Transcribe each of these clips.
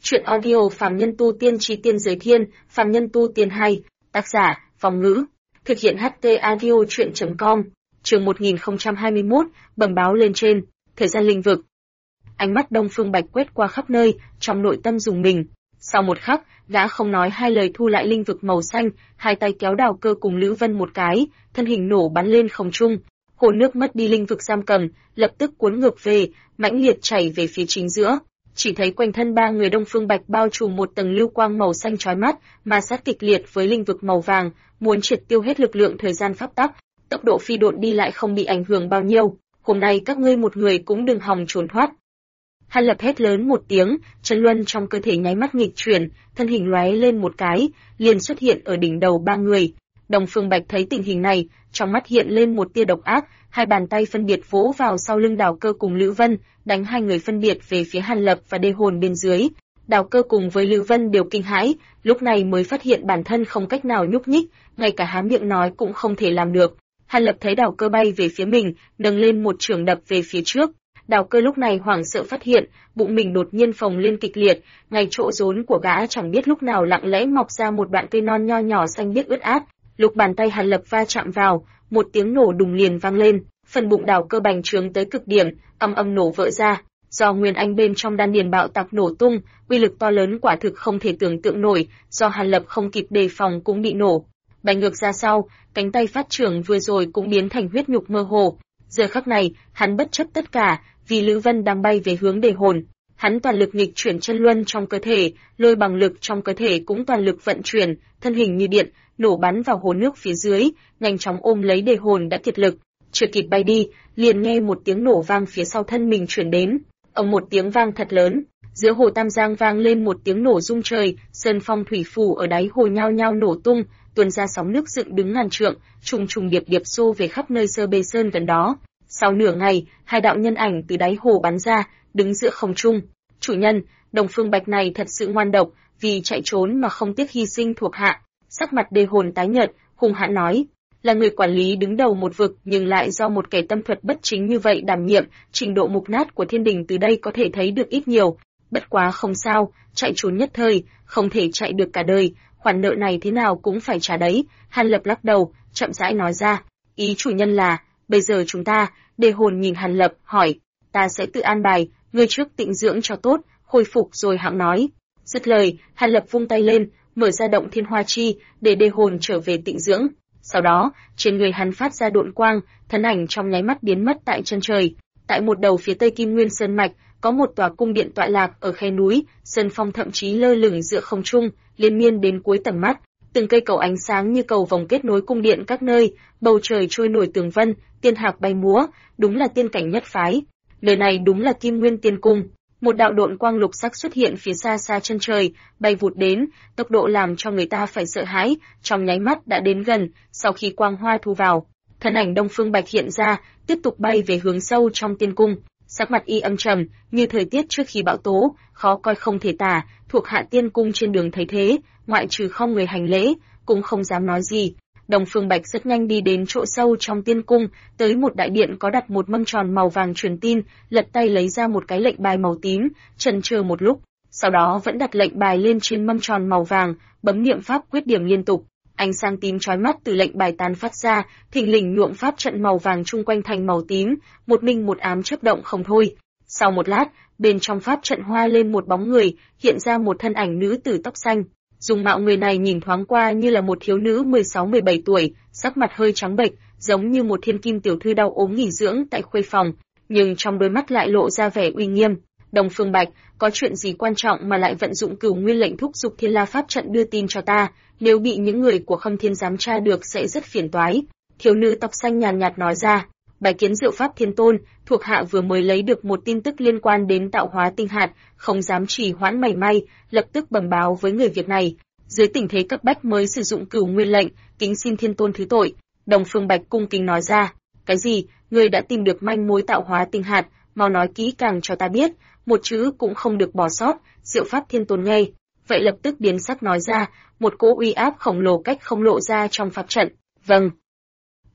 Chuyện audio Phàm Nhân Tu Tiên Chí Tiên Giới Thiên, Phàm Nhân Tu Tiên 2, tác giả, Phong Ngữ, thực hiện HT Audio Chuyện.com, chương 1021, bẩm báo lên trên, thời gian linh vực. Ánh mắt Đông Phương Bạch quét qua khắp nơi, trong nội tâm rùng mình. Sau một khắc, gã không nói hai lời thu lại linh vực màu xanh, hai tay kéo Đào Cơ cùng Lữ Vân một cái, thân hình nổ bắn lên không trung. Hồ nước mất đi linh vực giam cầm, lập tức cuốn ngược về, mãnh liệt chảy về phía chính giữa. Chỉ thấy quanh thân ba người Đông Phương Bạch bao trùm một tầng lưu quang màu xanh chói mắt, ma sát kịch liệt với linh vực màu vàng, muốn triệt tiêu hết lực lượng thời gian pháp tắc, tốc độ phi độn đi lại không bị ảnh hưởng bao nhiêu. Hôm nay các ngươi một người cũng đừng hòng trốn thoát. Hàn Lập hét lớn một tiếng, chân luân trong cơ thể nháy mắt nghịch chuyển, thân hình lóe lên một cái, liền xuất hiện ở đỉnh đầu ba người. Đông Phương Bạch thấy tình hình này, trong mắt hiện lên một tia độc ác, hai bàn tay phân biệt vỗ vào sau lưng Đào Cơ cùng Lữ Vân, đánh hai người phân biệt về phía Hàn Lập và Đê Hồn bên dưới. Đào Cơ cùng với Lữ Vân đều kinh hãi, lúc này mới phát hiện bản thân không cách nào nhúc nhích, ngay cả há miệng nói cũng không thể làm được. Hàn Lập thấy Đào Cơ bay về phía mình, nâng lên một chưởng đập về phía trước. Đào Cơ lúc này hoảng sợ phát hiện, bụng mình đột nhiên phồng lên kịch liệt, ngay chỗ rốn của gã chẳng biết lúc nào lặng lẽ mọc ra một đoạn cây non nho nhỏ xanh biếc ướt át. Lúc bàn tay Hàn Lập va chạm vào, một tiếng nổ đùng liền vang lên, phần bụng Đào Cơ bành trướng tới cực điểm, ầm ầm nổ vỡ ra. Do nguyên anh bên trong đan điền bạo tạc nổ tung, uy lực to lớn quả thực không thể tưởng tượng nổi, do Hàn Lập không kịp đề phòng cũng bị nổ. Bay ngược ra sau, cánh tay phát trưởng vừa rồi cũng biến thành huyết nhục mơ hồ. Giờ khắc này, hắn bất chấp tất cả, vì Lữ Vân đang bay về hướng Đề Hồn. Hắn toàn lực nghịch chuyển chân luân trong cơ thể, lôi bằng lực trong cơ thể cũng toàn lực vận chuyển, thân hình như điện, nổ bắn vào hồ nước phía dưới, nhanh chóng ôm lấy Đề Hồn đã kiệt lực. Chưa kịp bay đi, liền nghe một tiếng nổ vang phía sau thân mình chuyển đến. Một tiếng vang thật lớn, giữa hồ Tam Giang vang lên một tiếng nổ rung trời, sơn phong thủy phù ở đáy hồ nhao nhao nổ tung, tuôn ra sóng nước dựng đứng ngàn trượng, trùng trùng điệp điệp xô về khắp nơi Sơ Bê Sơn gần đó. Sau nửa ngày, hai đạo nhân ảnh từ đáy hồ bắn ra, đứng giữa không trung. Chủ nhân, Đông Phương Bạch này thật sự ngoan độc, vì chạy trốn mà không tiếc hy sinh thuộc hạ. Sắc mặt Đề Hồn tái nhợt, hung hãn nói, là người quản lý đứng đầu một vực nhưng lại do một kẻ tâm thuật bất chính như vậy đảm nhiệm, trình độ mục nát của thiên đình từ đây có thể thấy được ít nhiều. Bất quá không sao, chạy trốn nhất thời, không thể chạy được cả đời, khoản nợ này thế nào cũng phải trả đấy. Hàn Lập lắc đầu, chậm rãi nói ra, ý chủ nhân là, bây giờ chúng ta. Đề Hồn nhìn Hàn Lập, hỏi, ta sẽ tự an bài, ngươi trước tịnh dưỡng cho tốt, hồi phục rồi hãng nói. Dứt lời, Hàn Lập vung tay lên, mở ra động thiên hoa chi, để Đề Hồn trở về tịnh dưỡng. Sau đó, trên người hắn phát ra độn quang, thân ảnh trong nháy mắt biến mất tại chân trời. Tại một đầu phía tây Kim Nguyên Sơn mạch, có một tòa cung điện tọa lạc ở khe núi, sơn phong thậm chí lơ lửng giữa không trung, liên miên đến cuối tầm mắt. Từng cây cầu ánh sáng như cầu vồng kết nối cung điện các nơi, bầu trời trôi nổi tường vân, tiên hạc bay múa, đúng là tiên cảnh nhất phái. Nơi này đúng là Kim Nguyên Tiên Cung. Một đạo độn quang lục sắc xuất hiện phía xa xa chân trời, bay vụt đến, tốc độ làm cho người ta phải sợ hãi, trong nháy mắt đã đến gần. Sau khi quang hoa thu vào, thân ảnh Đông Phương Bạch hiện ra, tiếp tục bay về hướng sâu trong tiên cung. Sắc mặt y âm trầm, như thời tiết trước khi bão tố, khó coi không thể tả. Thuộc hạ tiên cung trên đường thấy thế, ngoại trừ không người hành lễ, cũng không dám nói gì. Đông Phương Bạch rất nhanh đi đến chỗ sâu trong tiên cung, tới một đại điện có đặt một mâm tròn màu vàng truyền tin, lật tay lấy ra một cái lệnh bài màu tím, chần chừ một lúc, sau đó vẫn đặt lệnh bài lên trên mâm tròn màu vàng, bấm niệm pháp quyết điểm liên tục. Ánh sáng tím chói mắt từ lệnh bài tán phát ra, thình lình nhuộm pháp trận màu vàng chung quanh thành màu tím, một minh một ám chớp động không thôi. Sau một lát, bên trong pháp trận hoa lên một bóng người, hiện ra một thân ảnh nữ tử tóc xanh. Dung mạo người này nhìn thoáng qua như là một thiếu nữ 16-17 tuổi, sắc mặt hơi trắng bệch, giống như một thiên kim tiểu thư đau ốm nghỉ dưỡng tại khuê phòng, nhưng trong đôi mắt lại lộ ra vẻ uy nghiêm. Đông Phương Bạch, có chuyện gì quan trọng mà lại vận dụng Cửu Nguyên lệnh thúc giục Thiên La pháp trận đưa tin cho ta, nếu bị những người của Khâm Thiên giám tra được sẽ rất phiền toái. Thiếu nữ tóc xanh nhàn nhạt nói ra, bái kiến Diệu Pháp Thiên Tôn, thuộc hạ vừa mới lấy được một tin tức liên quan đến tạo hóa tinh hạt, không dám trì hoãn mảy may, lập tức bẩm báo với người việc này. Dưới tình thế cấp bách mới sử dụng Cửu Nguyên lệnh, kính xin Thiên Tôn thứ tội. Đông Phương Bạch cung kính nói ra, cái gì? Ngươi đã tìm được manh mối tạo hóa tinh hạt, mau nói kỹ càng cho ta biết, một chữ cũng không được bỏ sót. Diệu Pháp Thiên Tôn nghe vậy lập tức biến sắc nói ra, một cỗ uy áp khổng lồ cách không lộ ra trong pháp trận. Vâng.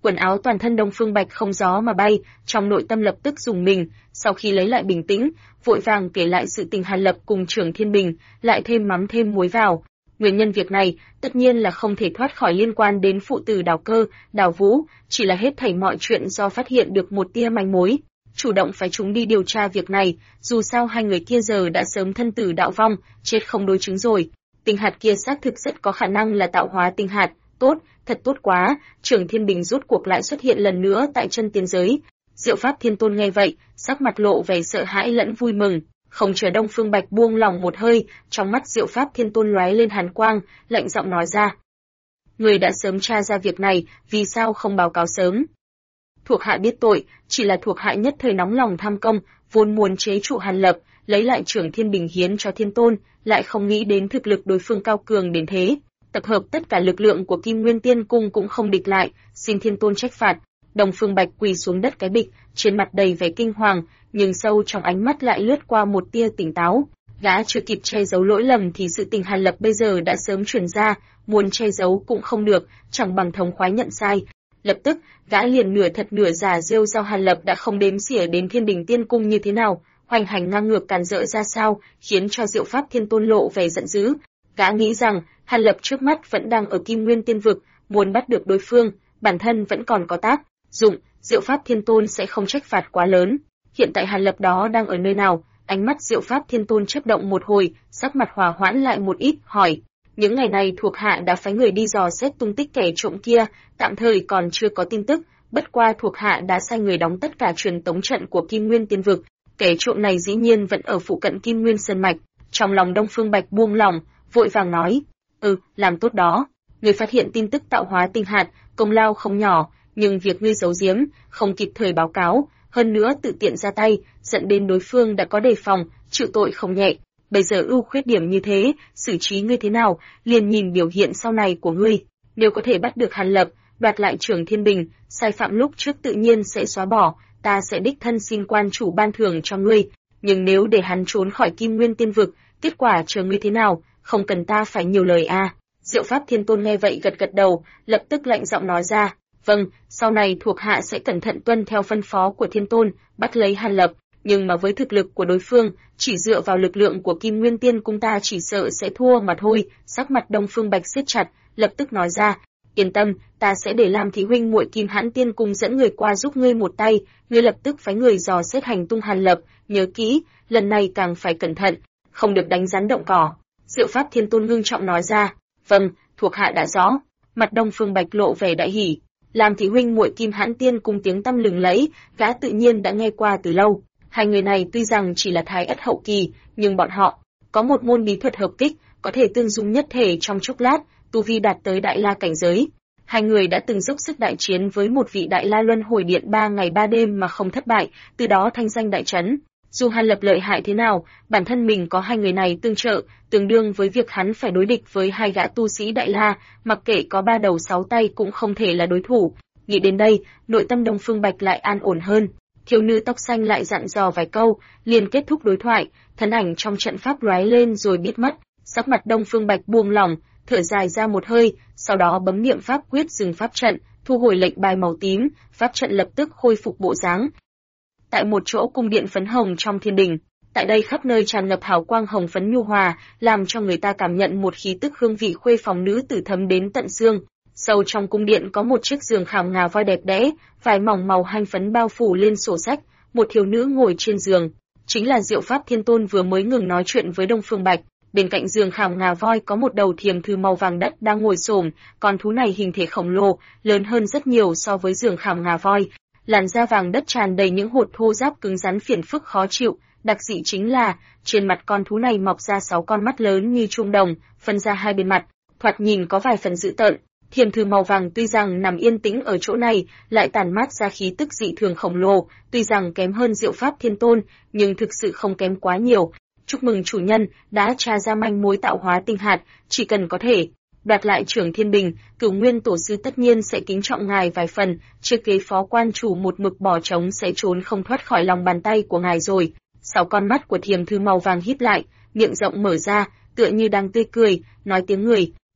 Quần áo toàn thân Đông Phương Bạch không gió mà bay, trong nội tâm lập tức rùng mình, sau khi lấy lại bình tĩnh, vội vàng kể lại sự tình Hàn Lập cùng Trưởng Thiên Bình, lại thêm mắm thêm muối vào. Nguyên nhân việc này, tất nhiên là không thể thoát khỏi liên quan đến phụ tử Đào Cơ, Đào Vũ, chỉ là hết thảy mọi chuyện do phát hiện được một tia manh mối, chủ động phái chúng đi điều tra việc này, dù sao hai người kia giờ đã sớm thân tử đạo vong, chết không đối chứng rồi. Tinh hạt kia xác thực rất có khả năng là tạo hóa tinh hạt, tốt, thật tốt quá, Trưởng Thiên Bình rốt cuộc lại xuất hiện lần nữa tại chân tiên giới. Diệu Pháp Thiên Tôn nghe vậy, sắc mặt lộ vẻ sợ hãi lẫn vui mừng, không chờ Đông Phương Bạch buông lỏng một hơi, trong mắt Diệu Pháp Thiên Tôn lóe lên hàn quang, lạnh giọng nói ra: "Người đã sớm tra ra việc này, vì sao không báo cáo sớm?" Thuộc hạ biết tội, chỉ là thuộc hạ nhất thời nóng lòng tham công, vốn muốn chế trụ Hàn Lập, lấy lại Trưởng Thiên Bình hiến cho Thiên Tôn, lại không nghĩ đến thực lực đối phương cao cường đến thế. Tập hợp tất cả lực lượng của Kim Nguyên Tiên Cung cũng không địch lại, xin Thiên Tôn trách phạt. Đông Phương Bạch quỳ xuống đất cái bịch, trên mặt đầy vẻ kinh hoàng, nhưng sâu trong ánh mắt lại lướt qua một tia tỉnh táo. Gã chưa kịp che giấu lỗi lầm thì sự tình Hàn Lập bây giờ đã sớm truyền ra, muốn che giấu cũng không được, chẳng bằng thống khoái nhận sai. Lập tức, gã liền nửa thật nửa giả rêu rao Hàn Lập đã không đếm xỉa đến Thiên Đình Tiên Cung như thế nào, hoành hành ngang ngược càn rỡ ra sao, khiến cho Diệu Pháp Thiên Tôn lộ vẻ giận dữ. Gã nghĩ rằng Hàn Lập trước mắt vẫn đang ở Kim Nguyên Tiên Vực, muốn bắt được đối phương, bản thân vẫn còn có tác dụng, Diệu Pháp Thiên Tôn sẽ không trách phạt quá lớn. Hiện tại Hàn Lập đó đang ở nơi nào? Ánh mắt Diệu Pháp Thiên Tôn chớp động một hồi, sắc mặt hòa hoãn lại một ít, hỏi: "Những ngày này thuộc hạ đã phái người đi dò xét tung tích kẻ trộm kia, tạm thời còn chưa có tin tức, bất qua thuộc hạ đã sai người đóng tất cả truyền tống trận của Kim Nguyên Tiên Vực, kẻ trộm này dĩ nhiên vẫn ở phụ cận Kim Nguyên Sơn mạch." Trong lòng Đông Phương Bạch buông lỏng, vội vàng nói: "Làm tốt đó. Người phát hiện tin tức tạo hóa tinh hạt, công lao không nhỏ, nhưng việc ngươi giấu giếm, không kịp thời báo cáo, hơn nữa tự tiện ra tay, dẫn đến đối phương đã có đề phòng, chịu tội không nhẹ. Bây giờ ưu khuyết điểm như thế, xử trí ngươi thế nào, liền nhìn biểu hiện sau này của ngươi. Nếu có thể bắt được Hàn Lập, đoạt lại Trưởng Thiên Bình, sai phạm lúc trước tự nhiên sẽ xóa bỏ, ta sẽ đích thân xin quan chủ ban thưởng cho ngươi. Nhưng nếu để hắn trốn khỏi Kim Nguyên Tiên Vực, kết quả chờ ngươi thế nào, không cần ta phải nhiều lời a." Diệu Pháp Thiên Tôn nghe vậy gật gật đầu, lập tức lạnh giọng nói ra: "Vâng, sau này thuộc hạ sẽ cẩn thận tuân theo phân phó của Thiên Tôn, bắt lấy Hàn Lập, nhưng mà với thực lực của đối phương, chỉ dựa vào lực lượng của Kim Nguyên Tiên Cung ta chỉ sợ sẽ thua mà thôi." Sắc mặt Đông Phương Bạch siết chặt, lập tức nói ra: "Yên tâm, ta sẽ để làm thị huynh muội Kim Hãn Tiên Cung dẫn người qua giúp ngươi một tay, ngươi lập tức phái người dò xét hành tung Hàn Lập, nhớ kỹ, lần này càng phải cẩn thận, không được đánh rắn động cỏ." Diệu Pháp Thiên Tôn ngưng trọng nói ra: "Vâng, thuộc hạ đã rõ." Mặt Đông Phương Bạch lộ vẻ đại hỉ. Làm thị huynh muội Kim Hãn Tiên Cung tiếng tăm lừng lẫy, gã tự nhiên đã nghe qua từ lâu. Hai người này tuy rằng chỉ là thái ất hậu kỳ, nhưng bọn họ có một môn bí thuật hợp kích, có thể tương dung nhất thể trong chốc lát, tu vi đạt tới đại la cảnh giới. Hai người đã từng dốc sức đại chiến với một vị đại la luân hồi điện 3 ngày 3 đêm mà không thất bại, từ đó thanh danh đại chấn. Dù Hàn Lập lợi hại thế nào, bản thân mình có hai người này tương trợ, tương đương với việc hắn phải đối địch với hai gã tu sĩ đại la, mặc kệ có 3 đầu 6 tay cũng không thể là đối thủ. Nghĩ đến đây, nội tâm Đông Phương Bạch lại an ổn hơn. Thiếu nữ tóc xanh lại dặn dò vài câu, liền kết thúc đối thoại, thân ảnh trong trận pháp lóe lên rồi biến mất. Sắc mặt Đông Phương Bạch buông lỏng, thở dài ra một hơi, sau đó bấm niệm pháp quyết dừng pháp trận, thu hồi lệnh bài màu tím, pháp trận lập tức khôi phục bộ dáng. Tại một chỗ cung điện phấn hồng trong thiên đình, tại đây khắp nơi tràn ngập hào quang hồng phấn nhu hòa, làm cho người ta cảm nhận một khí tức hương vị khuê phòng nữ tử thấm đến tận xương. Sâu trong cung điện có một chiếc giường khảm ngà voi đẹp đẽ, vải mỏng màu hanh phấn bao phủ lên sổ sách, một thiếu nữ ngồi trên giường, chính là Diệu Pháp Thiên Tôn vừa mới ngừng nói chuyện với Đông Phương Bạch. Bên cạnh giường khảm ngà voi có một đầu thiềm thư màu vàng đất đang ngồi xổm, con thú này hình thể khổng lồ, lớn hơn rất nhiều so với giường khảm ngà voi. Làn da vàng đất tràn đầy những hột thô ráp cứng rắn phiền phức khó chịu, đặc dị chính là trên mặt con thú này mọc ra 6 con mắt lớn như chuông đồng, phân ra hai bên mặt, thoạt nhìn có vài phần dữ tợn. Thiềm thư màu vàng tuy rằng nằm yên tĩnh ở chỗ này, lại tản mát ra khí tức dị thường khổng lồ, tuy rằng kém hơn Diệu Pháp Thiên Tôn, nhưng thực sự không kém quá nhiều. Chúc mừng chủ nhân, đã tra ra manh mối tạo hóa tinh hạt, chỉ cần có thể đoạt lại Trưởng Thiên Bình, Cửu Nguyên Tổ sư tất nhiên sẽ kính trọng ngài vài phần, trước kế phó quan chủ một mực bỏ trống sẽ trốn không thoát khỏi lòng bàn tay của ngài rồi. 6 con mắt của thiềm thư màu vàng híp lại, miệng rộng mở ra, tựa như đang tươi cười, nói tiếng người.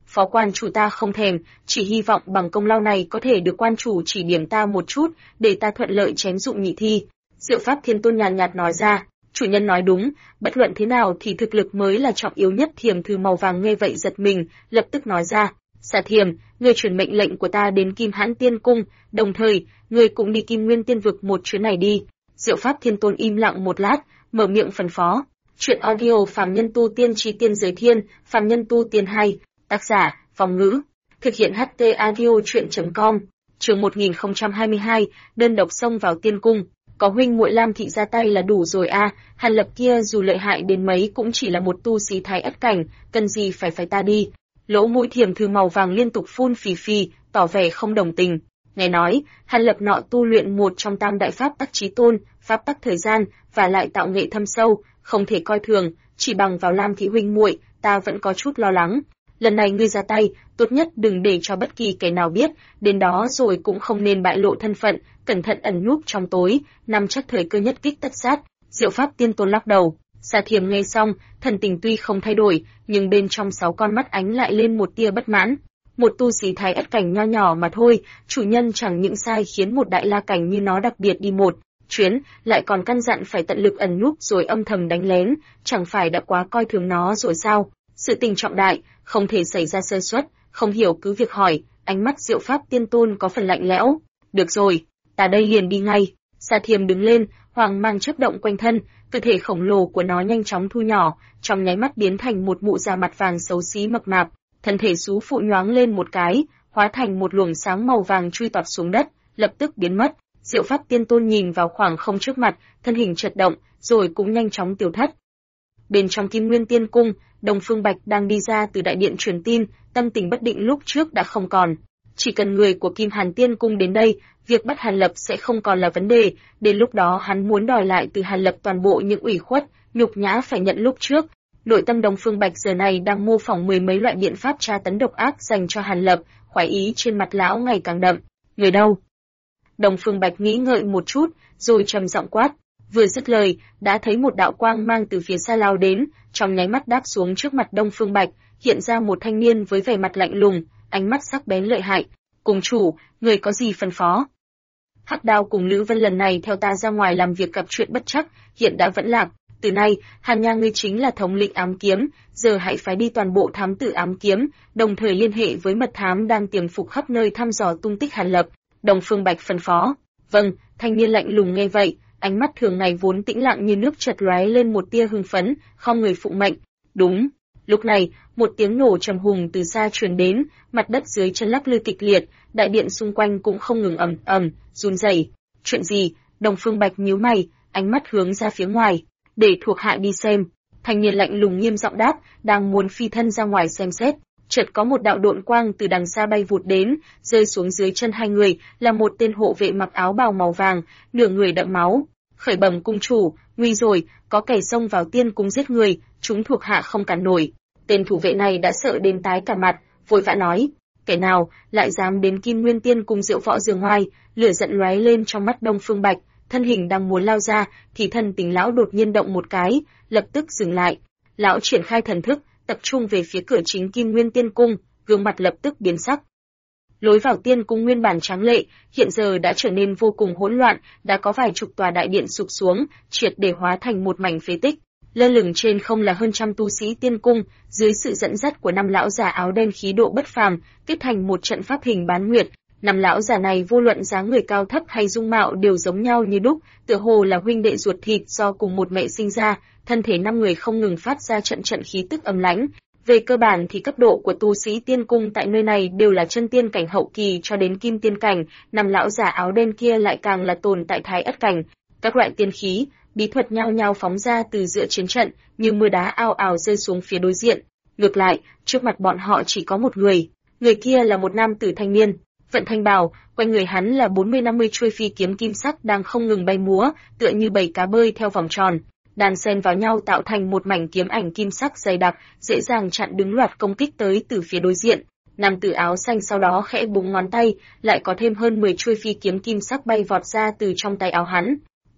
phó quan chủ ta không thèm, chỉ hy vọng bằng công lao này có thể được quan chủ chỉ điểm ta một chút, để ta thuận lợi chém dụng nhị thi. Diệu Pháp Thiên Tôn nhàn nhạt nói ra, chủ nhân nói đúng, bất luận thế nào thì thực lực mới là trọng yếu nhất. Thiềm Thư màu vàng nghe vậy giật mình, lập tức nói ra, Xà Thiềm, ngươi truyền mệnh lệnh của ta đến Kim Hãn Tiên Cung, đồng thời, ngươi cũng đi Kim Nguyên Tiên Vực một chuyến này đi. Diệu Pháp Thiên Tôn im lặng một lát, mở miệng phân phó. Chuyện audio Phàm Nhân Tu Tiên Chí Tiên Giới Thiên, Phàm Nhân Tu Tiên 2, tác giả, Phong Ngữ. Thực hiện HT audio chuyện.com, chương 1022, đơn độc xông vào tiên cung. Có huynh muội Lam thị ra tay là đủ rồi a, Hàn Lập kia dù lợi hại đến mấy cũng chỉ là một tu sĩ thái ất cảnh, cần gì phải ta đi. Lỗ mũi Thiềm Thư màu vàng liên tục phun phì phì, tỏ vẻ không đồng tình. Nghe nói, Hàn Lập nọ tu luyện một trong tam đại pháp tắc chí tôn, pháp tắc thời gian, và lại tạo nghệ thâm sâu, không thể coi thường, chỉ bằng vào Lam thị huynh muội, ta vẫn có chút lo lắng. Lần này ngươi ra tay, tốt nhất đừng để cho bất kỳ kẻ nào biết, đến đó rồi cũng không nên bại lộ thân phận, cẩn thận ẩn núp trong tối, nắm chắc thời cơ nhất kích tất sát. Diệu Pháp Tiên Tôn lắc đầu. Xà Thiềm nghe xong, thần tình tuy không thay đổi, nhưng bên trong 6 con mắt ánh lại lên một tia bất mãn. Một tu sĩ thái ất cảnh nho nhỏ mà thôi, chủ nhân chẳng những sai khiến một đại la cảnh như nó đặc biệt đi một chuyến, lại còn căn dặn phải tận lực ẩn núp rồi âm thầm đánh lén, chẳng phải đã quá coi thường nó rồi sao? Sự tình trọng đại, không thể xảy ra sơ suất, không hiểu cứ việc hỏi. Ánh mắt Diệu Pháp Tiên Tôn có phần lạnh lẽo. Được rồi, ta đây liền đi ngay. Xà Thiềm đứng lên, hoàng mang chớp động quanh thân, cơ thể khổng lồ của nó nhanh chóng thu nhỏ, trong nháy mắt biến thành một mụ già mặt vàng xấu xí mập mạp, thân thể sú phụ nhoáng lên một cái, hóa thành một luồng sáng màu vàng chui tọt xuống đất, lập tức biến mất. Diệu Pháp Tiên Tôn nhìn vào khoảng không trước mặt, thân hình chợt động, rồi cũng nhanh chóng tiêu thất. Bên trong Kim Nguyên Tiên Cung, Đông Phương Bạch đang đi ra từ đại điện truyền tin, tâm tình bất định lúc trước đã không còn. Chỉ cần người của Kim Hàn Tiên Cung đến đây, việc bắt Hàn Lập sẽ không còn là vấn đề, đến lúc đó hắn muốn đòi lại từ Hàn Lập toàn bộ những ủy khuất, nhục nhã phải nhận lúc trước. Nội tâm Đông Phương Bạch giờ này đang mô phỏng mười mấy loại biện pháp tra tấn độc ác dành cho Hàn Lập, khoái ý trên mặt lão ngày càng đậm. Người đâu? Đông Phương Bạch nghĩ ngợi một chút, rồi trầm giọng quát. Vừa dứt lời, đã thấy một đạo quang mang từ phía xa lao đến, trong nháy mắt đáp xuống trước mặt Đông Phương Bạch, hiện ra một thanh niên với vẻ mặt lạnh lùng, ánh mắt sắc bén lợi hại. Cùng chủ, người có gì phân phó? Hắc Đao cùng Lữ Vân lần này theo ta ra ngoài làm việc gặp chuyện bất trắc, hiện đã vẫn lạc. Từ nay, Hàn Nha ngươi chính là thống lĩnh ám kiếm, giờ hãy phái đi toàn bộ thám tử ám kiếm, đồng thời liên hệ với mật thám đang tiềm phục khắp nơi thăm dò tung tích Hàn Lập. Đông Phương Bạch phân phó. Vâng, thanh niên lạnh lùng nghe vậy, ánh mắt thường ngày vốn tĩnh lặng như nước chợt lóe lên một tia hưng phấn, khom người phụng mệnh. Đúng. Lúc này, một tiếng nổ trầm hùng từ xa truyền đến, mặt đất dưới chân lắc lư kịch liệt, đại điện xung quanh cũng không ngừng ầm ầm run rẩy. Chuyện gì? Đông Phương Bạch nhíu mày, ánh mắt hướng ra phía ngoài, để thuộc hạ đi xem. Thanh niên lạnh lùng nghiêm giọng đáp, đang muốn phi thân ra ngoài xem xét, chợt có một đạo độn quang từ đằng xa bay vụt đến, rơi xuống dưới chân hai người, là một tên hộ vệ mặc áo bào màu vàng, nửa người đẫm máu. Khởi bẩm cung chủ, nguy rồi, có kẻ xông vào tiên cung giết người, chúng thuộc hạ không cản nổi. Tên thủ vệ này đã sợ đến tái cả mặt, vội vã nói, kẻ nào lại dám đến Kim Nguyên Tiên Cung diệu võ giường ngoài? Lửa giận lóe lên trong mắt Đông Phương Bạch, thân hình đang muốn lao ra, thì thân tình lão đột nhiên động một cái, lập tức dừng lại. Lão triển khai thần thức, tập trung về phía cửa chính Kim Nguyên Tiên Cung, gương mặt lập tức biến sắc. Lối vào tiên cung nguyên bản tráng lệ, hiện giờ đã trở nên vô cùng hỗn loạn, đã có vài chục tòa đại điện sụp xuống, triệt để hóa thành một mảnh phế tích. Lơ lửng trên không là hơn trăm tu sĩ tiên cung, dưới sự dẫn dắt của năm lão già áo đen khí độ bất phàm, kết thành một trận pháp hình bán nguyệt. Năm lão già này vô luận dáng người cao thấp hay dung mạo đều giống nhau như đúc, tựa hồ là huynh đệ ruột thịt do cùng một mẹ sinh ra, thân thể năm người không ngừng phát ra trận trận khí tức âm lãnh. Về cơ bản thì cấp độ của tu sĩ tiên cung tại nơi này đều là chân tiên cảnh hậu kỳ cho đến kim tiên cảnh, năm lão già áo đen kia lại càng là tồn tại thái ất cảnh. Các loại tiên khí, bí thuật nhao nhao phóng ra từ giữa chiến trận, như mưa đá ào ào rơi xuống phía đối diện. Ngược lại, trước mặt bọn họ chỉ có một người kia là một nam tử thanh niên, vận thanh bào, quanh người hắn là 40-50 chuôi phi kiếm kim sắc đang không ngừng bay múa, tựa như bầy cá bơi theo vòng tròn, đan xen vào nhau tạo thành một mảnh kiếm ảnh kim sắc dày đặc, dễ dàng chặn đứng loạt công kích tới từ phía đối diện. Nam tử áo xanh sau đó khẽ búng ngón tay, lại có thêm hơn 10 chuôi phi kiếm kim sắc bay vọt ra từ trong tay áo hắn.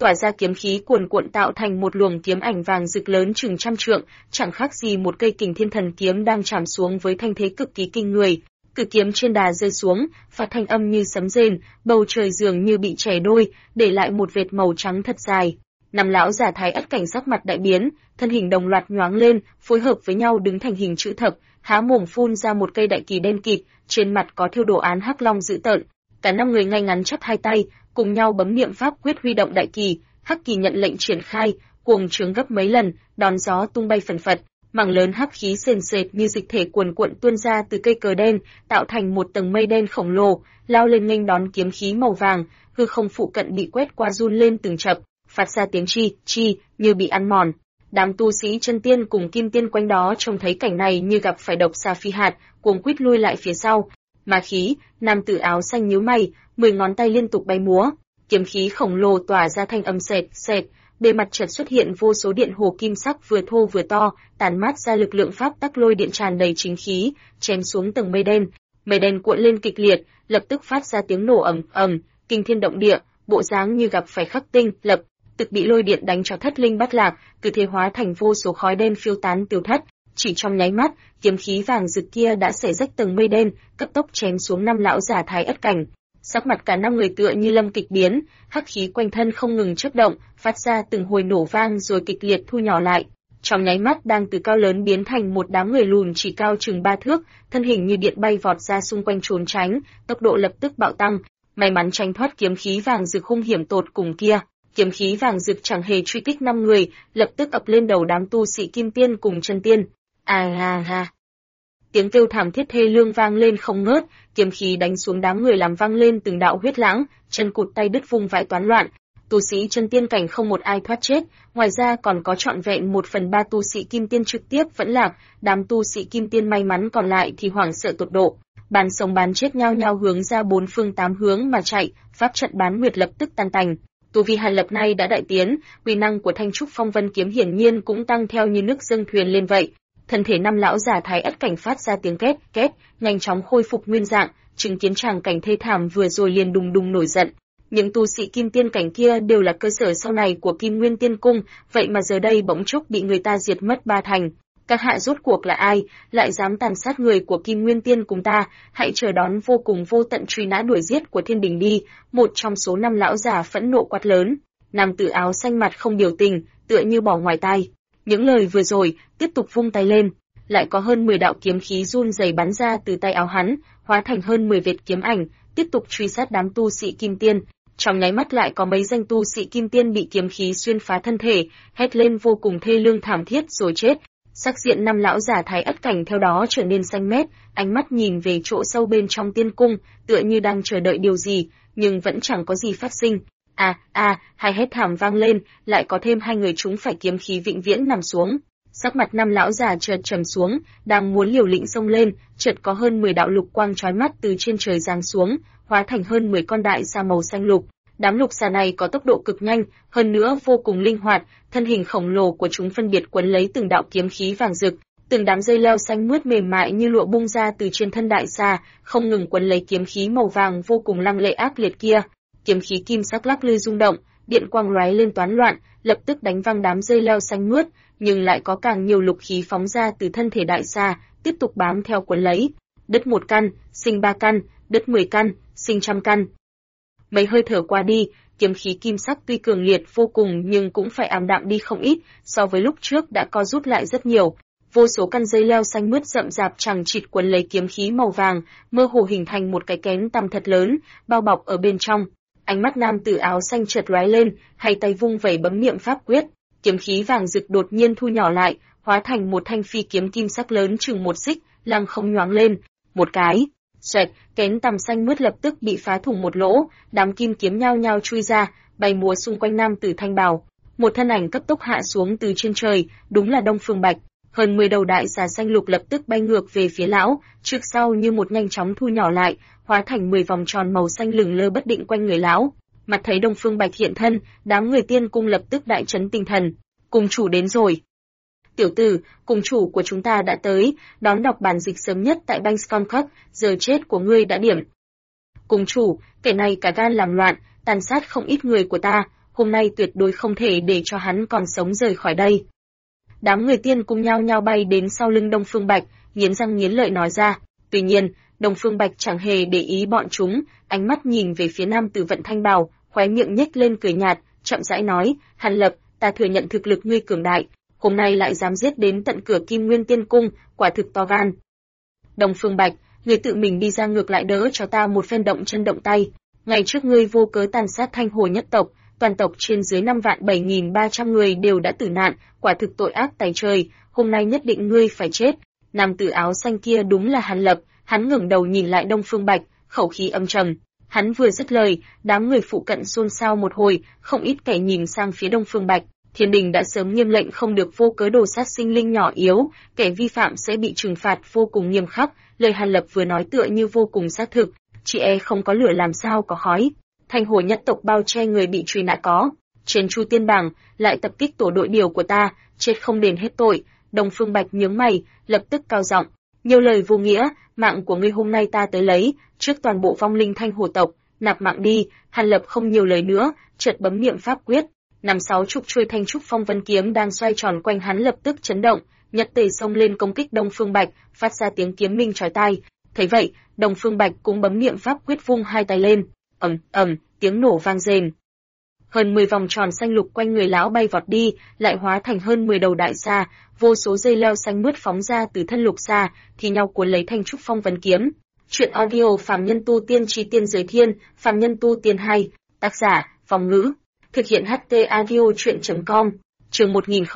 tỏa ra kiếm khí cuồn cuộn tạo thành một luồng kiếm ảnh vàng rực lớn chừng trăm trượng, chẳng khác gì một cây kình thiên thần kiếm đang chạm xuống với thanh thế cực kỳ kinh người. Cự kiếm trên đà rơi xuống, phát thanh âm như sấm rền, bầu trời dường như bị chẻ đôi, để lại một vệt màu trắng thật dài. Năm lão giả Thái Ất cảnh sắc mặt đại biến, thân hình đồng loạt nhoáng lên, phối hợp với nhau đứng thành hình chữ thập, há mồm phun ra một cây đại kỳ đen kịt, trên mặt có thêu đồ án hắc long dữ tợn. Cả năm người ngay ngắn chắp hai tay, cùng nhau bấm niệm pháp quyết huy động đại kỳ, hắc kỳ nhận lệnh triển khai, cuồng trướng gấp mấy lần, đón gió tung bay phần phật, mảng lớn hắc khí sền sệt như dịch thể cuồn cuộn tuôn ra từ cây cờ đen, tạo thành một tầng mây đen khổng lồ, lao lên nghênh đón kiếm khí màu vàng, hư không phụ cận bị quét qua run lên từng chập, phát ra tiếng chi chi như bị ăn mòn. Đám tu sĩ chân tiên cùng kim tiên quanh đó trông thấy cảnh này như gặp phải độc xà phi hạt, cuống quýt lui lại phía sau. Ma khí, nam tử áo xanh nhíu mày, 10 ngón tay liên tục bay múa, kiếm khí khổng lồ tỏa ra thanh âm sệt sệt, bề mặt chợt xuất hiện vô số điện hồ kim sắc vừa thô vừa to, tản mát ra lực lượng pháp tắc lôi điện tràn đầy chính khí, chém xuống tầng mây đen cuộn lên kịch liệt, lập tức phát ra tiếng nổ ầm ầm, kinh thiên động địa, bộ dáng như gặp phải khắc tinh, lập tức bị lôi điện đánh cho thất linh bát lạc, cứ thế hóa thành vô số khói đen phiêu tán tiêu thất. Chỉ trong nháy mắt, kiếm khí vàng rực kia đã xẻ rách tầng mây đen, cấp tốc chém xuống năm lão giả Thái Ất cảnh. Sắc mặt cả năm người tựa như lâm kịch biến, hắc khí quanh thân không ngừng chớp động, phát ra từng hồi nổ vang rồi kịch liệt thu nhỏ lại. Trong nháy mắt đang từ cao lớn biến thành một đám người lùn chỉ cao chừng 3 thước, thân hình như điện bay vọt ra xung quanh trốn tránh, tốc độ lập tức bạo tăng, may mắn tránh thoát kiếm khí vàng rực hung hiểm tột cùng kia. Kiếm khí vàng rực chẳng hề truy kích 5 người, lập tức ập lên đầu đám tu sĩ kim tiên cùng chân tiên. Tiếng kêu thảm thiết thê lương vang lên không ngớt, kiếm khí đánh xuống đám người làm vang lên từng đạo huyết lãng, chân cụt tay đứt vung vãi toán loạn. Tu sĩ chân tiên cảnh không một ai thoát chết, ngoài ra còn có trọn vẹn 1/3 tu sĩ kim tiên trực tiếp vẫn lạc, đám tu sĩ kim tiên may mắn còn lại thì hoảng sợ tột độ. Bán sống bán chết nhao nhao hướng ra 4 phương 8 hướng mà chạy, pháp trận bán nguyệt lập tức tan tành. Tu vi Hàn Lập nay đã đại tiến, uy năng của Thanh Trúc Phong Vân kiếm hiển nhiên cũng tăng theo như nước dâng thuyền lên vậy. Thân thể năm lão giả Thái Ất cảnh phát ra tiếng két két, nhanh chóng khôi phục nguyên dạng, chứng kiến tràng cảnh thê thảm vừa rồi liền đùng đùng nổi giận. Những tu sĩ kim tiên cảnh kia đều là cơ sở sau này của Kim Nguyên Tiên Cung, vậy mà giờ đây bỗng chốc bị người ta diệt mất 3 thành. Các hạ rốt cuộc là ai, lại dám tàn sát người của Kim Nguyên Tiên cùng ta, hãy chờ đón vô cùng vô tận truy nã đuổi giết của thiên đình đi, một trong số 5 lão giả phẫn nộ quát lớn. Nam tử áo xanh mặt không biểu tình, tựa như bỏ ngoài tai. Những lời vừa rồi, tiếp tục vung tay lên, lại có hơn 10 đạo kiếm khí run rẩy bắn ra từ tay áo hắn, hóa thành hơn 10 vệt kiếm ảnh, tiếp tục truy sát đám tu sĩ kim tiên. Trong nháy mắt lại có mấy danh tu sĩ kim tiên bị kiếm khí xuyên phá thân thể, hét lên vô cùng thê lương thảm thiết rồi chết. Sắc diện năm lão giả Thái Ất cảnh theo đó trở nên xanh mét, ánh mắt nhìn về chỗ sâu bên trong tiên cung, tựa như đang chờ đợi điều gì, nhưng vẫn chẳng có gì phát sinh. Hai hét thảm vang lên, lại có thêm 2 người chúng phải kiếm khí vĩnh viễn nằm xuống. Sắc mặt năm lão già chợt trầm xuống, đang muốn liều lĩnh xông lên, chợt có hơn 10 đạo lục quang chói mắt từ trên trời giáng xuống, hóa thành hơn 10 con đại xà màu xanh lục. Đám lục xà này có tốc độ cực nhanh, hơn nữa vô cùng linh hoạt, thân hình khổng lồ của chúng phân biệt quấn lấy từng đạo kiếm khí vàng rực, từng đám dây leo xanh mướt mềm mại như lụa bung ra từ trên thân đại xà, không ngừng quấn lấy kiếm khí màu vàng vô cùng lăng lệ ác liệt kia. Kiếm khí kim sắc lắc lư rung động, điện quang lóe lên toán loạn, lập tức đánh văng đám dây leo xanh mướt, nhưng lại có càng nhiều lục khí phóng ra từ thân thể đại xà, tiếp tục bám theo quấn lấy. Đứt 1 căn, sinh 3 căn, đứt 10 căn, sinh trăm căn. Mấy hơi thở qua đi, kiếm khí kim sắc tuy cường liệt vô cùng nhưng cũng phải ảm đạm đi không ít, so với lúc trước đã co rút lại rất nhiều. Vô số căn dây leo xanh mướt rậm rạp chằng chịt quấn lấy kiếm khí màu vàng, mơ hồ hình thành một cái kén tăm thật lớn, bao bọc ở bên trong. Ánh mắt nam tử áo xanh chợt lóe lên, hai tay vung vẩy bấm niệm pháp quyết, kiếm khí vàng rực đột nhiên thu nhỏ lại, hóa thành một thanh phi kiếm kim sắc lớn chừng 1 xích, lăng không nhoáng lên, một cái, xoẹt, kén tằm xanh mướt lập tức bị phá thủng một lỗ, đám kim kiếm nhao nhao chui ra, bay múa xung quanh nam tử thanh bào. Một thân ảnh cấp tốc hạ xuống từ trên trời, đúng là Đông Phương Bạch. Hơn 10 đầu đại xà xanh lục lập tức bay ngược về phía lão, trước sau như một nhanh chóng thu nhỏ lại, hóa thành 10 vòng tròn màu xanh lừng lơ bất định quanh người lão. Mặt thấy Đông Phương Bạch hiện thân, đám người tiên cung lập tức đại chấn tinh thần. Cùng chủ đến rồi. Tiểu tử, cùng chủ của chúng ta đã tới, đón đọc bản dịch sớm nhất tại Bankscom, giờ chết của ngươi đã điểm. Cùng chủ, kẻ này cả gan làm loạn, tàn sát không ít người của ta, hôm nay tuyệt đối không thể để cho hắn còn sống rời khỏi đây. Đám người tiên cùng nhau nhau bay đến sau lưng Đông Phương Bạch, nghiến răng nghiến lợi nói ra. Tuy nhiên, Đông Phương Bạch chẳng hề để ý bọn chúng, ánh mắt nhìn về phía nam tử Vận Thanh Bào, khóe miệng nhếch lên cười nhạt, chậm rãi nói, Hàn Lập, ta thừa nhận thực lực ngươi cường đại, hôm nay lại dám giết đến tận cửa Kim Nguyên Tiên Cung, quả thực to gan. Đông Phương Bạch, ngươi tự mình đi ra ngược lại đỡ cho ta một phen động chân động tay. Ngày trước ngươi vô cớ tàn sát Thanh Hồ nhất tộc, toàn tộc trên dưới 5.7.300 người đều đã tử nạn, quả thực tội ác tày trời, hôm nay nhất định ngươi phải chết. Nam tử áo xanh kia đúng là Hàn Lập, hắn ngẩng đầu nhìn lại Đông Phương Bạch, khẩu khí âm trầm. Hắn vừa dứt lời, đám người phụ cận xôn xao một hồi, không ít kẻ nhìn sang phía Đông Phương Bạch. Thiên đình đã sớm nghiêm lệnh không được vô cớ đồ sát sinh linh nhỏ yếu, kẻ vi phạm sẽ bị trừng phạt vô cùng nghiêm khắc. Lời Hàn Lập vừa nói tựa như vô cùng xác thực, chị e không có lửa làm sao có khói. Thanh Hồ nhất tộc bao che người bị truy nã có, trên Chu Tiên Bảng lại tập kích tổ đội điều của ta, chết không đền hết tội. Đông Phương Bạch nhướng mày, lập tức cao giọng, nhiều lời vô nghĩa, mạng của ngươi hôm nay ta tới lấy, trước toàn bộ vong linh Thanh Hồ tộc, nạp mạng đi. Hàn Lập không nhiều lời nữa, chợt bấm niệm pháp quyết, 5-6 chục chuôi thanh trúc phong vân kiếm đang xoay tròn quanh hắn lập tức chấn động, nhất tề xông lên công kích Đông Phương Bạch, phát ra tiếng kiếm minh chói tai. Thấy vậy, Đông Phương Bạch cũng bấm niệm pháp quyết vung hai tay lên, tiếng nổ vang rền. Hơn 10 vòng tròn xanh lục quanh người lão bay vọt đi, lại hóa thành hơn 10 đầu đại sa, vô số dây leo xanh mướt phóng ra từ thân lục sa, thì nhau cuốn lấy thanh trúc phong vân kiếm. Truyện audio Phàm Nhân Tu Tiên Chí Tiên Giới Thiên, Phàm Nhân Tu Tiên 2, tác giả Phong Ngữ, thực hiện HT audio truyện.com. Chương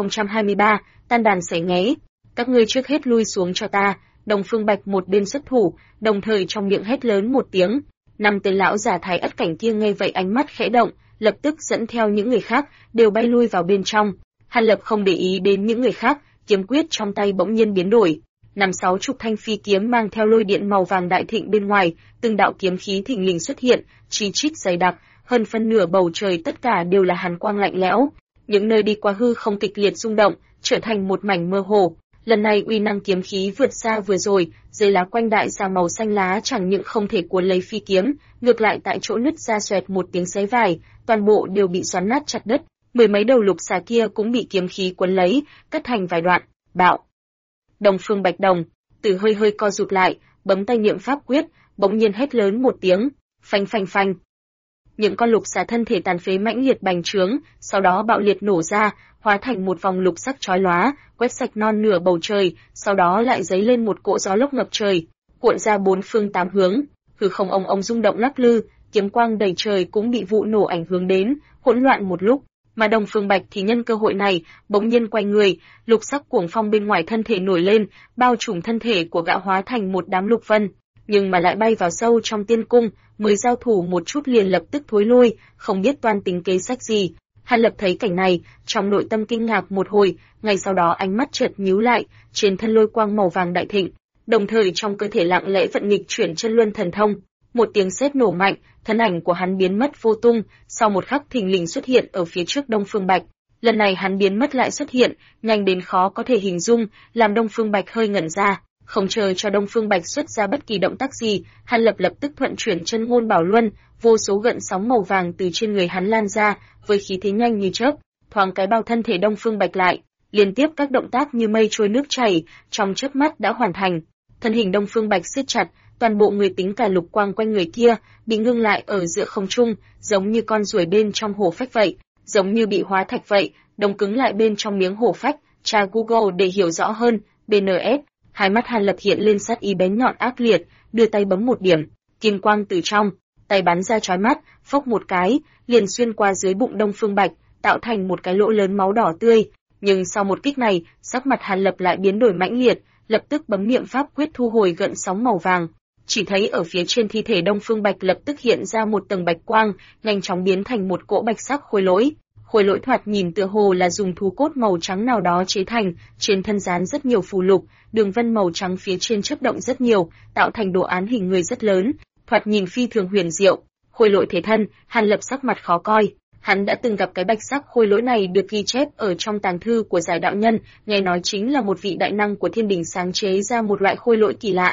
1023, tan đàn sảy nghé. Các ngươi trước hết lui xuống cho ta. Đông Phương Bạch một bên xuất thủ, đồng thời trong miệng hét lớn một tiếng. 5 tên lão giả Thái Ất cảnh kia nghe vậy ánh mắt khẽ động, lập tức dẫn theo những người khác đều bay lui vào bên trong. Hàn Lập không để ý đến những người khác, kiếm quyết trong tay bỗng nhiên biến đổi. 5-6 chục thanh phi kiếm mang theo lôi điện màu vàng đại thịnh bên ngoài, từng đạo kiếm khí thình lình xuất hiện, chi chít dày đặc, hơn phân nửa bầu trời tất cả đều là hàn quang lạnh lẽo. Những nơi đi qua hư không kịch liệt rung động, trở thành một mảnh mơ hồ. Lần này uy năng kiếm khí vượt xa vừa rồi, dây lá quanh đại sa màu xanh lá chẳng những không thể cuốn lấy phi kiếm, ngược lại tại chỗ nứt ra xoẹt một tiếng xé vải, toàn bộ đều bị xoắn nát chặt đất. Mười mấy đầu lục xà kia cũng bị kiếm khí cuốn lấy, cắt thành vài đoạn. Bạo. Đông Phương Bạch Đồng, từ hơi hơi co rụt lại, bấm tay niệm pháp quyết, bỗng nhiên hét lớn một tiếng, phanh phanh phanh. Những con lục xà thân thể tàn phế mãnh liệt bành trướng, sau đó bạo liệt nổ ra, hóa thành một vòng lục sắc chói lóa, quét sạch non nửa bầu trời, sau đó lại dấy lên một cỗ gió lốc ngập trời, cuộn ra bốn phương tám hướng, hư không ong rung động lắc lư, kiếm quang đầy trời cũng bị vụ nổ ảnh hưởng đến, hỗn loạn một lúc. Mà Đông Phương Bạch thì nhân cơ hội này, bỗng nhiên quay người, lục sắc cuồng phong bên ngoài thân thể nổi lên, bao trùm thân thể của gã hóa thành một đám lục vân, nhưng mà lại bay vào sâu trong tiên cung, mới giao thủ một chút liền lập tức thối lui, không biết toan tính kế sách gì. Hàn Lập thấy cảnh này, trong nội tâm kinh ngạc một hồi, ngay sau đó ánh mắt chợt nhíu lại, trên thân lôi quang màu vàng đại thịnh, đồng thời trong cơ thể lặng lẽ vận nghịch chuyển chân luân thần thông. Một tiếng sét nổ mạnh, thân ảnh của hắn biến mất vô tung, sau một khắc thình lình xuất hiện ở phía trước Đông Phương Bạch. Lần này hắn biến mất lại xuất hiện, nhanh đến khó có thể hình dung, làm Đông Phương Bạch hơi ngẩn ra. Không chờ cho Đông Phương Bạch xuất ra bất kỳ động tác gì, Hàn Lập lập tức thuận chuyển chân ngôn bảo luân, vô số gợn sóng màu vàng từ trên người hắn lan ra, với khí thế nhanh như chớp, thoáng cái bao thân thể Đông Phương Bạch lại, liên tiếp các động tác như mây trôi nước chảy, trong chớp mắt đã hoàn thành. Thân hình Đông Phương Bạch siết chặt, toàn bộ người tính cả lục quang quanh người kia bị ngưng lại ở giữa không trung, giống như con ruồi bên trong hổ phách vậy, giống như bị hóa thạch vậy, đông cứng lại bên trong miếng hổ phách. Tra Google để hiểu rõ hơn. BNS. Hai mắt Hàn Lập hiện lên sát ý bén nhọn ác liệt, đưa tay bấm một điểm, kim quang từ trong tay bắn ra chói mắt, phốc một cái, liền xuyên qua dưới bụng Đông Phương Bạch, tạo thành một cái lỗ lớn máu đỏ tươi. Nhưng sau một kích này, sắc mặt Hàn Lập lại biến đổi mãnh liệt, lập tức bấm niệm pháp quyết thu hồi gợn sóng màu vàng. Chỉ thấy ở phía trên thi thể Đông Phương Bạch lập tức hiện ra một tầng bạch quang, nhanh chóng biến thành một cỗ bạch sắc khối lỗi. Khối lỗi thoạt nhìn tựa hồ là dùng thú cốt màu trắng nào đó chế thành, trên thân dán rất nhiều phù lục, đường vân màu trắng phía trên chớp động rất nhiều, tạo thành đồ án hình người rất lớn, thoạt nhìn phi thường huyền diệu. Khối lỗi thế thân, Hàn Lập sắc mặt khó coi. Hắn đã từng gặp cái bạch sắc khối lỗi này được ghi chép ở trong tàng thư của giải đạo nhân, nghe nói chính là một vị đại năng của thiên đình sáng chế ra một loại khối lỗi kỳ lạ.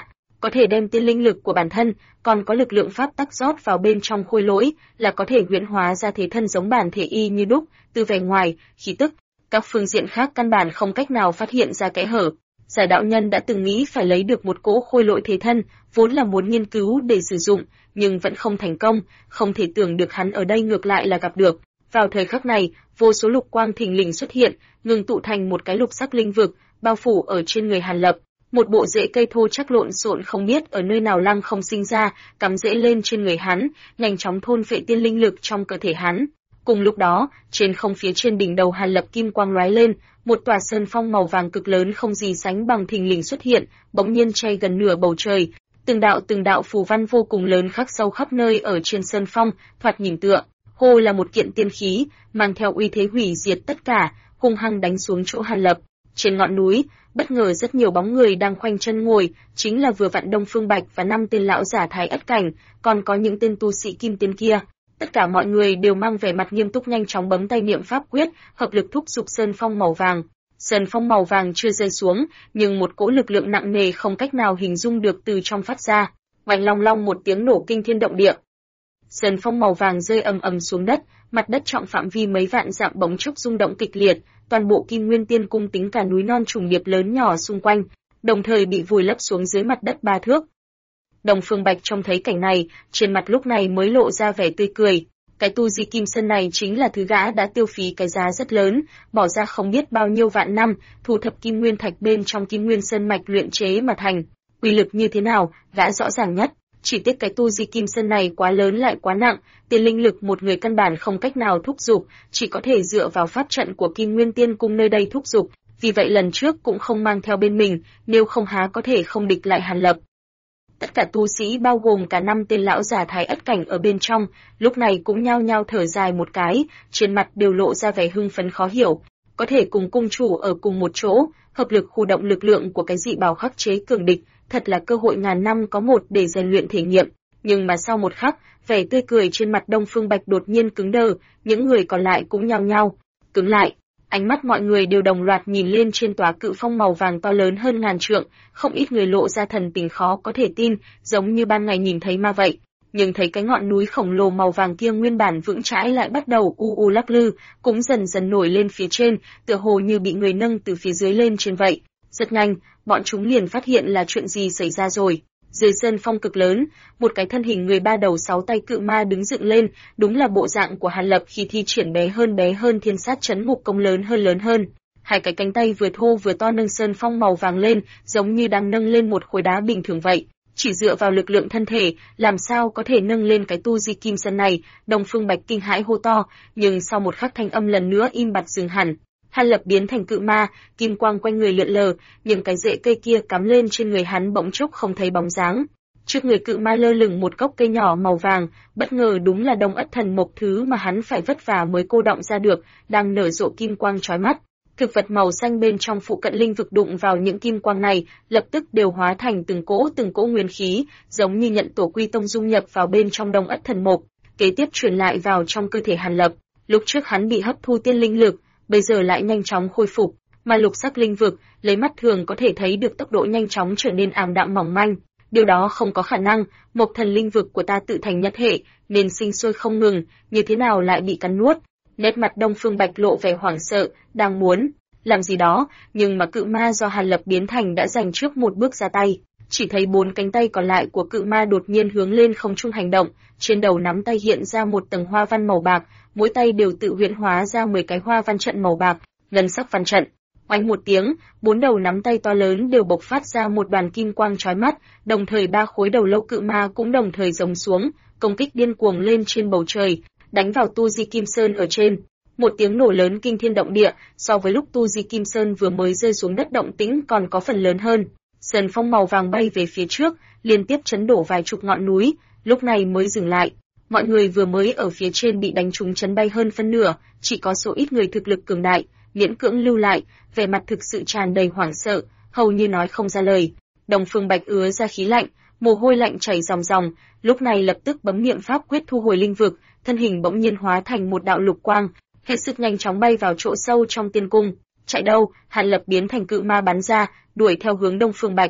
có thể đem tiên linh lực của bản thân, còn có lực lượng pháp tắc rót vào bên trong khôi lỗi, là có thể huyễn hóa ra thế thân giống bản thể y như đúc, từ vẻ ngoài, khí tức, các phương diện khác căn bản không cách nào phát hiện ra kẽ hở. Giải đạo nhân đã từng nghĩ phải lấy được một cỗ khôi lỗi thế thân, vốn là muốn nghiên cứu để sử dụng, nhưng vẫn không thành công, không thể tưởng được hắn ở đây ngược lại là gặp được. Vào thời khắc này, vô số lục quang thình lình xuất hiện, ngừng tụ thành một cái lục sắc linh vực, bao phủ ở trên người Hàn Lập. Một bộ rễ cây thô chắc lộn xộn không biết ở nơi nào lăng không sinh ra, cắm rễ lên trên người hắn, nhanh chóng thôn phệ tiên linh lực trong cơ thể hắn. Cùng lúc đó, trên không phía trên đỉnh đầu Hàn Lập kim quang lóe lên, một tòa sơn phong màu vàng cực lớn không gì sánh bằng thình lình xuất hiện, bỗng nhiên che gần nửa bầu trời. Từng đạo phù văn vô cùng lớn khắc sâu khắp nơi ở trên sơn phong, thoạt nhìn tựa hồ là một kiện tiên khí, mang theo uy thế hủy diệt tất cả, hung hăng đánh xuống chỗ Hàn Lập. Trên ngọn núi, bất ngờ rất nhiều bóng người đang khoanh chân ngồi, chính là vừa vặn Đông Phương Bạch và 5 tên lão giả Thái Ất cảnh, còn có những tên tu sĩ kim tiên kia. Tất cả mọi người đều mang vẻ mặt nghiêm túc nhanh chóng bấm tay niệm pháp quyết, hợp lực thúc giục sơn phong màu vàng. Sơn phong màu vàng chưa rơi xuống, nhưng một cỗ lực lượng nặng nề không cách nào hình dung được từ trong phát ra. Oanh long long một tiếng nổ kinh thiên động địa. Sơn phong màu vàng rơi ầm ầm xuống đất, mặt đất trọng phạm vi mấy vạn dặm bỗng chốc rung động kịch liệt, toàn bộ Kim Nguyên Tiên cung tính cả núi non trùng điệp lớn nhỏ xung quanh, đồng thời bị vùi lấp xuống dưới mặt đất 3 thước. Đông Phương Bạch trông thấy cảnh này, trên mặt lúc này mới lộ ra vẻ tươi cười. Cái tu di kim sơn này chính là thứ gã đã tiêu phí cái giá rất lớn, bỏ ra không biết bao nhiêu vạn năm, thu thập kim nguyên thạch bên trong Kim Nguyên Sơn mạch luyện chế mà thành. Uy lực như thế nào, gã rõ ràng nhất. Chỉ tiếc cái tu di kim sơn này quá lớn lại quá nặng, tiền linh lực một người căn bản không cách nào thúc giục, chỉ có thể dựa vào pháp trận của Kim Nguyên Tiên cung nơi đây thúc giục. Vì vậy lần trước cũng không mang theo bên mình, nếu không há có thể không địch lại Hàn Lập. Tất cả tu sĩ bao gồm cả 5 tên lão giả Thái Ất cảnh ở bên trong, lúc này cũng nhao nhao thở dài một cái, trên mặt đều lộ ra vẻ hưng phấn khó hiểu. Có thể cùng cung chủ ở cùng một chỗ, hợp lực khu động lực lượng của cái dị bảo khắc chế cường địch, thật là cơ hội ngàn năm có một để rèn luyện thể nghiệm. Nhưng mà sau một khắc, vẻ tươi cười trên mặt Đông Phương Bạch đột nhiên cứng đờ, những người còn lại cũng nhao nhao cứng lại. Ánh mắt mọi người đều đồng loạt nhìn lên trên tòa cự phong màu vàng to lớn hơn ngàn trượng, không ít người lộ ra thần tình khó có thể tin, giống như ban ngày nhìn thấy ma vậy. Nhưng thấy cái ngọn núi khổng lồ màu vàng kia nguyên bản vững chãi lại bắt đầu u lắc lư, cũng dần dần nổi lên phía trên, tựa hồ như bị người nâng từ phía dưới lên trên vậy. Rất nhanh, bọn chúng liền phát hiện là chuyện gì xảy ra rồi. Dưới sơn phong cực lớn, một cái thân hình người 3 đầu 6 tay cự ma đứng dựng lên, đúng là bộ dạng của Hàn Lập khi thi triển bé hơn thiên sát chấn ngục công lớn hơn. Hai cái cánh tay vừa thô vừa to nâng sơn phong màu vàng lên, giống như đang nâng lên một khối đá bình thường vậy. Chỉ dựa vào lực lượng thân thể, làm sao có thể nâng lên cái tu di kim sơn này? Đông Phương Bạch kinh hãi hô to, nhưng sau một khắc thanh âm lần nữa im bặt dừng hẳn. Hàn Lập biến thành cự ma, kim quang quanh người lượn lờ, nhưng cái rễ cây kia cắm lên trên người hắn bỗng chốc không thấy bóng dáng. Trước người cự ma lơ lửng một gốc cây nhỏ màu vàng, bất ngờ đúng là Đông Ất Thần Mộc, thứ mà hắn phải vất vả mới cô đọng ra được, đang nở rộ kim quang chói mắt. Thực vật màu xanh bên trong phụ cận linh vực đụng vào những kim quang này, lập tức đều hóa thành từng cỗ nguyên khí, giống như nhận tổ quy tông dung nhập vào bên trong Đông Ất Thần Mộc, kế tiếp truyền lại vào trong cơ thể Hàn Lập. Lúc trước hắn bị hấp thu tiên linh lực, bây giờ lại nhanh chóng khôi phục, mà lục sắc linh vực, lấy mắt thường có thể thấy được tốc độ nhanh chóng trở nên ảm đạm mỏng manh. Điều đó không có khả năng, Mộc Thần linh vực của ta tự thành nhất hệ, nên sinh sôi không ngừng, như thế nào lại bị cắn nuốt? Nét mặt Đông Phương Bạch lộ vẻ hoảng sợ, đang muốn làm gì đó, nhưng mà cự ma do Hàn Lập biến thành đã giành trước một bước ra tay. Chỉ thấy 4 cánh tay còn lại của cự ma đột nhiên hướng lên không trung hành động, trên đầu nắm tay hiện ra một tầng hoa văn màu bạc, mỗi tay đều tự huyễn hóa ra 10 cái hoa văn trận màu bạc, ngân sắc văn trận. Oanh một tiếng, 4 đầu nắm tay to lớn đều bộc phát ra một đoàn kim quang chói mắt, đồng thời 3 khối đầu lâu cự ma cũng đồng thời giông xuống, công kích điên cuồng lên trên bầu trời, đánh vào tu di kim sơn ở trên. Một tiếng nổ lớn kinh thiên động địa, so với lúc tu di kim sơn vừa mới rơi xuống đất động tĩnh còn có phần lớn hơn. Sơn phong màu vàng bay về phía trước, liên tiếp chấn đổ vài chục ngọn núi, lúc này mới dừng lại. Mọi người vừa mới ở phía trên bị đánh trúng chấn bay hơn phân nửa, chỉ có số ít người thực lực cường đại, miễn cưỡng lưu lại, vẻ mặt thực sự tràn đầy hoảng sợ, hầu như nói không ra lời. Đông Phương Bạch ứa ra khí lạnh, mồ hôi lạnh chảy ròng ròng, lúc này lập tức bấm niệm pháp quyết thu hồi linh vực, thân hình bỗng nhiên hóa thành một đạo lục quang, hết sức nhanh chóng bay vào chỗ sâu trong tiên cung. Chạy đâu? Hàn Lập biến thành cự ma bắn ra, đuổi theo hướng Đông Phương Bạch.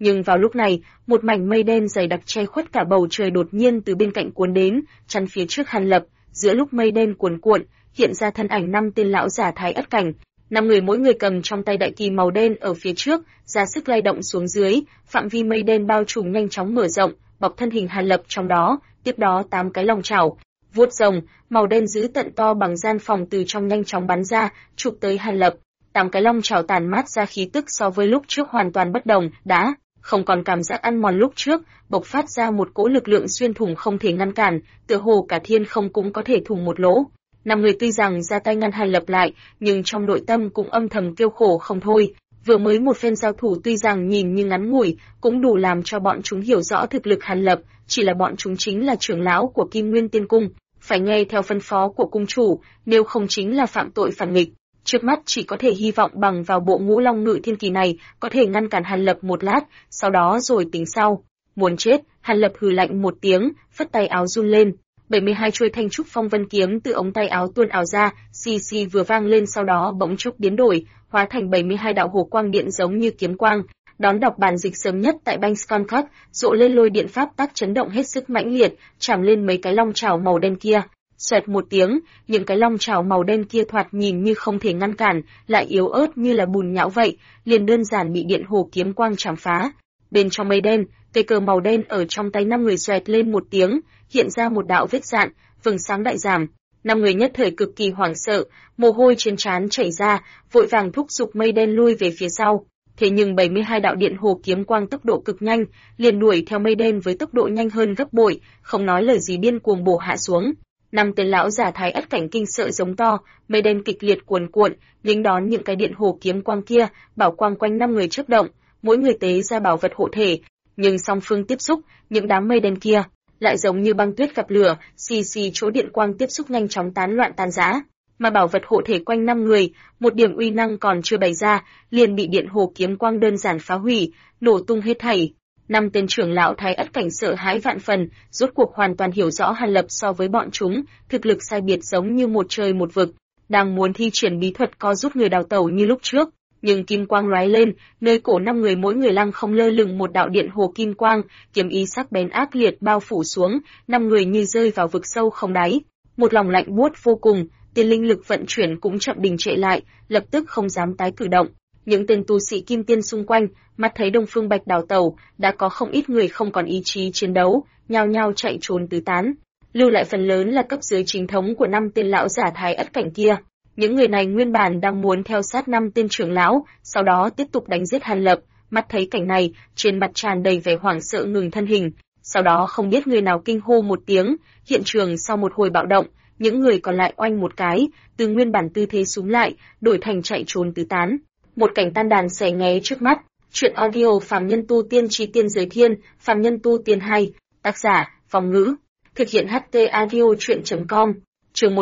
Nhưng vào lúc này, một mảnh mây đen dày đặc che khuất cả bầu trời đột nhiên từ bên cạnh cuốn đến, chắn phía trước Hàn Lập. Giữa lúc mây đen cuồn cuộn, hiện ra thân ảnh 5 tên lão giả Thái Ất Cảnh. 5 người mỗi người cầm trong tay đại kỳ màu đen ở phía trước, ra sức lay động xuống dưới, phạm vi mây đen bao trùm nhanh chóng mở rộng, bọc thân hình Hàn Lập trong đó, tiếp đó 8 cái long chảo, vuốt rồng, màu đen dữ tận to bằng gian phòng từ trong nhanh chóng bắn ra, chụp tới Hàn Lập. 8 cái long chảo tản mát ra khí tức so với lúc trước hoàn toàn bất đồng, đã không còn cảm giác ăn mòn lúc trước, bộc phát ra một cỗ lực lượng xuyên thủng không thể ngăn cản, tựa hồ cả thiên không cũng có thể thủng một lỗ. 5 người tuy rằng ra tay ngăn Hàn Lập lại, nhưng trong nội tâm cũng âm thầm kêu khổ không thôi. Vừa mới một phen giao thủ tuy rằng nhìn như ngắn ngủi, cũng đủ làm cho bọn chúng hiểu rõ thực lực Hàn Lập, chỉ là bọn chúng chính là trưởng lão của Kim Nguyên Tiên Cung, phải nghe theo phân phó của cung chủ, nếu không chính là phạm tội phản nghịch. Trước mắt chỉ có thể hy vọng bằng vào bộ Ngũ Long Ngự Thiên Kỳ này, có thể ngăn cản Hàn Lập một lát, sau đó rồi tính sau. Muốn chết, Hàn Lập hừ lạnh một tiếng, phất tay áo run lên. 72 chuôi thanh trúc phong vân kiếm từ ống tay áo tuôn ảo ra, xì xì vừa vang lên sau đó bỗng chốc biến đổi, hóa thành 72 đạo hồ quang điện giống như kiếm quang, đón đọc bản dịch sớm nhất tại Bankscon Cup, rộ lên lôi điện pháp tác chấn động hết sức mãnh liệt, chạm lên mấy cái long chảo màu đen kia. Xoẹt một tiếng, những cái long chảo màu đen kia thoạt nhìn như không thể ngăn cản, lại yếu ớt như là bùn nhão vậy, liền đơn giản bị điện hồ kiếm quang chạm phá. Bên trong mây đen, cây cờ màu đen ở trong tay 5 người xoẹt lên một tiếng, hiện ra một đạo vết dạn, vầng sáng đại giảm. 5 người nhất thời cực kỳ hoảng sợ, mồ hôi trên trán chảy ra, vội vàng thúc giục mây đen lui về phía sau. Thế nhưng 72 đạo điện hồ kiếm quang tốc độ cực nhanh, liền đuổi theo mây đen với tốc độ nhanh hơn gấp bội, không nói lời gì điên cuồng bổ hạ xuống. 5 tên lão giả Thái Ất Cảnh kinh sợ giống to, mây đen kịch liệt cuồn cuộn, nghênh đón những cái điện hồ kiếm quang kia, bảo quang quanh 5 người chớp động, mỗi người tế ra bảo vật hộ thể, nhưng song phương tiếp xúc, những đám mây đen kia lại giống như băng tuyết gặp lửa, xì xì chỗ điện quang tiếp xúc nhanh chóng tán loạn tan rã, mà bảo vật hộ thể quanh 5 người, một điểm uy năng còn chưa bày ra, liền bị điện hồ kiếm quang đơn giản phá hủy, nổ tung hết thảy. 5 tên trưởng lão Thái Ất Cảnh sợ hãi vạn phần, rốt cuộc hoàn toàn hiểu rõ Hàn Lập so với bọn chúng, thực lực sai biệt giống như một trời một vực, đang muốn thi triển bí thuật co rút người đào tẩu như lúc trước, nhưng kim quang lóe lên, nơi cổ 5 người mỗi người lăng không lơ lửng một đạo điện hồ kim quang, kiếm ý sắc bén ác liệt bao phủ xuống, 5 người như rơi vào vực sâu không đáy. Một lòng lạnh buốt vô cùng, tiền linh lực vận chuyển cũng chậm đình trệ lại, lập tức không dám tái cử động. Những tên tu sĩ kim tiên xung quanh, mắt thấy Đông Phương Bạch đào tẩu, đã có không ít người không còn ý chí chiến đấu, nhao nhao chạy trốn tứ tán, lưu lại phần lớn là cấp dưới chính thống của 5 tên lão giả Thái Ất Cảnh kia. Những người này nguyên bản đang muốn theo sát 5 tên trưởng lão, sau đó tiếp tục đánh giết Hàn Lập, mắt thấy cảnh này, trên mặt tràn đầy vẻ hoảng sợ ngừng thân hình, sau đó không biết người nào kinh hô một tiếng, hiện trường sau một hồi bạo động, những người còn lại oanh một cái, từ nguyên bản tư thế súng lại, đổi thành chạy trốn tứ tán. Một cảnh tan đàn xẻ nghé trước mắt. Truyện audio Phàm Nhân Tu Tiên Chí Tiên Giới Thiên, Phàm Nhân Tu Tiên 2, tác giả, Phong Ngữ, thực hiện HT audio truyện.com. Chương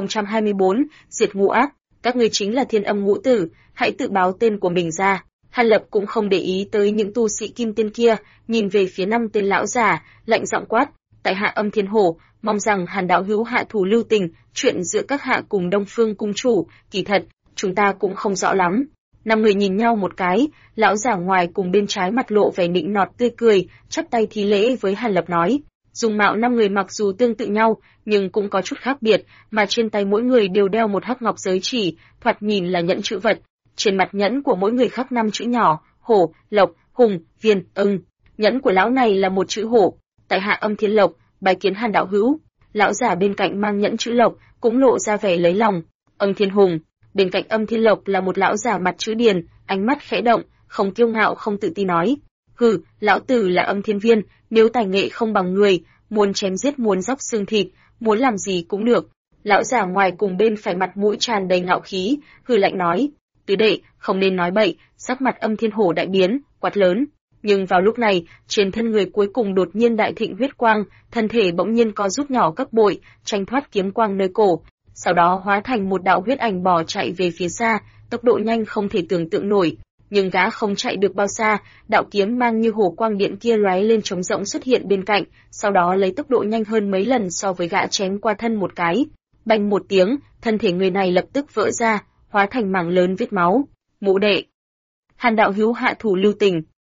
1024, diệt ngũ ác, các ngươi chính là Thiên Âm Ngũ Tử, hãy tự báo tên của mình ra. Hàn Lập cũng không để ý tới những tu sĩ kim tiên kia, nhìn về phía 5 tên lão giả, lạnh giọng quát, tại hạ Âm Thiên Hổ, mong rằng Hàn đạo hữu hạ thủ lưu tình, chuyện giữa các hạ cùng Đông Phương cung chủ, kỳ thật, chúng ta cũng không rõ lắm. 5 người nhìn nhau một cái, lão giả ngoài cùng bên trái mặt lộ vẻ nịnh nọt tươi cười, chắp tay thi lễ với Hàn Lập nói. Dung mạo 5 người mặc dù tương tự nhau, nhưng cũng có chút khác biệt, mà trên tay mỗi người đều đeo một hắc ngọc giới chỉ, thoạt nhìn là nhẫn chữ vật. Trên mặt nhẫn của mỗi người khắc 5 chữ nhỏ, hổ, lộc, hùng, viên, ưng. Nhẫn của lão này là một chữ hổ, tại hạ Âm Thiên Lộc, bái kiến Hàn đạo hữu. Lão giả bên cạnh mang nhẫn chữ lộc, cũng lộ ra vẻ lấy lòng. Âm Thiên Hùng, bên cạnh Âm Thiên Lộc là một lão giả mặt chữ điền, ánh mắt khẽ động, không kiêu ngạo không tự tin nói. Hừ, lão tử là Âm Thiên Viên, nếu tài nghệ không bằng người, muốn chém giết muốn róc xương thịt, muốn làm gì cũng được. Lão giả ngoài cùng bên phải mặt mũi tràn đầy ngạo khí, hừ lạnh nói. Tứ đệ, không nên nói bậy, sắc mặt Âm Thiên Hổ đại biến, quát lớn. Nhưng vào lúc này, trên thân người cuối cùng đột nhiên đại thịnh huyết quang, thân thể bỗng nhiên co rút nhỏ gấp bội, tranh thoát kiếm quang nơi cổ, sau đó hóa thành một đạo huyết ảnh bỏ chạy về phía xa, tốc độ nhanh không thể tưởng tượng nổi. Nhưng gã không chạy được bao xa, đạo kiếm mang như hồ quang điện kia lóe lên trống rỗng xuất hiện bên cạnh, sau đó lấy tốc độ nhanh hơn mấy lần so với gã chém qua thân một cái. Bành một tiếng, thân thể người này lập tức vỡ ra, hóa thành mảng lớn vết máu. Ngũ đệ, Hàn đạo hữu hạ thủ lưu tình.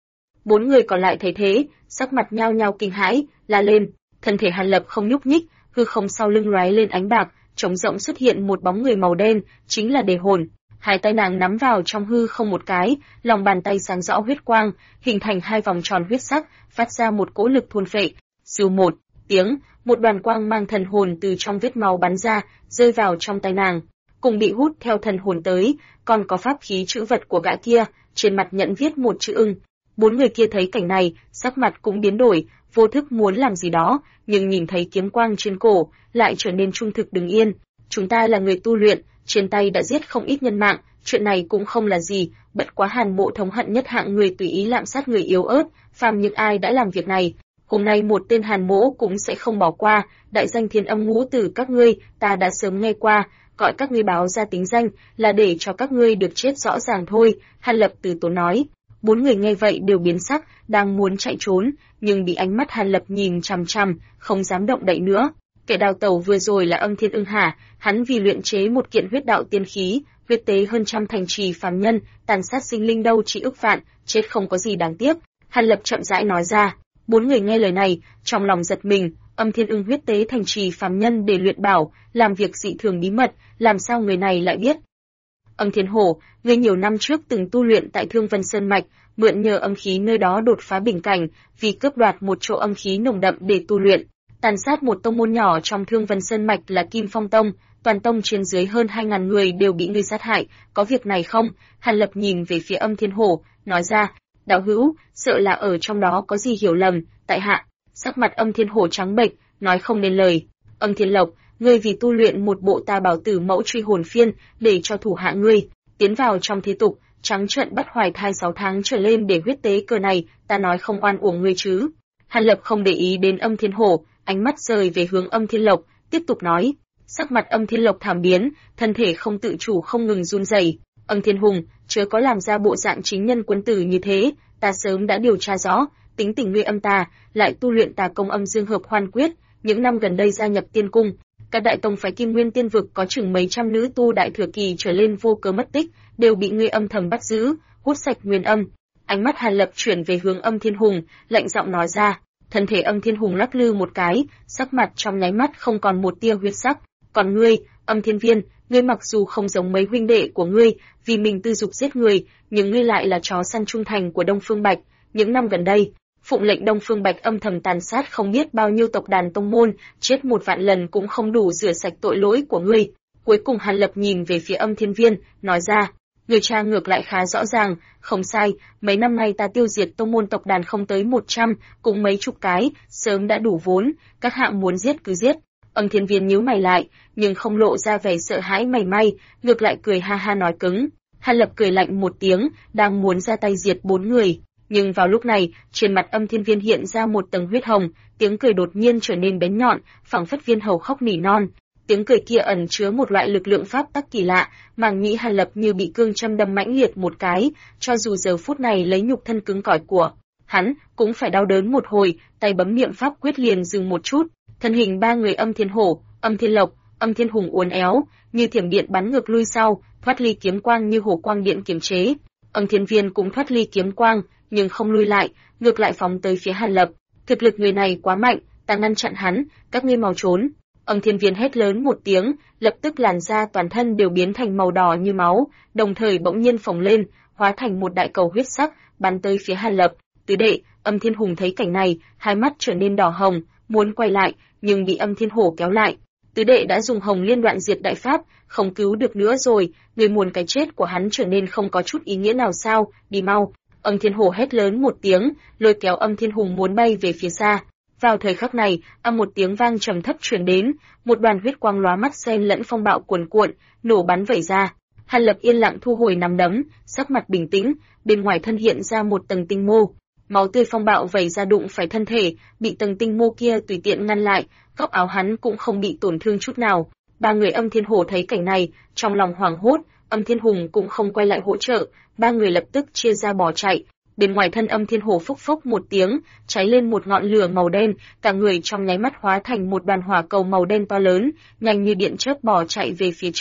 Bốn người còn lại thấy thế, sắc mặt nhao nhao kinh hãi, la lên. Thân thể Hàn Lập không nhúc nhích, hư không sau lưng lóe lên ánh bạc, trống rỗng xuất hiện một bóng người màu đen, chính là Đề Hồn. Hai tay nàng nắm vào trong hư không một cái, lòng bàn tay sáng rõ huyết quang, hình thành hai vòng tròn huyết sắc, phát ra một cỗ lực thôn phệ. Siêu một tiếng, một đoàn quang mang thần hồn từ trong vết máu bắn ra, rơi vào trong tay nàng, cùng bị hút theo thần hồn tới, còn có pháp khí chữ vật của gã kia, trên mặt nhận viết một chữ ưng. Bốn người kia thấy cảnh này, sắc mặt cũng biến đổi, vô thức muốn làm gì đó, nhưng nhìn thấy kiếm quang trên cổ, lại trở nên trung thực đứng yên. Chúng ta là người tu luyện, trên tay đã giết không ít nhân mạng, chuyện này cũng không là gì, bất quá Hàn Mộ thống hận nhất hạng người tùy ý lạm sát người yếu ớt, phàm những ai đã làm việc này, hôm nay một tên Hàn Mộ cũng sẽ không bỏ qua. Đại danh Thiên Âm Ngũ Tử các ngươi, ta đã sớm nghe qua, gọi các ngươi báo ra tính danh, là để cho các ngươi được chết rõ ràng thôi. Hàn Lập từ tốn nói. Bốn người nghe vậy đều biến sắc, đang muốn chạy trốn, nhưng bị ánh mắt Hàn Lập nhìn chằm chằm, không dám động đậy nữa. Kẻ đào tẩu vừa rồi là Âm Thiên Ưng hả? Hắn vì luyện chế một kiện huyết đạo tiên khí, huyết tế hơn trăm thành trì phàm nhân, tàn sát sinh linh đâu chỉ ức vạn, chết không có gì đáng tiếc. Hàn Lập chậm rãi nói ra. Bốn người nghe lời này, trong lòng giật mình. Âm Thiên Ưng huyết tế thành trì phàm nhân để luyện bảo, làm việc dị thường bí mật, làm sao người này lại biết? Âm Thiên Hổ, ngươi nhiều năm trước từng tu luyện tại Thương Vân Sơn mạch, mượn nhờ âm khí nơi đó đột phá bình cảnh, vì cướp đoạt một chỗ âm khí nồng đậm để tu luyện, tàn sát một tông môn nhỏ trong Thương Vân Sơn mạch là Kim Phong Tông, toàn tông trên dưới hơn 2000 người đều bị ngươi sát hại, có việc này không? Hàn Lập nhìn về phía Âm Thiên Hổ, nói ra, đạo hữu, sợ là ở trong đó có gì hiểu lầm, tại hạ. Sắc mặt Âm Thiên Hổ trắng bệch, nói không nên lời. Âm Thiên Lộc, ngươi vì tu luyện một bộ Tà Bảo Tử Mẫu Truy Hồn Phiên, để cho thủ hạ ngươi tiến vào trong thế tục, trắng trợn bắt hoài thai 6 tháng trở lên để huyết tế cơ này, ta nói không oan uổng ngươi chứ? Hàn Lập không để ý đến Âm Thiên Hổ, ánh mắt rời về hướng Âm Thiên Lộc, tiếp tục nói. Sắc mặt Âm Thiên Lộc thảm biến, thân thể không tự chủ không ngừng run rẩy. Âm Thiên Hùng, chớ có làm ra bộ dạng chính nhân quân tử như thế, ta sớm đã điều tra rõ, tính tình ngươi âm tà, lại tu luyện Tà Công Âm Dương Hợp Hoan Quyết, những năm gần đây gia nhập Tiên Cung, các đại tông phái Kim Nguyên Tiên vực có chừng mấy trăm nữ tu đại thừa kỳ trở lên vô cớ mất tích, đều bị ngươi âm thầm bắt giữ, hút sạch nguyên âm. Ánh mắt Hàn Lập chuyển về hướng Âm Thiên Hùng, lạnh giọng nói ra. Thân thể Âm Thiên Hùng lắc lư một cái, sắc mặt trong nháy mắt không còn một tia huyết sắc. Còn ngươi, Âm Thiên Viên, ngươi mặc dù không giống mấy huynh đệ của ngươi, vì mình tư dục giết người, nhưng ngươi lại là chó săn trung thành của Đông Phương Bạch. Những năm gần đây, phụng lệnh Đông Phương Bạch âm thầm tàn sát không biết bao nhiêu tộc đàn tông môn, chết 1 vạn lần cũng không đủ rửa sạch tội lỗi của ngươi. Cuối cùng Hàn Lập nhìn về phía Âm Thiên Viên, nói ra, người cha ngược lại khá rõ ràng, không sai, mấy năm nay ta tiêu diệt tông môn tộc đàn không tới 100, cũng mấy chục cái, sớm đã đủ vốn, các hạng muốn giết cứ giết. Âm Thiên Viên nhíu mày lại, nhưng không lộ ra vẻ sợ hãi mảy may, ngược lại cười ha ha nói cứng. Hàn Lập cười lạnh một tiếng, đang muốn ra tay diệt 4 người. Nhưng vào lúc này, trên mặt Âm Thiên Viên hiện ra một tầng huyết hồng, tiếng cười đột nhiên trở nên bén nhọn, phảng phất viên hầu khóc nỉ non. Tiếng cười kia ẩn chứa một loại lực lượng pháp tắc kỳ lạ, màng nhĩ Hàn Lập như bị cương châm đâm mãnh liệt một cái, cho dù giờ phút này lấy nhục thân cứng cỏi của hắn, cũng phải đau đớn một hồi, tay bấm niệm pháp quyết liền dừng một chút. Thân hình 3 người Âm Thiên Hổ, Âm Thiên Lộc, Âm Thiên Hùng uốn éo, như thiểm điện bắn ngược lui sau, thoát ly kiếm quang như hổ quang điện kiềm chế. Âm Thiên Viên cũng thoát ly kiếm quang, nhưng không lui lại, ngược lại phóng tới phía Hàn Lập. Thực lực người này quá mạnh, ta ngăn chặn hắn, các ngươi mau trốn. Âm Thiên Viên hét lớn một tiếng, lập tức làn da toàn thân đều biến thành màu đỏ như máu, đồng thời bỗng nhiên phồng lên, hóa thành một đại cầu huyết sắc, bắn tới phía Hàn Lập. Tứ đệ, Âm Thiên Hùng thấy cảnh này, hai mắt trở nên đỏ hồng, muốn quay lại, nhưng bị Âm Thiên Hổ kéo lại. Tứ đệ đã dùng Hồng Liên Đoạn Diệt đại pháp, không cứu được nữa rồi, người muốn cái chết của hắn trở nên không có chút ý nghĩa nào sao? Đi mau! Âm Thiên Hổ hét lớn một tiếng, lôi kéo Âm Thiên Hùng muốn bay về phía xa. Vào thời khắc này, một tiếng vang trầm thấp truyền đến, một đoàn huyết quang lóa mắt xen lẫn phong bạo cuồn cuộn, nổ bắn vẩy ra. Hàn Lập yên lặng thu hồi nắm đấm, sắc mặt bình tĩnh, bên ngoài thân hiện ra một tầng tinh mô. Máu tươi phong bạo vẩy ra đụng phải thân thể, bị tầng tinh mô kia tùy tiện ngăn lại, góc áo hắn cũng không bị tổn thương chút nào. 3 người Âm Thiên Hổ thấy cảnh này, trong lòng hoảng hốt, Âm Thiên Hùng cũng không quay lại hỗ trợ, 3 người lập tức chia ra bỏ chạy. Bên ngoài thân Âm Thiên Hổ phốc phốc một tiếng, cháy lên một ngọn lửa màu đen, cả người trong nháy mắt hóa thành một đoàn hỏa cầu màu đen to lớn, nhanh như điện chớp bỏ chạy về phía trước.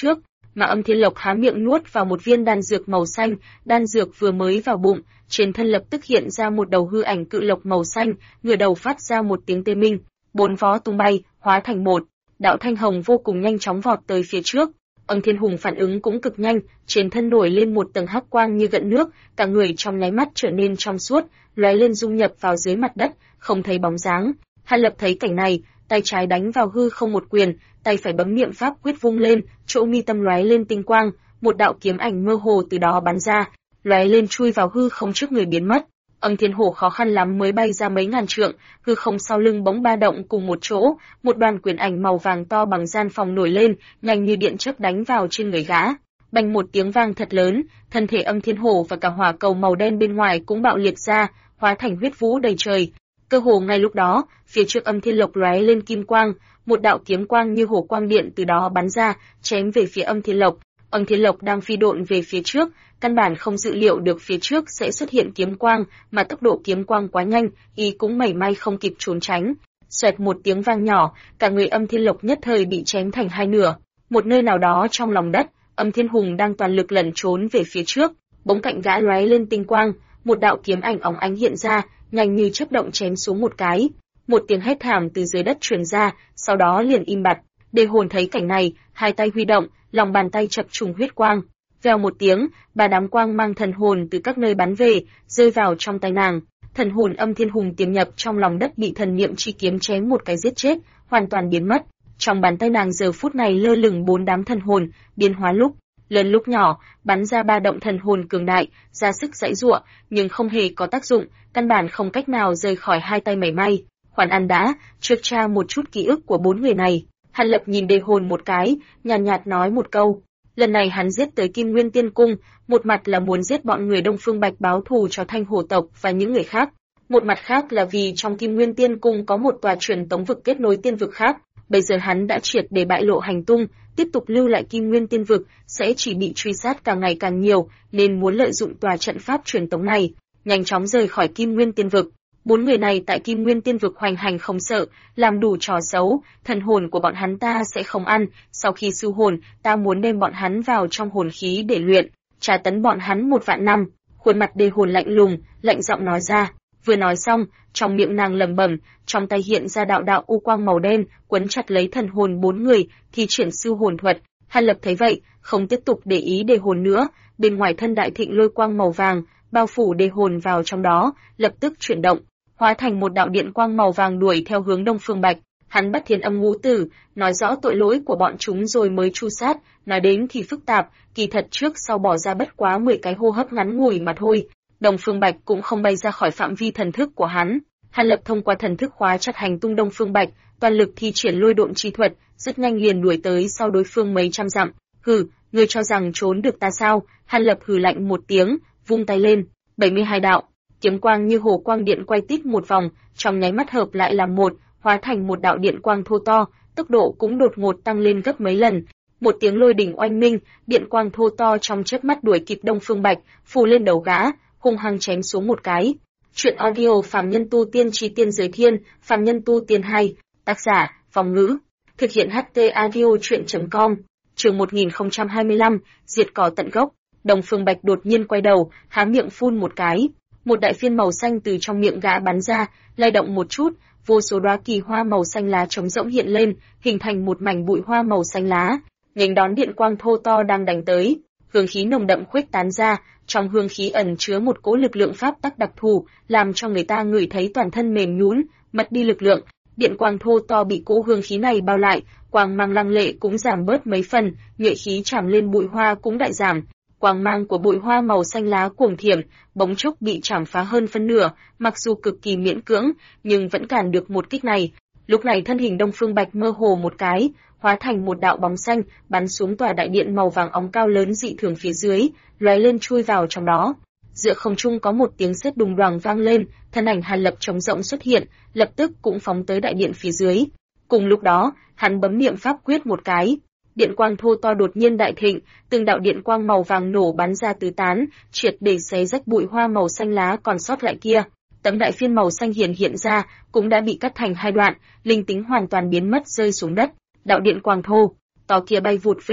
mà Âm Thiên Lộc há miệng nuốt vào một viên đan dược màu xanh, đan dược vừa mới vào bụng, trên thân lập tức hiện ra một đầu hư ảnh cự lộc màu xanh, ngửa đầu phát ra một tiếng tê minh, bốn vó tung bay, hóa thành một đạo thanh hồng vô cùng nhanh chóng vọt tới phía trước. Âm Thiên Hùng phản ứng cũng cực nhanh, trên thân nổi lên một tầng hắc quang như gợn nước, cả người trong nháy mắt trở nên trong suốt, lóe lên dung nhập vào dưới mặt đất, không thấy bóng dáng. Hàn Lập thấy cảnh này, tay trái đánh vào hư không một quyền, tay phải bấm niệm pháp quyết vung lên, chỗ mi tâm lóe lên tinh quang, một đạo kiếm ảnh mơ hồ từ đó bắn ra, lóe lên chui vào hư không trước người biến mất. Âm Thiên Hổ khó khăn lắm mới bay ra mấy ngàn trượng, hư không sau lưng bỗng ba động cùng một chỗ, một đoàn quyền ảnh màu vàng to bằng gian phòng nổi lên, nhanh như điện chớp đánh vào trên người gã. Bành một tiếng vang thật lớn, thân thể Âm Thiên Hổ và cả hỏa cầu màu đen bên ngoài cũng bạo liệt ra, hóa thành huyết vũ đầy trời. Cơ hồ ngay lúc đó, phía trước Âm Thiên Lộc lóe lên kim quang, một đạo kiếm quang như hổ quang điện từ đó bắn ra, chém về phía Âm Thiên Lộc. Âm Thiên Lộc đang phi độn về phía trước, căn bản không dự liệu được phía trước sẽ xuất hiện kiếm quang, mà tốc độ kiếm quang quá nhanh, y cũng mảy may không kịp trốn tránh. Xoẹt một tiếng vang nhỏ, cả người Âm Thiên Lộc nhất thời bị chém thành hai nửa. Một nơi nào đó trong lòng đất, Âm Thiên Hùng đang toàn lực lẩn trốn về phía trước, bỗng cạnh gã lóe lên tinh quang, một đạo kiếm ảnh óng ánh hiện ra, nhanh như chớp động chém xuống một cái. Một tiếng hét thảm từ dưới đất truyền ra, sau đó liền im bặt. Đề Hồn thấy cảnh này, hai tay huy động, lòng bàn tay chập trùng huyết quang. Vèo một tiếng, ba đám quang mang thần hồn từ các nơi bắn về, rơi vào trong tay nàng. Thần hồn Âm Thiên Hùng tiềm nhập trong lòng đất bị thần niệm chi kiếm chém một cái giết chết, hoàn toàn biến mất. Trong bàn tay nàng giờ phút này lơ lửng bốn đám thần hồn, biến hóa lúc lớn lúc nhỏ, bắn ra ba động thần hồn cường đại, ra sức giãy giụa, nhưng không hề có tác dụng, căn bản không cách nào rời khỏi hai tay mảy may. Hoàn An đã trước tra một chút ký ức của bốn người này. Hàn Lập nhìn Đề Hồn một cái, nhàn nhạt nói một câu. Lần này hắn giết tới Kim Nguyên Tiên Cung, một mặt là muốn giết bọn người Đông Phương Bạch báo thù cho Thanh Hổ tộc và những người khác, một mặt khác là vì trong Kim Nguyên Tiên Cung có một tòa truyền tống vực kết nối tiên vực khác. Bây giờ hắn đã triệt để bại lộ hành tung, tiếp tục lưu lại Kim Nguyên Tiên vực sẽ chỉ bị truy sát càng ngày càng nhiều, nên muốn lợi dụng tòa trận pháp truyền tống này, nhanh chóng rời khỏi Kim Nguyên Tiên vực. Bốn người này tại Kim Nguyên Tiên vực hoành hành không sợ, làm đủ trò xấu, thần hồn của bọn hắn ta sẽ không ăn, sau khi siêu hồn, ta muốn đem bọn hắn vào trong hồn khí để luyện, tra tấn bọn hắn 1.000 năm. Khuôn mặt Đề Hồn lạnh lùng, lạnh giọng nói ra. Vừa nói xong, trong miệng nàng lẩm bẩm, trong tay hiện ra đạo đạo u quang màu đen, quấn chặt lấy thần hồn bốn người, thi triển siêu hồn thuật. Hàn Lập thấy vậy, không tiếp tục để ý Đề Hồn nữa, bên ngoài thân đại thịnh lôi quang màu vàng, bao phủ Đề Hồn vào trong đó, lập tức chuyển động, hóa thành một đạo điện quang màu vàng đuổi theo hướng Đông Phương Bạch. Hắn bắt Thiên Âm Ngũ Tử, nói rõ tội lỗi của bọn chúng rồi mới tru sát, nói đến thì phức tạp, kỳ thật trước sau bỏ ra bất quá 10 cái hô hấp ngắn ngủi mà thôi. Đông Phương Bạch cũng không bay ra khỏi phạm vi thần thức của hắn. Hàn Lập thông qua thần thức khóa chặt hành tung Đông Phương Bạch, toàn lực thi triển lôi độn chi thuật, rất nhanh liền đuổi tới sau đối phương mấy trăm dặm. Hừ, ngươi cho rằng trốn được ta sao? Hàn Lập hừ lạnh một tiếng, vung tay lên, 72 đạo kiếm quang như hồ quang điện quay tít một vòng, trong nháy mắt hợp lại làm một, hóa thành một đạo điện quang thô to, tốc độ cũng đột ngột tăng lên gấp mấy lần. Một tiếng lôi đỉnh oanh minh, điện quang thô to trong chớp mắt đuổi kịp Đông Phương Bạch, phủ lên đầu gã, hung hăng chém xuống một cái. Truyện audio Phàm Nhân Tu Tiên Chi Tiên Giới Thiên, Phàm Nhân Tu Tiên 2, tác giả, Vong Ngữ, thực hiện HT audio truyện.com. Chương 1025, diệt cỏ tận gốc. Đông Phương Bạch đột nhiên quay đầu, há miệng phun một cái, một đại phiên màu xanh từ trong miệng gã bắn ra, lay động một chút, vô số đóa kỳ hoa màu xanh lá trống rỗng hiện lên, hình thành một mảnh bụi hoa màu xanh lá, nghênh đón điện quang thô to đang đánh tới. Hương khí nồng đậm khuếch tán ra, trong hương khí ẩn chứa một cỗ lực lượng pháp tắc đặc thù, làm cho người ta ngửi thấy toàn thân mềm nhũn, mất đi lực lượng. Điện quang thô to bị cỗ hương khí này bao lại, quang mang lăng lệ cũng giảm bớt mấy phần, nhuệ khí chạm lên bụi hoa cũng đại giảm. Quang mang của bụi hoa màu xanh lá cuồng thiểm, bỗng chốc bị chảm phá hơn phân nửa, mặc dù cực kỳ miễn cưỡng, nhưng vẫn cản được một kích này. Lúc này thân hình Đông Phương Bạch mơ hồ một cái, hóa thành một đạo bóng xanh, bắn xuống tòa đại điện màu vàng óng cao lớn dị thường phía dưới, lóe lên chui vào trong đó. Giữa không trung có một tiếng sét đùng đoàng vang lên, thân ảnh Hàn Lập trống rỗng xuất hiện, lập tức cũng phóng tới đại điện phía dưới. Cùng lúc đó, hắn bấm niệm pháp quyết một cái, điện quang thô to đột nhiên đại thịnh, từng đạo điện quang màu vàng nổ bắn ra tứ tán, triệt để xé rách bụi hoa màu xanh lá còn sót lại kia. Tấm đại phiên màu xanh hiện ra, cũng đã bị cắt thành hai đoạn, linh tính hoàn toàn biến mất rơi xuống đất. Đạo điện quang thô to kia bay vụt về,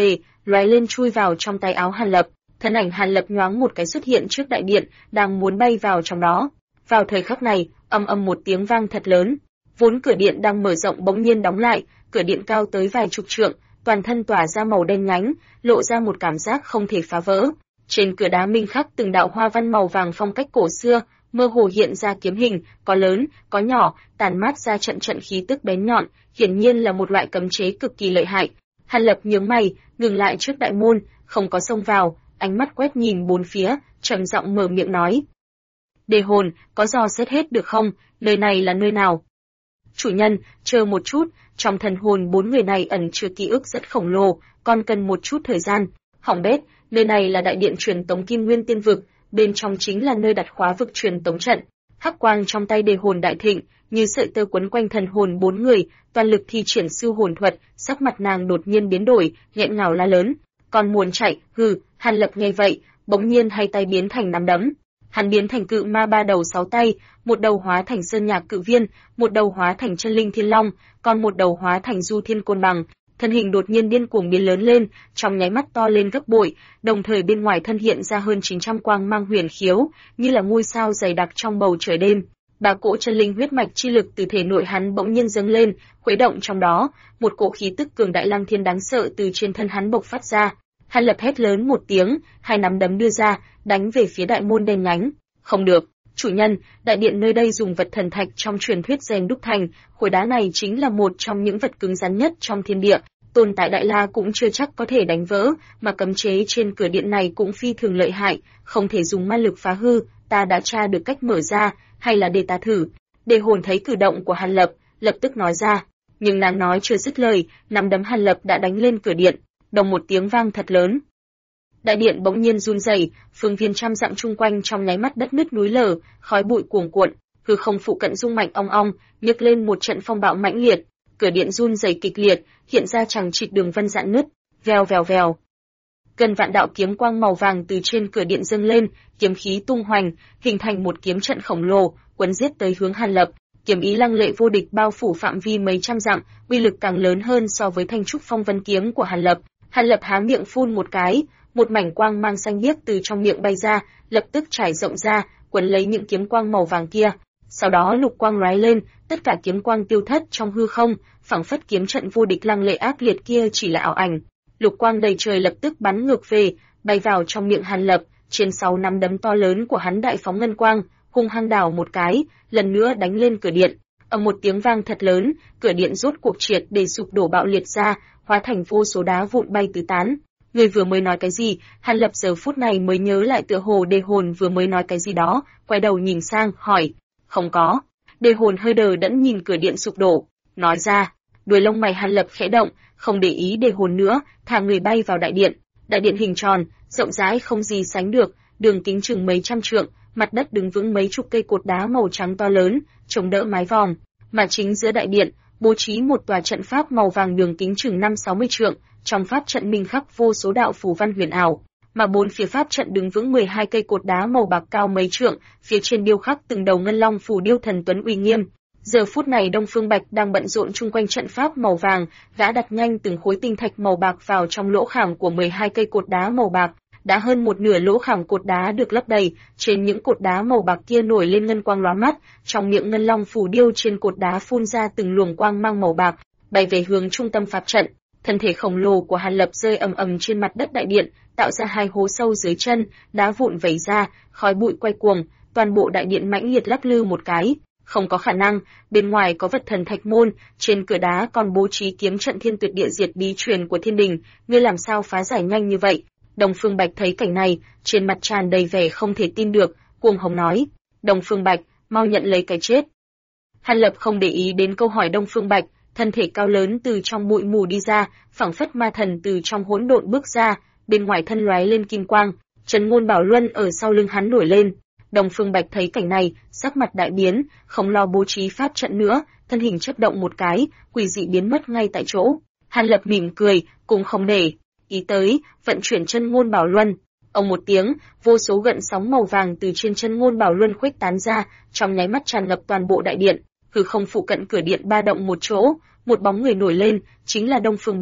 lóe lên chui vào trong tay áo Hàn Lập. Thân ảnh Hàn Lập nhoáng một cái xuất hiện trước đại điện, đang muốn bay vào trong đó. Vào thời khắc này, ầm ầm một tiếng vang thật lớn, vốn cửa điện đang mở rộng bỗng nhiên đóng lại, cửa điện cao tới vài chục trượng, toàn thân tỏa ra màu đen nhánh, lộ ra một cảm giác không thể phá vỡ. Trên cửa đá minh khắc từng đạo hoa văn màu vàng phong cách cổ xưa, mơ hồ hiện ra kiếm hình, có lớn, có nhỏ, tản mát ra trận trận khí tức bén nhọn, hiển nhiên là một loại cấm chế cực kỳ lợi hại. Hàn Lập nhướng mày, ngừng lại trước đại môn, không có xông vào, ánh mắt quét nhìn bốn phía, trầm giọng mở miệng nói: "Đề hồn, có dò xét hết được không? Nơi này là nơi nào?" "Chủ nhân, chờ một chút, trong thần hồn bốn người này ẩn chứa ký ức rất khổng lồ, còn cần một chút thời gian." "Hỏng bét, nơi này là đại điện truyền tống Kim Nguyên Tiên Vực, bên trong chính là nơi đặt khóa vực truyền tống trận." Hắc quang trong tay Đề hồn đại thịnh, như sợi tơ quấn quanh thần hồn bốn người, toàn lực thi triển siêu hồn thuật, sắc mặt nàng đột nhiên biến đổi, nghẹn ngào la lớn: "Còn muốn chạy?" "Hừ." Hàn Lập nghe vậy, bỗng nhiên hai tay biến thành nắm đấm. Hắn biến thành cự ma ba đầu sáu tay, một đầu hóa thành sơn nhạc cự viên, một đầu hóa thành chân linh thiên long, còn một đầu hóa thành du thiên côn bằng. Thân hình đột nhiên điên cuồng biến lớn lên, trong nháy mắt to lên gấp bội, đồng thời bên ngoài thân hiện ra hơn 900 quang mang huyền khiếu, như là ngôi sao dày đặc trong bầu trời đêm. Ba cỗ chân linh huyết mạch chi lực từ thể nội hắn bỗng nhiên dâng lên, khuấy động trong đó, một cỗ khí tức cường đại lăng thiên đáng sợ từ trên thân hắn bộc phát ra. Hàn Lập hét lớn một tiếng, hai nắm đấm đưa ra, đánh về phía đại môn đen nhánh. "Không được, chủ nhân, đại điện nơi đây dùng vật thần thạch trong truyền thuyết rèn đúc thành, khối đá này chính là một trong những vật cứng rắn nhất trong thiên địa, tồn tại đại la cũng chưa chắc có thể đánh vỡ, mà cấm chế trên cửa điện này cũng phi thường lợi hại, không thể dùng ma lực phá hư, ta đã tra được cách mở ra, hay là để ta thử?" Đề hồn thấy cử động của Hàn Lập, lập tức nói ra, nhưng nàng nói chưa dứt lời, nắm đấm Hàn Lập đã đánh lên cửa điện, đồng một tiếng vang thật lớn. Đại điện bỗng nhiên run rẩy, phương viên trăm dặm chung quanh trong nháy mắt đất nứt núi lở, khói bụi cuồn cuộn, hư không phụ cận rung mạnh ong ong, nhấc lên một trận phong bạo mãnh liệt, cửa điện run rẩy kịch liệt, hiện ra chằng chịt đường vân rạn nứt, vèo vèo vèo. Gần vạn đạo kiếm quang màu vàng từ trên cửa điện dâng lên, kiếm khí tung hoành, hình thành một kiếm trận khổng lồ, quấn giết tới hướng Hàn Lập. Kiếm ý lăng lệ vô địch bao phủ phạm vi mấy trăm dặm, uy lực càng lớn hơn so với thanh trúc phong vân kiếm của Hàn Lập. Hàn Lập há miệng phun một cái, một mảnh quang mang xanh biếc từ trong miệng bay ra, lập tức trải rộng ra, quấn lấy những kiếm quang màu vàng kia. Sau đó lục quang lóe lên, tất cả kiếm quang tiêu thất trong hư không, phảng phất kiếm trận vô địch lăng lệ ác liệt kia chỉ là ảo ảnh. Lục quang đầy trời lập tức bắn ngược về, bay vào trong miệng Hàn Lập, trên 6 nắm đấm to lớn của hắn đại phóng ngân quang, hung hăng đảo một cái, lần nữa đánh lên cửa điện. Ầm một tiếng vang thật lớn, cửa điện rốt cuộc triệt để sụp đổ bạo liệt ra, hóa thành vô số đá vụn bay tứ tán. Người vừa mới nói cái gì? Hàn Lập giờ phút này mới nhớ lại tựa hồ Đề hồn vừa mới nói cái gì đó, quay đầu nhìn sang, hỏi. Không có. Đề hồn hơi đờ đẫn nhìn cửa điện sụp đổ, nói ra. Đuôi lông mày Hàn Lập khẽ động, không để ý Đề hồn nữa, thả người bay vào đại điện. Đại điện hình tròn, rộng rãi không gì sánh được, đường kính chừng mấy trăm trượng, mặt đất đứng vững mấy chục cây cột đá màu trắng to lớn, chống đỡ mái vòm. Mà chính giữa đại điện, bố trí một tòa trận pháp màu vàng đường kính chừng 5-60 trượng, trong pháp trận minh khắc vô số đạo phù văn huyền ảo, mà bốn phía pháp trận đứng vững 12 cây cột đá màu bạc cao mấy trượng, phía trên điêu khắc từng đầu ngân long phù điêu thần tuấn uy nghiêm. Giờ phút này Đông Phương Bạch đang bận rộn chung quanh trận pháp màu vàng, gã đặt nhanh từng khối tinh thạch màu bạc vào trong lỗ khảm của 12 cây cột đá màu bạc. Đã hơn một nửa lỗ khảm cột đá được lấp đầy, trên những cột đá màu bạc kia nổi lên ngân quang lóa mắt, trong miệng ngân long phù điêu trên cột đá phun ra từng luồng quang mang màu bạc, bay về hướng trung tâm pháp trận. Thân thể khổng lồ của Hàn Lập rơi ầm ầm trên mặt đất đại điện, tạo ra hai hố sâu dưới chân, đá vụn vẩy ra, khói bụi quay cuồng, toàn bộ đại điện mãnh liệt lắc lư một cái. Không có khả năng, bên ngoài có vật thần thạch môn, trên cửa đá còn bố trí kiếm trận thiên tuyệt địa diệt bí truyền của thiên đình, ngươi làm sao phá giải nhanh như vậy? Đông Phương Bạch thấy cảnh này, trên mặt tràn đầy vẻ không thể tin được, cuồng hống nói: Đông Phương Bạch, mau nhận lấy cái chết. Hàn Lập không để ý đến câu hỏi Đông Phương Bạch, thân thể cao lớn từ trong bụi mù đi ra, phảng phất ma thần từ trong hỗn độn bước ra, bên ngoài thân lóe lên kim quang, Trấn Ngôn Bảo Luân ở sau lưng hắn nổi lên. Đông Phương Bạch thấy cảnh này, sắc mặt đại biến, không lo bố trí pháp trận nữa, thân hình chớp động một cái, quỷ dị biến mất ngay tại chỗ. Hàn Lập mỉm cười, cũng không để ý tới, vận chuyển Chân Ngôn Bảo Luân. Ông một tiếng, vô số gợn sóng màu vàng từ trên Chân Ngôn Bảo Luân khuếch tán ra, trong nháy mắt tràn ngập toàn bộ đại điện. Hư không phụ cận cửa điện ba động một chỗ, một bóng người nổi lên, chính là Đông Phương Bạch.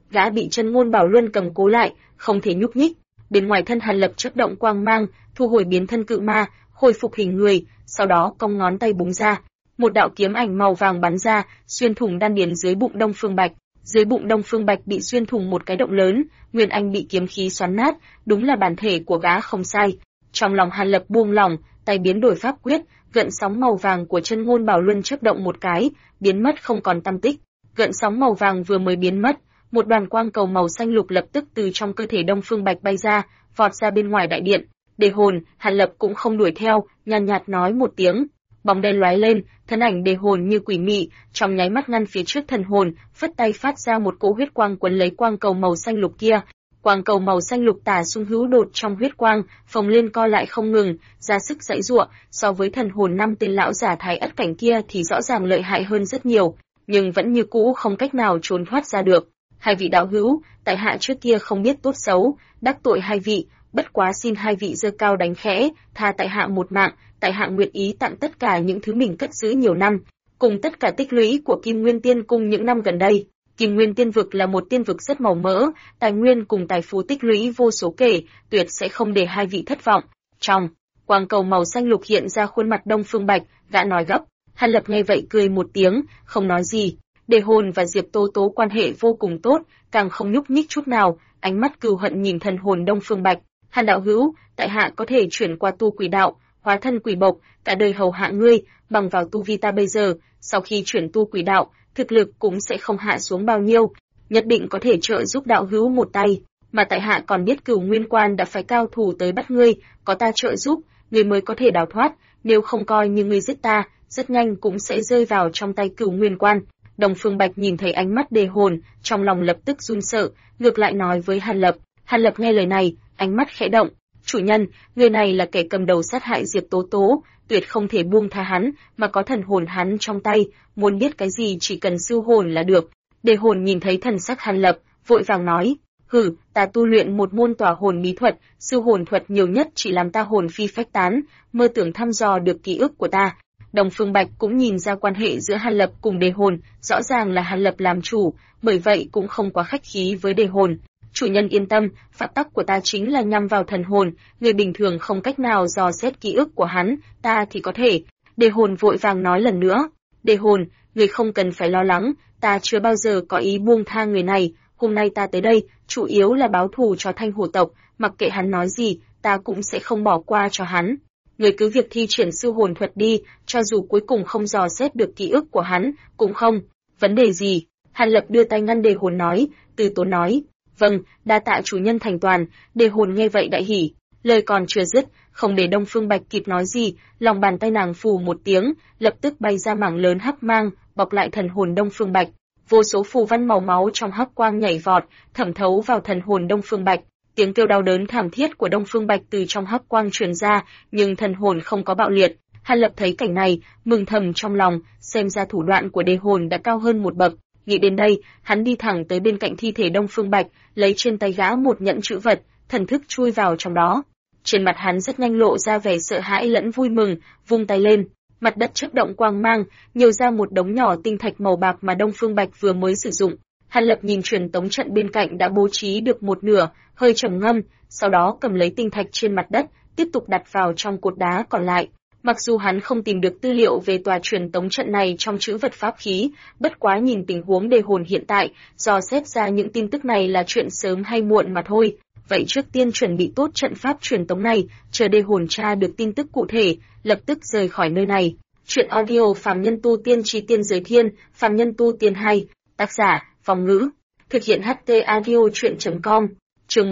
gã bị Chân Ngôn Bảo Luân cầm cố lại, không thể nhúc nhích. Bên ngoài thân Hàn Lập chớp động quang mang, thu hồi biến thân cự ma, khôi phục hình người, sau đó cong ngón tay búng ra, một đạo kiếm ảnh màu vàng bắn ra, xuyên thủng đan điền dưới bụng Đông Phương Bạch. Dưới bụng Đông Phương Bạch bị xuyên thủng một cái động lớn, nguyên anh bị kiếm khí xoắn nát, đúng là bản thể của gã không sai. Trong lòng Hàn Lập buông lỏng, tay biến đổi pháp quyết, gợn sóng màu vàng của Chân Ngôn Bảo Luân chớp động một cái, biến mất không còn tăm tích. Gợn sóng màu vàng vừa mới biến mất, một đoàn quang cầu màu xanh lục lập tức từ trong cơ thể Đông Phương Bạch bay ra, vọt ra bên ngoài đại điện. Đề Hồn, Hàn Lập cũng không đuổi theo, nhàn nhạt nói một tiếng. Bóng đen lóe lên, thân ảnh Đề Hồn như quỷ mị, trong nháy mắt ngăn phía trước thần hồn, phất tay phát ra một cỗ huyết quang quấn lấy quang cầu màu xanh lục kia. Quang cầu màu xanh lục tả xung hữu đột trong huyết quang, phồng lên co lại không ngừng, ra sức giãy giụa, so với thần hồn 5 tên lão giả thái ất cảnh kia thì rõ ràng lợi hại hơn rất nhiều, nhưng vẫn như cũ không cách nào trốn thoát ra được. Hai vị đạo hữu, tại hạ trước kia không biết tốt xấu, đắc tội hai vị, bất quá xin hai vị giơ cao đánh khẽ, tha tại hạ một mạng, tại hạ nguyện ý tặng tất cả những thứ mình cất giữ nhiều năm, cùng tất cả tích lũy của Kim Nguyên Tiên Cung những năm gần đây. Kim Nguyên Tiên Vực là một tiên vực rất màu mỡ, tài nguyên cùng tài phú tích lũy vô số kể, tuyệt sẽ không để hai vị thất vọng. Trong quang cầu màu xanh lục hiện ra khuôn mặt Đông Phương Bạch, gã nói gấp. Hàn Lập nghe vậy cười một tiếng, không nói gì. Đề Hồn và Diệp Tố Tố quan hệ vô cùng tốt, càng không nhúc nhích chút nào, ánh mắt cừu hận nhìn thần hồn Đông Phương Bạch. Hàn đạo hữu, tại hạ có thể chuyển qua tu quỷ đạo, hóa thân quỷ bộc, cả đời hầu hạ ngươi, bằng vào tu vi ta bây giờ, sau khi chuyển tu quỷ đạo, thực lực cũng sẽ không hạ xuống bao nhiêu, nhất định có thể trợ giúp đạo hữu một tay, mà tại hạ còn biết Cửu Nguyên Quan đã phái cao thủ tới bắt ngươi, có ta trợ giúp, ngươi mới có thể đào thoát, nếu không coi như ngươi giết ta, rất nhanh cũng sẽ rơi vào trong tay Cửu Nguyên Quan. Đông Phương Bạch nhìn thấy ánh mắt Đề Hồn, trong lòng lập tức run sợ, ngược lại nói với Hàn Lập. Hàn Lập nghe lời này, ánh mắt khẽ động. Chủ nhân, người này là kẻ cầm đầu sát hại Diệp Tố Tố, tuyệt không thể buông tha hắn, mà có thần hồn hắn trong tay, muốn biết cái gì chỉ cần siêu hồn là được. Đề Hồn nhìn thấy thần sắc Hàn Lập, vội vàng nói, hử, ta tu luyện một môn tỏa hồn bí thuật, siêu hồn thuật nhiều nhất chỉ làm ta hồn phi phách tán, mơ tưởng thăm dò được ký ức của ta. Đông Phương Bạch cũng nhìn ra quan hệ giữa Hàn Lập cùng Đề Hồn, rõ ràng là Hàn Lập làm chủ, bởi vậy cũng không quá khách khí với Đề Hồn. Chủ nhân yên tâm, pháp tắc của ta chính là nhằm vào thần hồn, người bình thường không cách nào dò xét ký ức của hắn, ta thì có thể. Đề Hồn vội vàng nói lần nữa. Đề Hồn, người không cần phải lo lắng, ta chưa bao giờ có ý buông tha người này, hôm nay ta tới đây, chủ yếu là báo thù cho Thanh Hổ tộc, mặc kệ hắn nói gì, ta cũng sẽ không bỏ qua cho hắn. Người cứ việc thi triển siêu hồn thuật đi, cho dù cuối cùng không dò xét được ký ức của hắn, cũng không vấn đề gì. Hàn Lập đưa tay ngăn Đề Hồn nói, từ tốn nói. Vâng, đa tạ chủ nhân thành toàn. Đề Hồn nghe vậy đại hỉ, lời còn chưa dứt, không để Đông Phương Bạch kịp nói gì, lòng bàn tay nàng phù một tiếng, lập tức bay ra mảng lớn hắc mang, bọc lại thần hồn Đông Phương Bạch. Vô số phù văn màu máu trong hắc quang nhảy vọt, thẩm thấu vào thần hồn Đông Phương Bạch. Tiếng kêu đau đớn thảm thiết của Đông Phương Bạch từ trong hắc quang truyền ra, nhưng thần hồn không có bạo liệt. Hàn Lập thấy cảnh này, mừng thầm trong lòng, xem ra thủ đoạn của Đề Hồn đã cao hơn một bậc. Nghĩ đến đây, hắn đi thẳng tới bên cạnh thi thể Đông Phương Bạch, lấy trên tay gã một nhẫn trữ vật, thần thức chui vào trong đó. Trên mặt hắn rất nhanh lộ ra vẻ sợ hãi lẫn vui mừng, vung tay lên, mặt đất chớp động quang mang, nhiều ra một đống nhỏ tinh thạch màu bạc mà Đông Phương Bạch vừa mới sử dụng. Hàn Lập nhìn truyền tống trận bên cạnh đã bố trí được một nửa, hơi trầm ngâm, sau đó cầm lấy tinh thạch trên mặt đất, tiếp tục đặt vào trong cột đá còn lại. Mặc dù hắn không tìm được tư liệu về tòa truyền tống trận này trong trữ vật pháp khí, bất quá nhìn tình huống Đề Hồn hiện tại, dò xét ra những tin tức này là chuyện sớm hay muộn mà thôi. Vậy trước tiên chuẩn bị tốt trận pháp truyền tống này, chờ Đề Hồn tra được tin tức cụ thể, lập tức rời khỏi nơi này. Chuyện audio Phàm Nhân Tu Tiên Chí Tiên Giới Thiên, Phàm Nhân Tu Tiên 2, tác giả, Phong Ngữ, thực hiện HT Audio Truyện.com, chương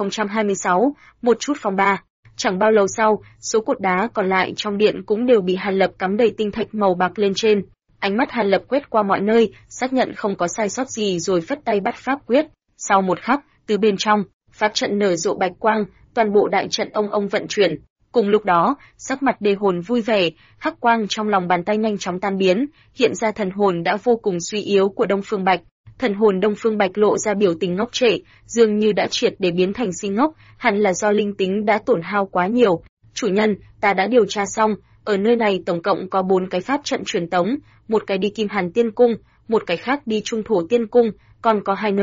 1026, một chút phòng 3. Chẳng bao lâu sau, số cột đá còn lại trong điện cũng đều bị Hàn Lập cắm đầy tinh thạch màu bạc lên trên. Ánh mắt Hàn Lập quét qua mọi nơi, xác nhận không có sai sót gì rồi phất tay bắt pháp quyết. Sau một khắc, từ bên trong, pháp trận nở rộ bạch quang, toàn bộ đại trận ông vận chuyển. Cùng lúc đó, sắc mặt Đề Hồn vui vẻ, hắc quang trong lòng bàn tay nhanh chóng tan biến, hiện ra thần hồn đã vô cùng suy yếu của Đông Phương Bạch. Thần hồn Đông Phương Bạch lộ ra biểu tình ngốc trệ, dường như đã triệt để biến thành si ngốc, hẳn là do linh tính đã tổn hao quá nhiều. Chủ nhân, ta đã điều tra xong, ở nơi này tổng cộng có 4 cái pháp trận truyền tống, một cái đi Kim Hàn Tiên Cung, một cái khác đi Trung Thổ Tiên Cung, còn có 2 nơi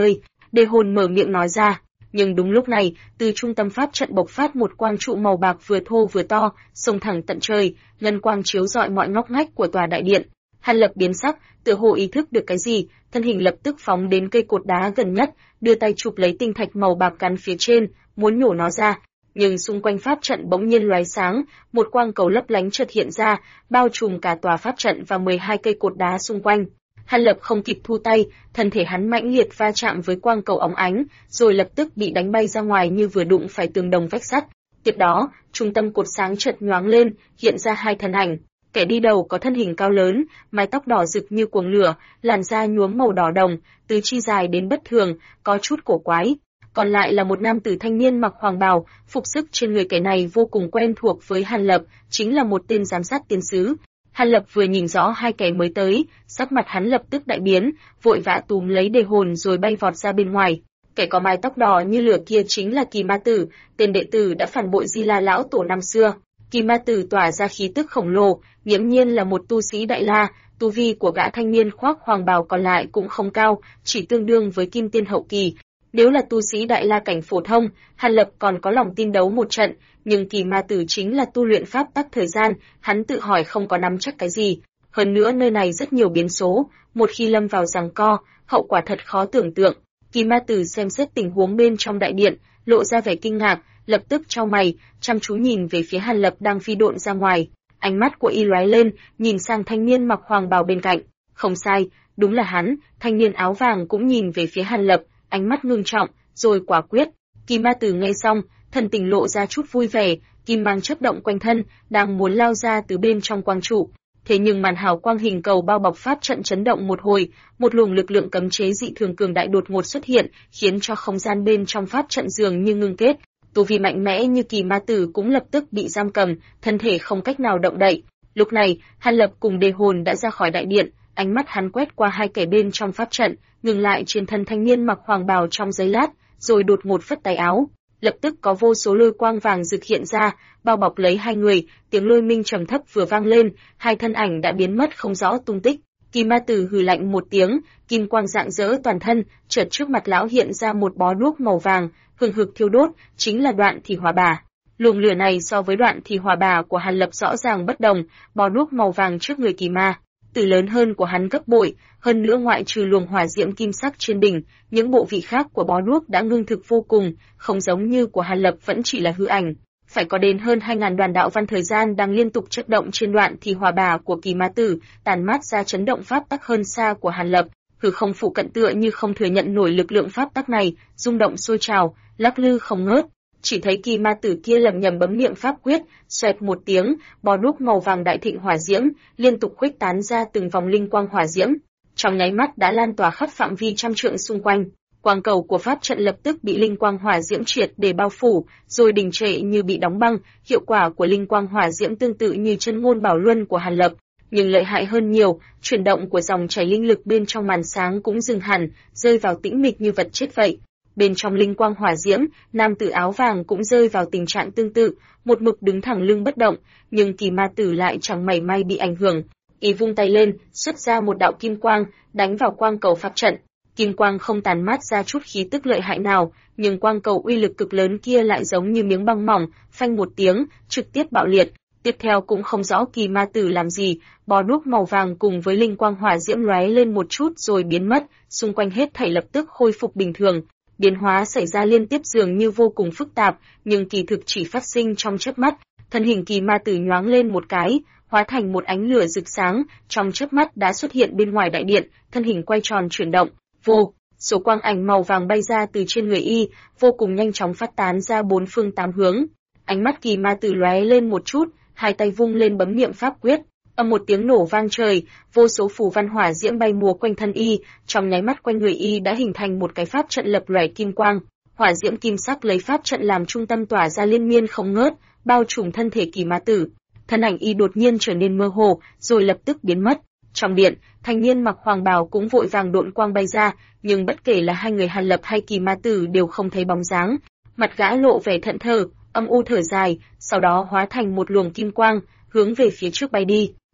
Đề Hồn mở miệng nói ra. Nhưng đúng lúc này, từ trung tâm pháp trận bộc phát một quang trụ màu bạc vừa thô vừa to, xông thẳng tận trời, ngân quang chiếu rọi mọi ngóc ngách của tòa đại điện. Hàn Lập biến sắc, tựa hồ ý thức được cái gì, thân hình lập tức phóng đến cây cột đá gần nhất, đưa tay chụp lấy tinh thạch màu bạc cắn phía trên, muốn nhổ nó ra. Nhưng xung quanh pháp trận bỗng nhiên lóe sáng, một quang cầu lấp lánh chợt hiện ra, bao trùm cả tòa pháp trận và 12 cây cột đá xung quanh. Hàn Lập không kịp thu tay, thân thể hắn mãnh liệt va chạm với quang cầu óng ánh, rồi lập tức bị đánh bay ra ngoài như vừa đụng phải tường đồng vách sắt. Tiếp đó, trung tâm cột sáng chợt nhoáng lên, hiện ra hai thân ảnh. Kẻ đi đầu có thân hình cao lớn, mái tóc đỏ rực như cuồng lửa, làn da nhuốm màu đỏ đồng, tứ chi dài đến bất thường, có chút cổ quái. Còn lại là một nam tử thanh niên mặc hoàng bào, phục sức trên người kẻ này vô cùng quen thuộc với Hàn Lập, chính là một tên giám sát tiên sứ. Hàn Lập vừa nhìn rõ hai kẻ mới tới, sắc mặt hắn lập tức đại biến, vội vã túm lấy Đề Hồn rồi bay vọt ra bên ngoài. Kẻ có mái tóc đỏ như lửa kia chính là Kỳ Ma Tử, tên đệ tử đã phản bội Di La lão tổ năm xưa. Kỳ Ma Tử tỏa ra khí tức khổng lồ, nghiễm nhiên là một tu sĩ Đại La, tu vi của gã thanh niên khoác hoàng bào còn lại cũng không cao, chỉ tương đương với Kim Tiên hậu kỳ. Nếu là tu sĩ Đại La cảnh phổ thông, Hàn Lập còn có lòng tin đấu một trận, nhưng Kỳ Ma Tử chính là tu luyện pháp tắc thời gian, hắn tự hỏi không có nắm chắc cái gì. Hơn nữa nơi này rất nhiều biến số, một khi lâm vào giằng co, hậu quả thật khó tưởng tượng. Kỳ Ma Tử xem xét tình huống bên trong đại điện, lộ ra vẻ kinh ngạc, lập tức chau mày, chăm chú nhìn về phía Hàn Lập đang phi độn ra ngoài. Ánh mắt của y lóe lên, nhìn sang thanh niên mặc hoàng bào bên cạnh. Không sai, đúng là hắn. Thanh niên áo vàng cũng nhìn về phía Hàn Lập, ánh mắt ngưng trọng, rồi quả quyết. Kỳ Ma Tử nghe xong, thần tình lộ ra chút vui vẻ, kim mang chớp động quanh thân, đang muốn lao ra từ bên trong quang trụ. Thế nhưng màn hào quang hình cầu bao bọc pháp trận chấn động một hồi, một luồng lực lượng cấm chế dị thường cường đại đột ngột xuất hiện, khiến cho không gian bên trong pháp trận dường như ngưng kết. Tu vi mạnh mẽ như Kỳ Ma Tử cũng lập tức bị giam cầm, thân thể không cách nào động đậy. Lúc này, Hàn Lập cùng Đề Hồn đã ra khỏi đại điện, ánh mắt hắn quét qua hai kẻ bên trong pháp trận, ngừng lại trên thân thanh niên mặc hoàng bào trong giây lát, rồi đột ngột phất tay áo. Lập tức có vô số lôi quang vàng rực hiện ra, bao bọc lấy hai người, tiếng lôi minh trầm thấp vừa vang lên, hai thân ảnh đã biến mất không rõ tung tích. Kỳ Ma Tử hừ lạnh một tiếng, kim quang rạng rỡ toàn thân, chợt trước mặt lão hiện ra một bó đuốc màu vàng, hừng hực thiêu đốt, chính là đoạn thì hỏa bà. Luồng lửa này so với đoạn thì hỏa bà của Hàn Lập rõ ràng bất đồng, bó đuốc màu vàng trước người Kỳ Ma Tử lớn hơn của hắn gấp bội, hơn nữa ngoại trừ luồng hỏa diễm kim sắc trên đỉnh, những bộ vị khác của bó đuốc đã ngưng thực vô cùng, không giống như của Hàn Lập vẫn chỉ là hư ảnh. Phải có đến hơn 2000 đoàn đạo văn thời gian đang liên tục chớp động trên đoạn thì hỏa bà của Kỳ Ma Tử, tàn mát ra chấn động pháp tắc hơn xa của Hàn Lập. Hư không phụ cận tựa như không thừa nhận nổi lực lượng pháp tắc này, rung động sôi trào, lắc lư không ngớt. Chỉ thấy Kỳ Ma Tử kia lẩm nhẩm bấm niệm pháp quyết, xoẹt một tiếng, bó đuốc màu vàng đại thịnh hỏa diễm liên tục khuếch tán ra từng vòng linh quang hỏa diễm, trong nháy mắt đã lan tỏa khắp phạm vi trăm trượng xung quanh. Quang cầu của pháp trận lập tức bị linh quang hỏa diễm triệt để bao phủ, rồi đình trệ như bị đóng băng. Hiệu quả của linh quang hỏa diễm tương tự như chân ngôn bảo luân của Hàn Lập, nhưng lợi hại hơn nhiều. Chuyển động của dòng chảy linh lực bên trong màn sáng cũng dừng hẳn, rơi vào tĩnh mịch như vật chết vậy. Bên trong linh quang hỏa diễm, nam tử áo vàng cũng rơi vào tình trạng tương tự, một mực đứng thẳng lưng bất động, nhưng Kỳ Ma Tử lại chẳng mảy may bị ảnh hưởng. Y vung tay lên, xuất ra một đạo kim quang, đánh vào quang cầu pháp trận. Kim quang không tàn mát ra chút khí tức lợi hại nào, nhưng quang cầu uy lực cực lớn kia lại giống như miếng băng mỏng, phanh một tiếng, trực tiếp bạo liệt. Tiếp theo cũng không rõ Kỳ Ma Tử làm gì, bó đuốc màu vàng cùng với linh quang hỏa diễm lóe lên một chút rồi biến mất, xung quanh hết thảy lập tức khôi phục bình thường. Biến hóa xảy ra liên tiếp dường như vô cùng phức tạp, nhưng kỳ thực chỉ phát sinh trong chớp mắt. Thân hình Kỳ Ma Tử nhoáng lên một cái, hóa thành một ánh lửa rực sáng, trong chớp mắt đã xuất hiện bên ngoài đại điện, thân hình quay tròn chuyển động, vô số quang ảnh màu vàng bay ra từ trên người y, vô cùng nhanh chóng phát tán ra bốn phương tám hướng. Ánh mắt Kỳ Ma Tử lóe lên một chút, hai tay vung lên bấm niệm pháp quyết. Âm một tiếng nổ vang trời, vô số phù văn hỏa diễm bay múa quanh thân y, trong nháy mắt quanh người y đã hình thành một cái pháp trận lập lòe kim quang. Hỏa diễm kim sắc lấy pháp trận làm trung tâm tỏa ra liên miên không ngớt, bao trùm thân thể Kỳ Ma Tử. Thân ảnh y đột nhiên trở nên mơ hồ, rồi lập tức biến mất. Trong điện, thanh niên mặc hoàng bào cũng vội vàng độn quang bay ra, nhưng bất kể là hai người Hàn Lập hay Kỳ Ma Tử đều không thấy bóng dáng. Mặt gã lộ vẻ thẫn thờ, âm u thở dài, sau đó hóa thành một luồng kim quang, hướng về phía trước bay đi.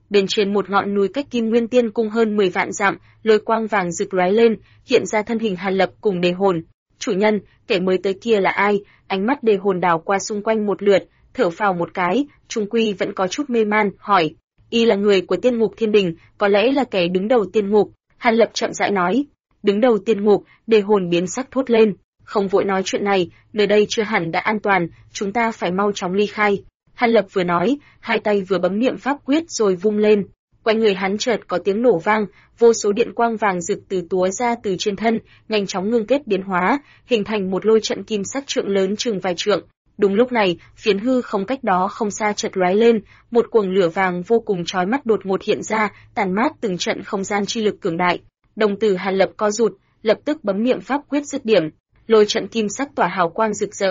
Bên trên một ngọn núi cách Kim Nguyên Tiên Cung hơn 10 vạn dặm, lôi quang vàng rực lóe lên, hiện ra thân hình Hàn Lập cùng Đề Hồn. "Chủ nhân, kẻ mới tới kia là ai?" Ánh mắt Đề Hồn đảo qua xung quanh một lượt, thở phào một cái, trung quy vẫn có chút mê man, hỏi: "Y là người của Tiên Ngục Thiên Đình, có lẽ là kẻ đứng đầu Tiên Ngục?" Hàn Lập chậm rãi nói. "Đứng đầu Tiên Ngục?" Đề Hồn biến sắc thốt lên. "Không vội nói chuyện này, nơi đây chưa hẳn đã an toàn, chúng ta phải mau chóng ly khai." Hàn Lập vừa nói, hai tay vừa bấm niệm pháp quyết rồi vung lên. Quanh người hắn chợt có tiếng nổ vang, vô số điện quang vàng rực từ túa ra từ trên thân, nhanh chóng ngưng kết biến hóa, hình thành một lôi trận kim sắc trượng lớn chừng vài trượng. Đúng lúc này, phiến hư không cách đó không xa chợt lóe lên, một cuồng lửa vàng vô cùng chói mắt đột ngột hiện ra, tàn mát từng trận không gian chi lực cường đại. Đồng tử Hàn Lập co rụt, lập tức bấm niệm pháp quyết dứt điểm. Lôi trận kim sắc tỏa hào quang rực rỡ,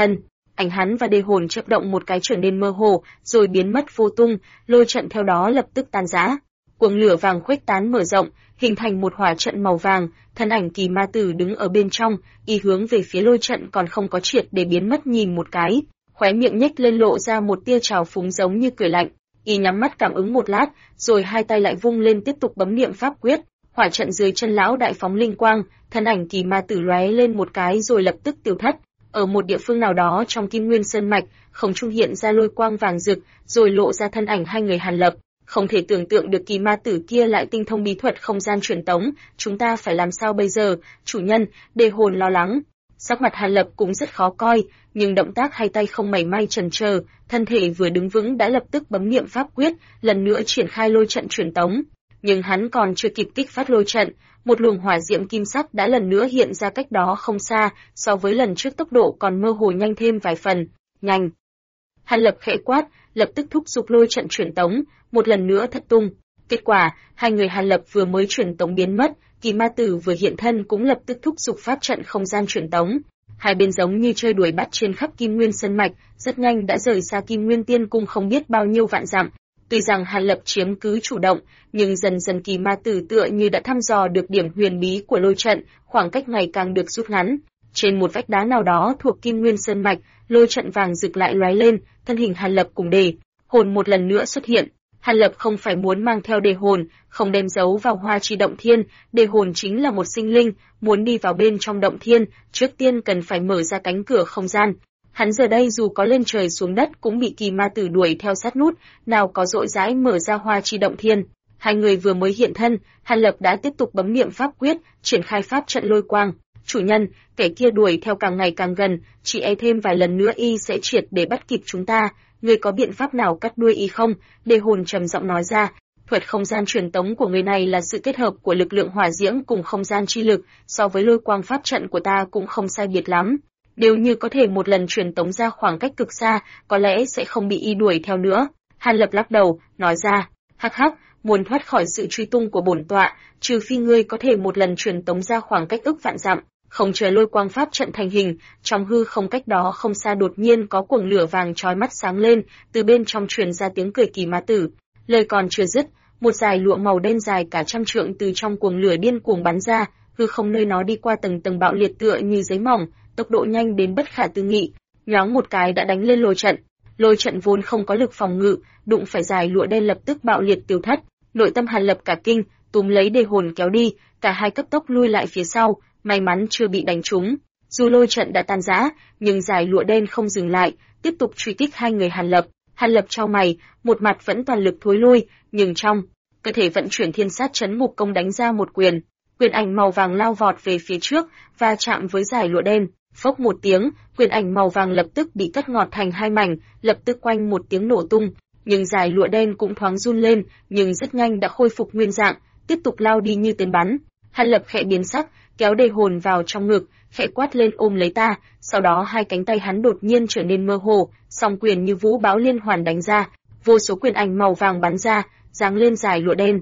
ảnh hắn và Đề Hồn chớp động một cái trở nên mơ hồ, rồi biến mất vô tung, lôi trận theo đó lập tức tan rã. Cuồng lửa vàng khuếch tán mở rộng, hình thành một hỏa trận màu vàng, thân ảnh Kỳ Ma Tử đứng ở bên trong, y hướng về phía lôi trận còn không có triệt để biến mất nhìn một cái, khóe miệng nhếch lên lộ ra một tia trào phúng giống như cười lạnh. Y nhắm mắt cảm ứng một lát, rồi hai tay lại vung lên tiếp tục bấm niệm pháp quyết, hỏa trận dưới chân lão đại phóng linh quang, thân ảnh Kỳ Ma Tử lóe lên một cái rồi lập tức tiêu thất. Ở một địa phương nào đó trong Kim Nguyên Sơn mạch, không trung hiện ra lôi quang vàng rực, rồi lộ ra thân ảnh hai người Hàn Lập. Không thể tưởng tượng được Kỳ Ma Tử kia lại tinh thông bí thuật không gian truyền tống, chúng ta phải làm sao bây giờ? Chủ nhân, Đề Hồn lo lắng. Sắc mặt Hàn Lập cũng rất khó coi, nhưng động tác hai tay không mảy may chần chờ, thân thể vừa đứng vững đã lập tức bấm niệm pháp quyết, lần nữa triển khai lôi trận truyền tống. Nhưng hắn còn chưa kịp kích phát lôi trận, một luồng hỏa diễm kim sắc đã lần nữa hiện ra cách đó không xa, so với lần trước tốc độ còn mơ hồ nhanh thêm vài phần. Nhanh! Hàn Lập khẽ quát, lập tức thúc giục lôi trận truyền tống, một lần nữa thất tung. Kết quả, hai người Hàn Lập vừa mới truyền tống biến mất, Kỳ Ma Tử vừa hiện thân cũng lập tức thúc giục pháp trận không gian truyền tống. Hai bên giống như chơi đuổi bắt trên khắp Kim Nguyên Sơn mạch, rất nhanh đã rời xa Kim Nguyên Tiên Cung không biết bao nhiêu vạn dặm. Tuy rằng Hàn Lập chiếm cứ chủ động, nhưng dần dần Kỳ Ma Tử tựa như đã thăm dò được điểm huyền bí của lôi trận, khoảng cách ngày càng được rút ngắn. Trên một vách đá nào đó thuộc Kim Nguyên Sơn mạch, lôi trận vàng rực lại lóe lên, thân hình Hàn Lập cùng Đề Hồn một lần nữa xuất hiện. Hàn Lập không phải muốn mang theo Đề Hồn, không đem giấu vào Hoa Chi Động Thiên, Đề Hồn chính là một sinh linh, muốn đi vào bên trong Động Thiên, trước tiên cần phải mở ra cánh cửa không gian. Hắn giờ đây dù có lên trời xuống đất cũng bị Kỳ Ma Tử đuổi theo sát nút, nào có dỗi dãi mở ra Hoa Chi Động Thiên. Hai người vừa mới hiện thân, Hàn Lập đã tiếp tục bấm niệm pháp quyết, triển khai pháp trận lôi quang. Chủ nhân, kẻ kia đuổi theo càng ngày càng gần, chỉ e thêm vài lần nữa y sẽ triệt để bắt kịp chúng ta. Ngươi có biện pháp nào cắt đuôi y không? Đề Hồn trầm giọng nói ra. Thuật không gian truyền tống của người này là sự kết hợp của lực lượng hỏa diễm cùng không gian chi lực, so với lôi quang pháp trận của ta cũng không sai biệt lắm. Nếu như có thể một lần truyền tống ra khoảng cách cực xa, có lẽ sẽ không bị y đuổi theo nữa. Hàn Lập lắc đầu, nói ra, hắc hắc, muốn thoát khỏi sự truy tung của bổn tọa, trừ phi ngươi có thể một lần truyền tống ra khoảng cách ức vạn dặm. Không chờ lôi quang pháp trận thành hình, trong hư không cách đó không xa đột nhiên có cuồng lửa vàng chói mắt sáng lên, từ bên trong truyền ra tiếng cười Kỳ Ma Tử. Lời còn chưa dứt, một dải lụa màu đen dài cả trăm trượng từ trong cuồng lửa điên cuồng bắn ra, hư không nơi nó đi qua tầng tầng bạo liệt tựa như giấy mỏng, tốc độ nhanh đến bất khả tư nghị, nhoáng một cái đã đánh lên lôi trận. Lôi trận vốn không có lực phòng ngự, đụng phải dải lụa đen lập tức bạo liệt tiêu thất. Nội tâm Hàn Lập cả kinh, túm lấy Đề Hồn kéo đi, cả hai cấp tốc lui lại phía sau, may mắn chưa bị đánh trúng. Dù lôi trận đã tan rã, nhưng dải lụa đen không dừng lại, tiếp tục truy kích hai người Hàn Lập. Hàn Lập chau mày, một mặt vẫn toàn lực thối lui, nhưng trong cơ thể vận chuyển thiên sát chấn ngục công đánh ra một quyền. Quyền ảnh màu vàng lao vọt về phía trước, và chạm với dải lụa đen. Phốc một tiếng, quyền ảnh màu vàng lập tức bị cắt ngọt thành hai mảnh, lập tức quanh một tiếng nổ tung. Nhưng dải lụa đen cũng thoáng run lên, nhưng rất nhanh đã khôi phục nguyên dạng, tiếp tục lao đi như tên bắn. Hàn Lập khẽ biến sắc, kéo Đề Hồn vào trong ngực, khẽ quát lên ôm lấy ta. Sau đó hai cánh tay hắn đột nhiên trở nên mơ hồ, song quyền như vũ bão liên hoàn đánh ra, vô số quyền ảnh màu vàng bắn ra, giáng lên dải lụa đen.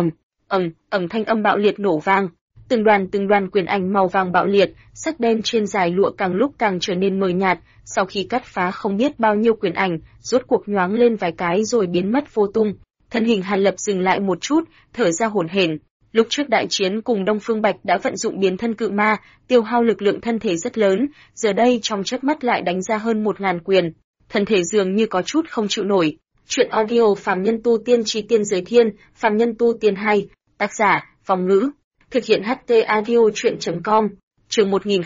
Thanh âm bạo liệt nổ vang. Từng đoàn quyền ảnh màu vàng bạo liệt, sắc đen trên dải lụa càng lúc càng trở nên mờ nhạt, sau khi cắt phá không biết bao nhiêu quyền ảnh, rốt cuộc nhoáng lên vài cái rồi biến mất vô tung. Thân hình Hàn Lập dừng lại một chút, thở ra hổn hển. Lúc trước đại chiến cùng Đông Phương Bạch đã vận dụng biến thân cự ma, tiêu hao lực lượng thân thể rất lớn, giờ đây trong chớp mắt lại đánh ra hơn 1000 quyền. Thân thể dường như có chút không chịu nổi. Truyện audio Phàm Nhân Tu Tiên Chi Tiên Giới Thiên, Phàm Nhân Tu Tiên 2, tác giả, Phong Ngữ. Thực hiện HT Audio Truyện.com, chương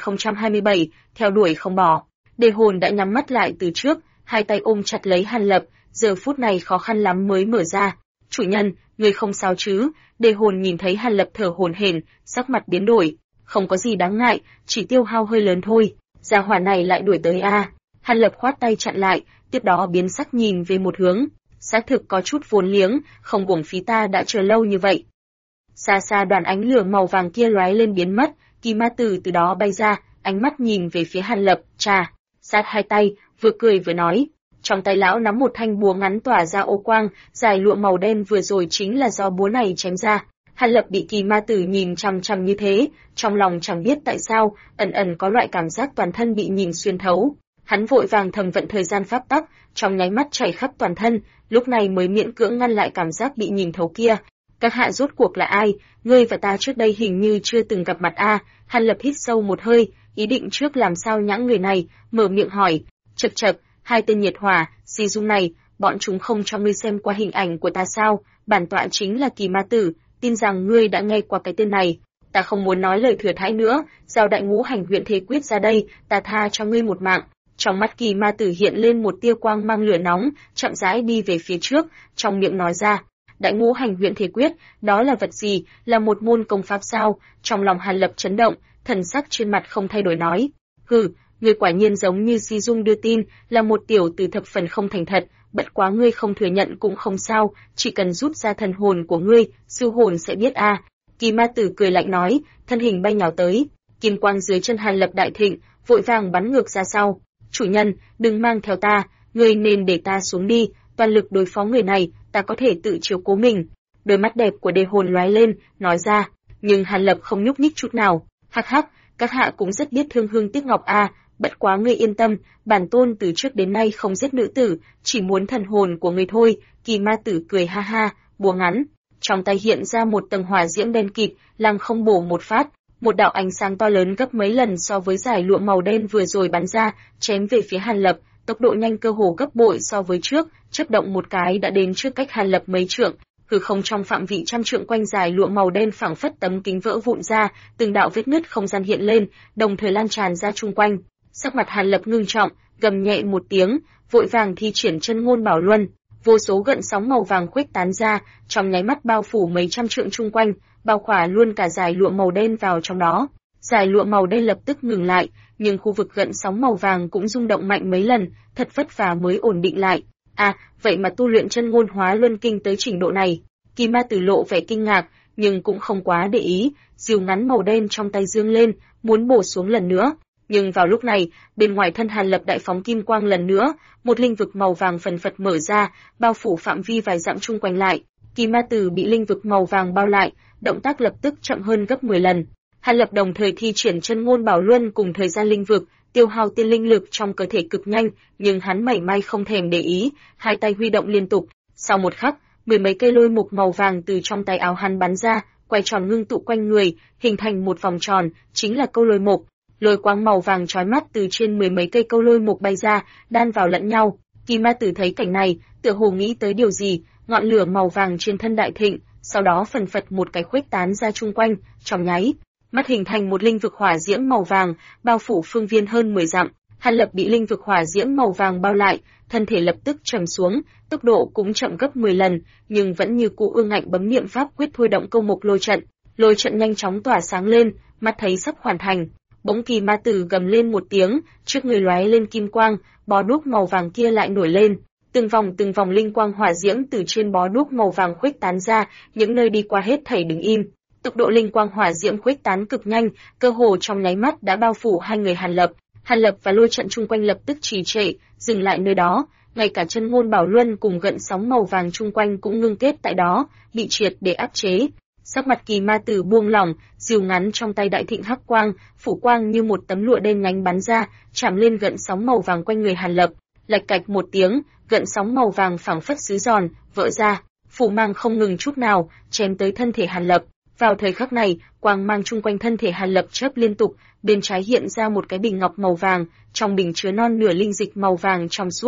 1027, theo đuổi không bỏ. Đề hồn đã nhắm mắt lại từ trước, hai tay ôm chặt lấy Hàn Lập, giờ phút này khó khăn lắm mới mở ra. Chủ nhân, người không sao chứ? Đề hồn nhìn thấy Hàn Lập thở hổn hển, sắc mặt biến đổi. Không có gì đáng ngại, chỉ tiêu hao hơi lớn thôi. Gia hỏa này lại đuổi tới a. Hàn Lập khoát tay chặn lại, tiếp đó biến sắc nhìn về một hướng. Xác thực có chút vốn liếng, không uổng phí ta đã chờ lâu như vậy. Xa xa đoàn ánh lửa màu vàng kia lóe lên biến mất, Kỳ Ma Tử từ đó bay ra, ánh mắt nhìn về phía Hàn Lập, chà, sát hai tay, vừa cười vừa nói. Trong tay lão nắm một thanh búa ngắn tỏa ra ô quang, dài lụa màu đen vừa rồi chính là do búa này chém ra. Hàn Lập bị Kỳ Ma Tử nhìn chằm chằm như thế, trong lòng chẳng biết tại sao, ẩn ẩn có loại cảm giác toàn thân bị nhìn xuyên thấu. Hắn vội vàng thầm vận thời gian pháp tắc, trong nháy mắt chảy khắp toàn thân, lúc này mới miễn cưỡng ngăn lại cảm giác bị nhìn thấu kia. Các hạ rốt cuộc là ai? Ngươi và ta trước đây hình như chưa từng gặp mặt a. Hàn Lập hít sâu một hơi, ý định trước làm sao nhãng người này, mở miệng hỏi. Chậc chậc, hai tên nhiệt hỏa, di dung này, bọn chúng không cho ngươi xem qua hình ảnh của ta sao? Bản tọa chính là Kỳ Ma Tử, tin rằng ngươi đã nghe qua cái tên này. Ta không muốn nói lời thừa thãi nữa, giao đại ngũ hành huyện thế quyết ra đây, ta tha cho ngươi một mạng. Trong mắt Kỳ Ma Tử hiện lên một tia quang mang lửa nóng, chậm rãi đi về phía trước, trong miệng nói ra. Đại ngũ hành huyện thế quyết, đó là vật gì, là một môn công pháp sao? Trong lòng Hàn Lập chấn động, thần sắc trên mặt không thay đổi nói. Hừ, ngươi quả nhiên giống như Di Dung đưa tin, là một tiểu tử thập phần không thành thật, bất quá ngươi không thừa nhận cũng không sao, chỉ cần rút ra thần hồn của ngươi, sư hồn sẽ biết a. Kỳ Ma Tử cười lạnh nói, thân hình bay nhào tới, kim quang dưới chân Hàn Lập đại thịnh, vội vàng bắn ngược ra sau. Chủ nhân, đừng mang theo ta, ngươi nên để ta xuống đi, toàn lực đối phó người này, ta có thể tự chiếu cố mình. Đôi mắt đẹp của Đề hồn lóe lên, nói ra, nhưng Hàn Lập không nhúc nhích chút nào. Hắc hắc, các hạ cũng rất biết thương hương tiếc ngọc a, bất quá ngươi yên tâm, bản tôn từ trước đến nay không giết nữ tử, chỉ muốn thần hồn của ngươi thôi. Kỳ Ma Tử cười ha ha, búa ngắn, trong tay hiện ra một tầng hỏa diễm đen kịt, lăng không bổ một phát. Một đạo ánh sáng to lớn gấp mấy lần so với dải lụa màu đen vừa rồi bắn ra, chém về phía Hàn Lập, tốc độ nhanh cơ hồ gấp bội so với trước, chớp động một cái đã đến trước cách Hàn Lập mấy trượng, hư không trong phạm vị trăm trượng quanh dải lụa màu đen phảng phất tấm kính vỡ vụn ra, từng đạo vết nứt không gian hiện lên, đồng thời lan tràn ra chung quanh. Sắc mặt Hàn Lập ngưng trọng, gầm nhẹ một tiếng, vội vàng thi triển chân ngôn bảo luân, vô số gợn sóng màu vàng khuếch tán ra, trong nháy mắt bao phủ mấy trăm trượng chung quanh, bao khỏa luôn cả dải lụa màu đen vào trong đó. Dải lụa màu đen lập tức ngừng lại, nhưng khu vực gợn sóng màu vàng cũng rung động mạnh mấy lần, thật vất vả mới ổn định lại. À, vậy mà tu luyện chân ngôn hóa luân kinh tới trình độ này. Kỳ Ma Tử lộ vẻ kinh ngạc, nhưng cũng không quá để ý, diều ngắn màu đen trong tay dương lên, muốn bổ xuống lần nữa. Nhưng vào lúc này, bên ngoài thân Hàn Lập đại phóng kim quang lần nữa, một linh vực màu vàng phần phật mở ra, bao phủ phạm vi vài dặm chung quanh lại. Kỳ Ma Tử bị linh vực màu vàng bao lại, động tác lập tức chậm hơn gấp 10 lần. Hàn Lập đồng thời thi triển chân ngôn bảo luân cùng thời gian linh vực, tiêu hao tiên linh lực trong cơ thể cực nhanh, nhưng hắn mảy may không thèm để ý, hai tay huy động liên tục. Sau một khắc, mười mấy cây lôi mục màu vàng từ trong tay áo hắn bắn ra, quay tròn ngưng tụ quanh người, hình thành một vòng tròn, chính là câu lôi mục. Lôi quang màu vàng chói mắt từ trên mười mấy cây câu lôi mục bay ra, đan vào lẫn nhau. Kỳ Ma Tử thấy cảnh này, tựa hồ nghĩ tới điều gì, ngọn lửa màu vàng trên thân đại thịnh, sau đó phần phật một cái khuếch tán ra chung quanh, trong nháy mắt hình thành một linh vực hỏa diễm màu vàng, bao phủ phương viên hơn 10 dặm. Hàn Lập bị linh vực hỏa diễm màu vàng bao lại, thân thể lập tức trầm xuống, tốc độ cũng chậm gấp 10 lần, nhưng vẫn như cũ ương ngạnh bấm niệm pháp quyết thôi động câu mục lôi trận. Lôi trận nhanh chóng tỏa sáng lên, mắt thấy sắp hoàn thành. Bỗng Kỳ Ma Tử gầm lên một tiếng, trước người lóe lên kim quang, bó đuốc màu vàng kia lại nổi lên. Từng vòng linh quang hỏa diễm từ trên bó đuốc màu vàng khuếch tán ra, những nơi đi qua hết thảy đứng im. Tốc độ linh quang hỏa diễm khuếch tán cực nhanh, cơ hồ trong nháy mắt đã bao phủ hai người Hàn Lập. Hàn Lập và lôi trận chung quanh lập tức trì trệ, dừng lại nơi đó, ngay cả chân ngôn bảo luân cùng gợn sóng màu vàng chung quanh cũng ngưng kết tại đó, bị triệt để áp chế. Sắc mặt Kỳ Ma Tử buông lỏng, diều ngắn trong tay đại thịnh hắc quang, phủ quang như một tấm lụa đen nhánh bắn ra, chạm lên gợn sóng màu vàng quanh người Hàn Lập. Lạch cạch một tiếng, gợn sóng màu vàng phảng phất sứ giòn, vỡ ra, phủ mang không ngừng chút nào, chém tới thân thể Hàn Lập. Vào thời khắc này, quang mang chung quanh thân thể Hàn Lập chớp liên tục, bên trái hiện ra một cái bình ngọc màu vàng, trong bình chứa non nửa linh dịch màu vàng trong suốt,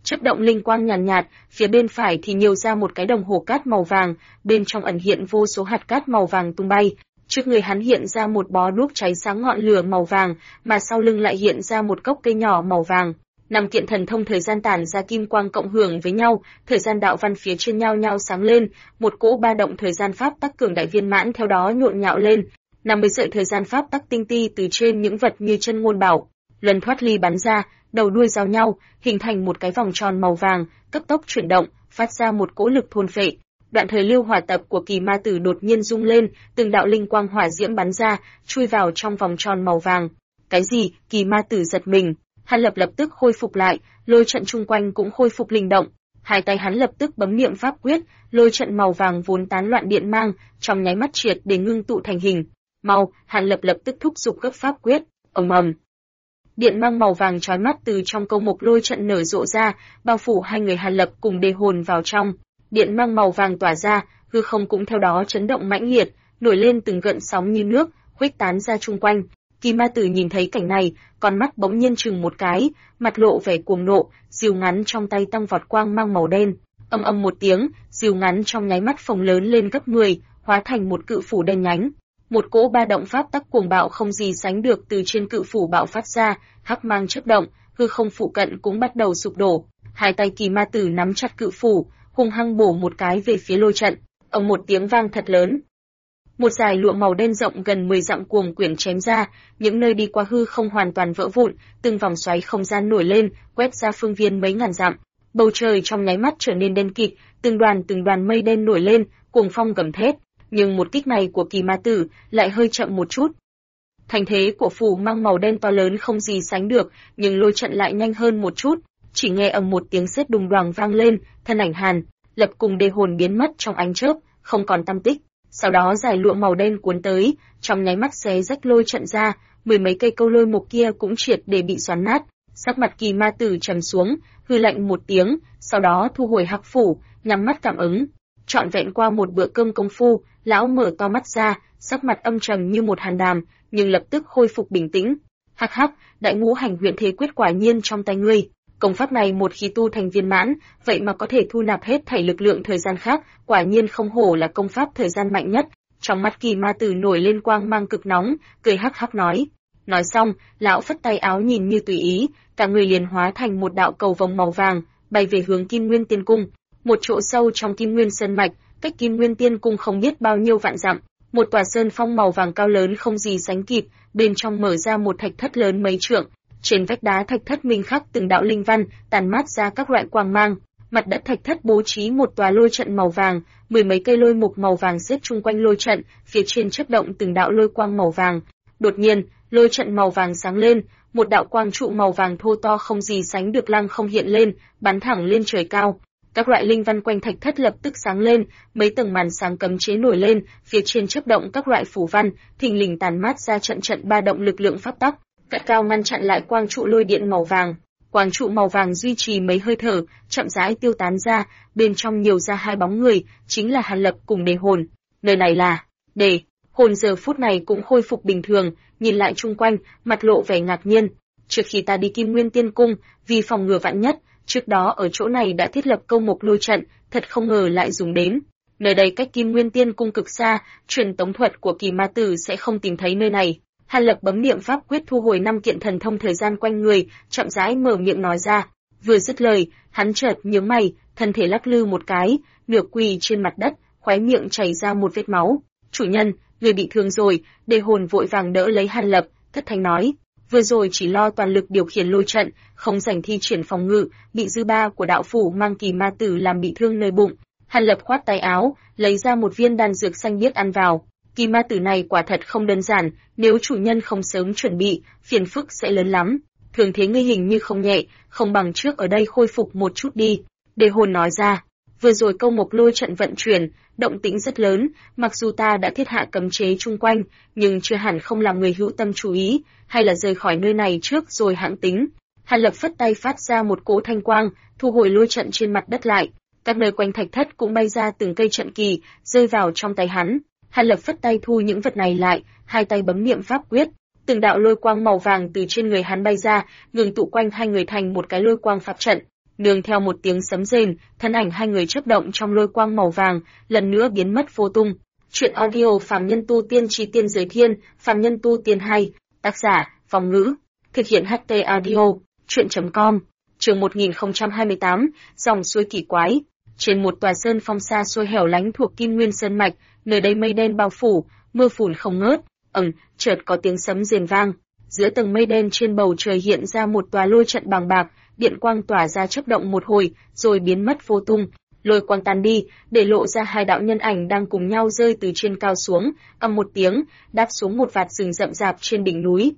chớp động linh quang nhàn nhạt, phía bên phải thì nhiều ra một cái đồng hồ cát màu vàng, bên trong ẩn hiện vô số hạt cát màu vàng tung bay. Trước người hắn hiện ra một bó đuốc cháy sáng ngọn lửa màu vàng, mà sau lưng lại hiện ra một cốc cây nhỏ màu vàng. Năm kiện thần thông thời gian tản ra kim quang cộng hưởng với nhau, thời gian đạo văn phía trên nhau nhau sáng lên, một cỗ ba động thời gian pháp tắc cường đại viên mãn theo đó nhộn nhạo lên. 50 sợi thời gian pháp tắc tinh ti từ trên những vật như chân ngôn bảo, luân thoát ly bắn ra, đầu đuôi giao nhau, hình thành một cái vòng tròn màu vàng, cấp tốc chuyển động, phát ra một cỗ lực thôn phệ. Đoạn thời lưu hỏa tập của Kỳ Ma Tử đột nhiên rung lên, từng đạo linh quang hỏa diễm bắn ra, chui vào trong vòng tròn màu vàng. Cái gì? Kỳ Ma Tử giật mình. Hàn Lập lập tức khôi phục lại, lôi trận chung quanh cũng khôi phục linh động. Hai tay hắn lập tức bấm niệm pháp quyết, lôi trận màu vàng vốn tán loạn điện mang, trong nháy mắt triệt để ngưng tụ thành hình. Mau, Hàn Lập lập tức thúc giục gấp pháp quyết, ầm ầm. Điện mang màu vàng chói mắt từ trong câu mục lôi trận nở rộ ra, bao phủ hai người Hàn Lập cùng Đề Hồn vào trong. Điện mang màu vàng tỏa ra, hư không cũng theo đó chấn động mãnh liệt, nổi lên từng gợn sóng như nước, khuếch tán ra chung quanh. Kỳ Ma Tử nhìn thấy cảnh này, con mắt bỗng nhiên chừng một cái, mặt lộ vẻ cuồng nộ, diều ngắn trong tay tăng vọt quang mang màu đen. Ầm ầm một tiếng, diều ngắn trong nháy mắt phồng lớn lên gấp 10, hóa thành một cự phủ đen nhánh. Một cỗ ba động pháp tắc cuồng bạo không gì sánh được từ trên cự phủ bạo phát ra, hắc mang chớp động, hư không phụ cận cũng bắt đầu sụp đổ. Hai tay Kỳ Ma Tử nắm chặt cự phủ, hung hăng bổ một cái về phía lôi trận. Ầm một tiếng vang thật lớn. Một dải lụa màu đen rộng gần 10 dặm cuồng quyển chém ra, những nơi đi qua hư không hoàn toàn vỡ vụn, từng vòng xoáy không gian nổi lên, quét ra phương viên mấy ngàn dặm. Bầu trời trong nháy mắt trở nên đen kịt, từng đoàn mây đen nổi lên, cuồng phong gầm thét. Nhưng một kích này của Kỳ Ma Tử lại hơi chậm một chút. Thành thế của phù mang màu đen to lớn không gì sánh được, nhưng lôi trận lại nhanh hơn một chút. Chỉ nghe ầm một tiếng sét đùng đoàng vang lên, thân ảnh Hàn Lập cùng Đề Hồn biến mất trong ánh chớp, không còn tăm tích. Sau đó dải lụa màu đen cuốn tới, trong nháy mắt xé rách lôi trận ra, mười mấy cây câu lôi mục kia cũng triệt để bị xoắn nát. Sắc mặt Kỳ Ma Tử trầm xuống, hư lạnh một tiếng, sau đó thu hồi hắc phủ, nhắm mắt cảm ứng. Trọn vẹn qua một bữa cơm công phu, lão mở to mắt ra, sắc mặt âm trầm như một hàn đàm, nhưng lập tức khôi phục bình tĩnh. Hắc hắc, đại ngũ hành huyện thế quyết quả nhiên trong tay ngươi. Công pháp này một khi tu thành viên mãn, vậy mà có thể thu nạp hết thảy lực lượng thời gian khác, quả nhiên không hổ là công pháp thời gian mạnh nhất. Trong mắt Kỳ Ma Tử nổi lên quang mang cực nóng, cười hắc hắc nói. Nói xong, lão phất tay áo nhìn như tùy ý, cả người liền hóa thành một đạo cầu vồng màu vàng, bay về hướng Kim Nguyên Tiên Cung. Một chỗ sâu trong Kim Nguyên Sơn mạch, cách Kim Nguyên Tiên Cung không biết bao nhiêu vạn dặm, một tòa sơn phong màu vàng cao lớn không gì sánh kịp, bên trong mở ra một thạch thất lớn mấy trượng. Trên vách đá thạch thất minh khắc từng đạo linh văn, tàn mát ra các loại quang mang. Mặt đất thạch thất bố trí một tòa lôi trận màu vàng, mười mấy cây lôi mục màu vàng xếp chung quanh lôi trận, phía trên chớp động từng đạo lôi quang màu vàng. Đột nhiên, lôi trận màu vàng sáng lên, một đạo quang trụ màu vàng thô to không gì sánh được lăng không hiện lên, bắn thẳng lên trời cao. Các loại linh văn quanh thạch thất lập tức sáng lên, mấy tầng màn sáng cấm chế nổi lên, phía trên chớp động các loại phù văn, thình lình tàn mát ra trận trận ba động lực lượng pháp tắc, cắt cao ngăn chặn lại quang trụ lôi điện màu vàng. Quang trụ màu vàng duy trì mấy hơi thở, chậm rãi tiêu tán ra, bên trong nhiều ra hai bóng người, chính là Hàn Lập cùng Đề Hồn. Nơi này là Đề Hồn giờ phút này cũng khôi phục bình thường, nhìn lại chung quanh, mặt lộ vẻ ngạc nhiên. Trước khi ta đi Kim Nguyên Tiên Cung, vì phòng ngừa vạn nhất, trước đó ở chỗ này đã thiết lập câu mục lôi trận, thật không ngờ lại dùng đến. Nơi đây cách Kim Nguyên Tiên Cung cực xa, truyền tống thuật của Kỳ Ma Tử sẽ không tìm thấy nơi này. Hàn Lập bấm niệm pháp quyết thu hồi 5 kiện thần thông thời gian quanh người, chậm rãi mở miệng nói ra. Vừa dứt lời, hắn chợt nhướng mày, thân thể lắc lư một cái, nửa quỳ trên mặt đất, khóe miệng chảy ra một vết máu. Chủ nhân, người bị thương rồi. Đề Hồn vội vàng đỡ lấy Hàn Lập, thất thanh nói. Vừa rồi chỉ lo toàn lực điều khiển lôi trận, không rảnh thi triển phòng ngự, bị dư ba của đạo phủ mang Kỳ Ma Tử làm bị thương nơi bụng. Hàn Lập khoát tay áo, lấy ra một viên đan dược xanh biếc ăn vào. Kỳ Ma Tử này quả thật không đơn giản, nếu chủ nhân không sớm chuẩn bị, phiền phức sẽ lớn lắm. Thường thế ngươi hình như không nhẹ, không bằng trước ở đây khôi phục một chút đi. Đề Hồn nói ra. Vừa rồi câu mục lôi trận vận chuyển, động tĩnh rất lớn, mặc dù ta đã thiết hạ cấm chế chung quanh, nhưng chưa hẳn không làm người hữu tâm chú ý, hay là rời khỏi nơi này trước rồi hãng tính. Hàn Lập phất tay phát ra một cỗ thanh quang, thu hồi lôi trận trên mặt đất lại. Các nơi quanh thạch thất cũng bay ra từng cây trận kỳ, rơi vào trong tay hắn. Hàn Lập phất tay thu những vật này lại, hai tay bấm niệm pháp quyết, từng đạo lôi quang màu vàng từ trên người hắn bay ra, ngừng tụ quanh hai người thành một cái lôi quang pháp trận. Nương theo một tiếng sấm rền, thân ảnh hai người chớp động trong lôi quang màu vàng, lần nữa biến mất vô tung. Chuyện audio Phàm Nhân Tu Tiên Chi Tiên Giới Thiên, Phàm Nhân Tu Tiên 2, tác giả, Phong Ngữ, thực hiện HT Audio, chuyện.com, chương 1028, dòng suối kỳ quái. Trên một tòa sơn phong xa xôi hẻo lánh thuộc Kim Nguyên Sơn Mạch, nơi đây mây đen bao phủ, mưa phùn không ngớt, chợt có tiếng sấm rền vang. Giữa tầng mây đen trên bầu trời hiện ra một tòa lôi trận bàng bạc, điện quang tỏa ra chớp động một hồi, rồi biến mất vô tung. Lôi quang tan đi, để lộ ra hai đạo nhân ảnh đang cùng nhau rơi từ trên cao xuống, ầm một tiếng, đáp xuống một vạt rừng rậm rạp trên đỉnh núi.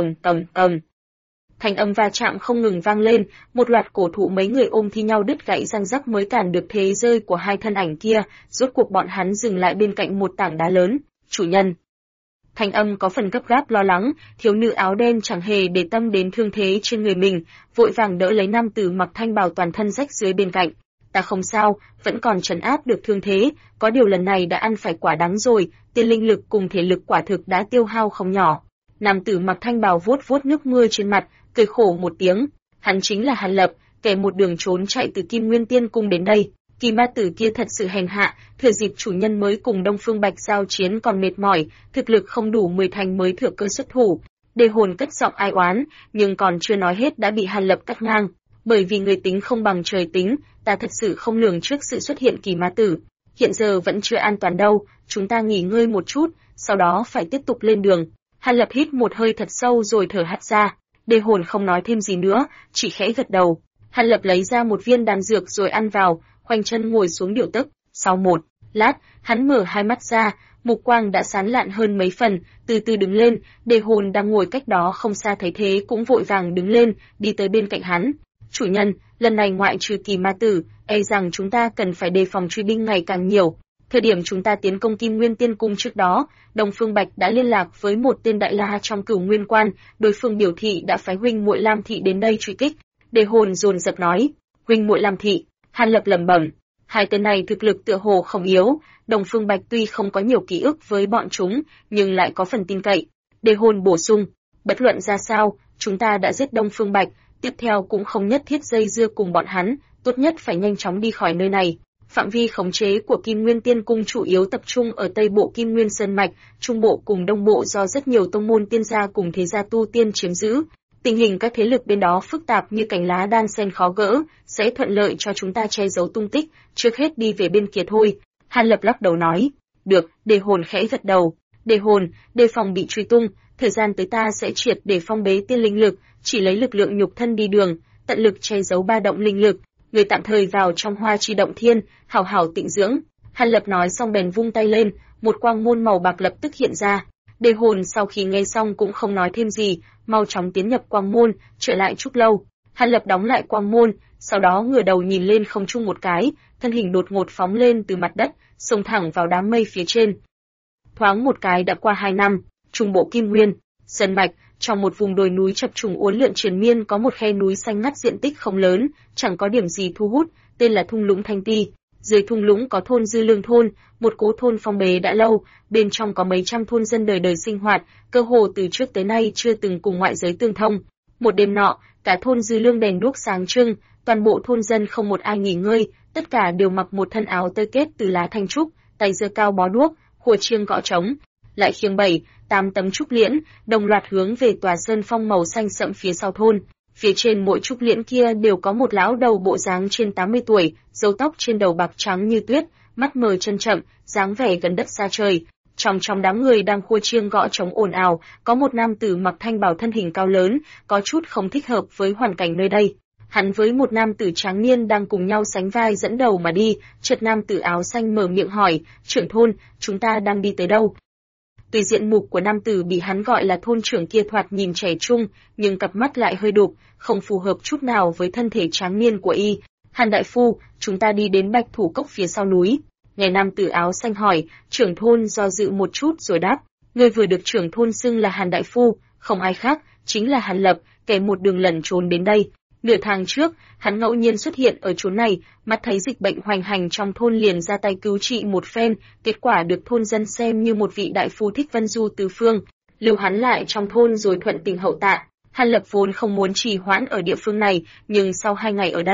Thanh âm va chạm không ngừng vang lên, một loạt cổ thụ mấy người ôm thi nhau đứt gãy răng rắc mới cản được thế rơi của hai thân ảnh kia, rốt cuộc bọn hắn dừng lại bên cạnh một tảng đá lớn. Chủ nhân. Thanh âm có phần gấp gáp lo lắng, thiếu nữ áo đen chẳng hề để tâm đến thương thế trên người mình, vội vàng đỡ lấy nam tử mặc thanh bào toàn thân rách dưới bên cạnh. Ta không sao, vẫn còn trấn áp được thương thế, có điều lần này đã ăn phải quả đắng rồi, tiên linh lực cùng thể lực quả thực đã tiêu hao không nhỏ. Nam tử mặc thanh bào vuốt vuốt nước mưa trên mặt, cười khổ một tiếng. Hắn chính là Hàn Lập, kẻ một đường trốn chạy từ Kim Nguyên Tiên Cung đến đây. Kỳ ma tử kia thật sự hèn hạ, thừa dịp chủ nhân mới cùng Đông Phương Bạch giao chiến còn mệt mỏi, thực lực không đủ 10 thành mới thừa cơ xuất thủ. Đề Hồn cất giọng ai oán, nhưng còn chưa nói hết đã bị Hàn Lập cắt ngang. Bởi vì người tính không bằng trời tính, ta thật sự không lường trước sự xuất hiện kỳ ma tử. Hiện giờ vẫn chưa an toàn đâu, chúng ta nghỉ ngơi một chút, sau đó phải tiếp tục lên đường. Hàn Lập hít một hơi thật sâu rồi thở hắt ra. Đề Hồn không nói thêm gì nữa, chỉ khẽ gật đầu. Hàn Lập lấy ra một viên đan dược rồi ăn vào, khoanh chân ngồi xuống điều tức. Sau một lát, hắn mở hai mắt ra, mục quang đã sáng lạn hơn mấy phần, từ từ đứng lên. Đề Hồn đang ngồi cách đó không xa thấy thế cũng vội vàng đứng lên, đi tới bên cạnh hắn. Chủ nhân, lần này ngoại trừ kỳ ma tử, e rằng chúng ta cần phải đề phòng truy binh ngày càng nhiều. Thời điểm chúng ta tiến công Kim Nguyên Tiên Cung trước đó, Đông Phương Bạch đã liên lạc với một tên đại la trong Cửu Nguyên Quan, đối phương biểu thị đã phái huynh muội Lam thị đến đây truy kích. Đề Hồn dồn dập nói, huynh muội Lam thị. Hàn Lập lẩm bẩm, hai tên này thực lực tựa hồ không yếu, Đông Phương Bạch tuy không có nhiều ký ức với bọn chúng, nhưng lại có phần tin cậy. Đề Hồn bổ sung, bất luận ra sao, chúng ta đã giết Đông Phương Bạch, tiếp theo cũng không nhất thiết dây dưa cùng bọn hắn, tốt nhất phải nhanh chóng đi khỏi nơi này. Phạm vi khống chế của Kim Nguyên Tiên Cung chủ yếu tập trung ở Tây Bộ Kim Nguyên Sơn Mạch, Trung Bộ cùng Đông Bộ do rất nhiều tông môn tiên gia cùng thế gia tu tiên chiếm giữ. Tình hình các thế lực bên đó phức tạp như cành lá đan xen khó gỡ, sẽ thuận lợi cho chúng ta che giấu tung tích, trước hết đi về bên kia thôi. Hàn Lập lắc đầu nói, được, Đề Hồn khẽ gật đầu. Đề Hồn, đề phòng bị truy tung, thời gian tới ta sẽ triệt để phong bế tiên linh lực, chỉ lấy lực lượng nhục thân đi đường, tận lực che giấu ba động linh lực. Người tạm thời vào trong Hoa Chi Động Thiên, hảo hảo tịnh dưỡng. Hàn Lập nói xong bèn vung tay lên, một quang môn màu bạc lập tức hiện ra. Đề Hồn sau khi nghe xong cũng không nói thêm gì, mau chóng tiến nhập quang môn, trở lại Trúc Lâu. Hàn Lập đóng lại quang môn, sau đó ngửa đầu nhìn lên không trung một cái, thân hình đột ngột phóng lên từ mặt đất, xông thẳng vào đám mây phía trên. Thoáng một cái đã qua 2 năm, Trung Bộ Kim Nguyên Sơn Mạch, trong một vùng đồi núi chập trùng uốn lượn triền miên có một khe núi xanh ngắt diện tích không lớn, chẳng có điểm gì thu hút, tên là thung lũng Thanh Ti. Dưới thung lũng có thôn Dư Lương thôn, một cố thôn phong bế đã lâu, bên trong có mấy trăm thôn dân đời đời sinh hoạt, cơ hồ từ trước tới nay chưa từng cùng ngoại giới tương thông. Một đêm nọ, cả thôn Dư Lương đèn đuốc sáng trưng, toàn bộ thôn dân không một ai nghỉ ngơi, tất cả đều mặc một thân áo tơi kết từ lá thanh trúc, tay giơ cao bó đuốc, khua chiêng gõ trống, lại khiêng 7-8 tấm trúc liễn, đồng loạt hướng về tòa sơn phong màu xanh sẫm phía sau thôn. Phía trên mỗi trúc liễn kia đều có một lão đầu bộ dáng trên 80 tuổi, râu tóc trên đầu bạc trắng như tuyết, mắt mờ chân chậm, dáng vẻ gần đất xa trời. Trong đám người đang khua chiêng gõ trống ồn ào, có một nam tử mặc thanh bào thân hình cao lớn, có chút không thích hợp với hoàn cảnh nơi đây. Hắn với một nam tử tráng niên đang cùng nhau sánh vai dẫn đầu mà đi, chợt nam tử áo xanh mở miệng hỏi, trưởng thôn, chúng ta đang đi tới đâu? Tuy diện mục của nam tử bị hắn gọi là thôn trưởng kia thoạt nhìn trẻ trung, nhưng cặp mắt lại hơi đục, không phù hợp chút nào với thân thể tráng niên của y. Hàn đại phu, chúng ta đi đến Bạch Thủ Cốc phía sau núi. Nghe nam tử áo xanh hỏi, trưởng thôn do dự một chút rồi đáp, người vừa được trưởng thôn xưng là Hàn đại phu, không ai khác, chính là Hàn Lập, kẻ một đường lẩn trốn đến đây. Nửa tháng trước, hắn ngẫu nhiên xuất hiện ở chốn này, mắt thấy dịch bệnh hoành hành trong thôn liền ra tay cứu trị một phen, kết quả được thôn dân xem như một vị đại phu thích vân du tứ phương, lưu hắn lại trong thôn rồi thuận tình hậu tạ. Hàn Lập vốn không muốn trì hoãn ở địa phương này, nhưng sau 2 ngày ở đây,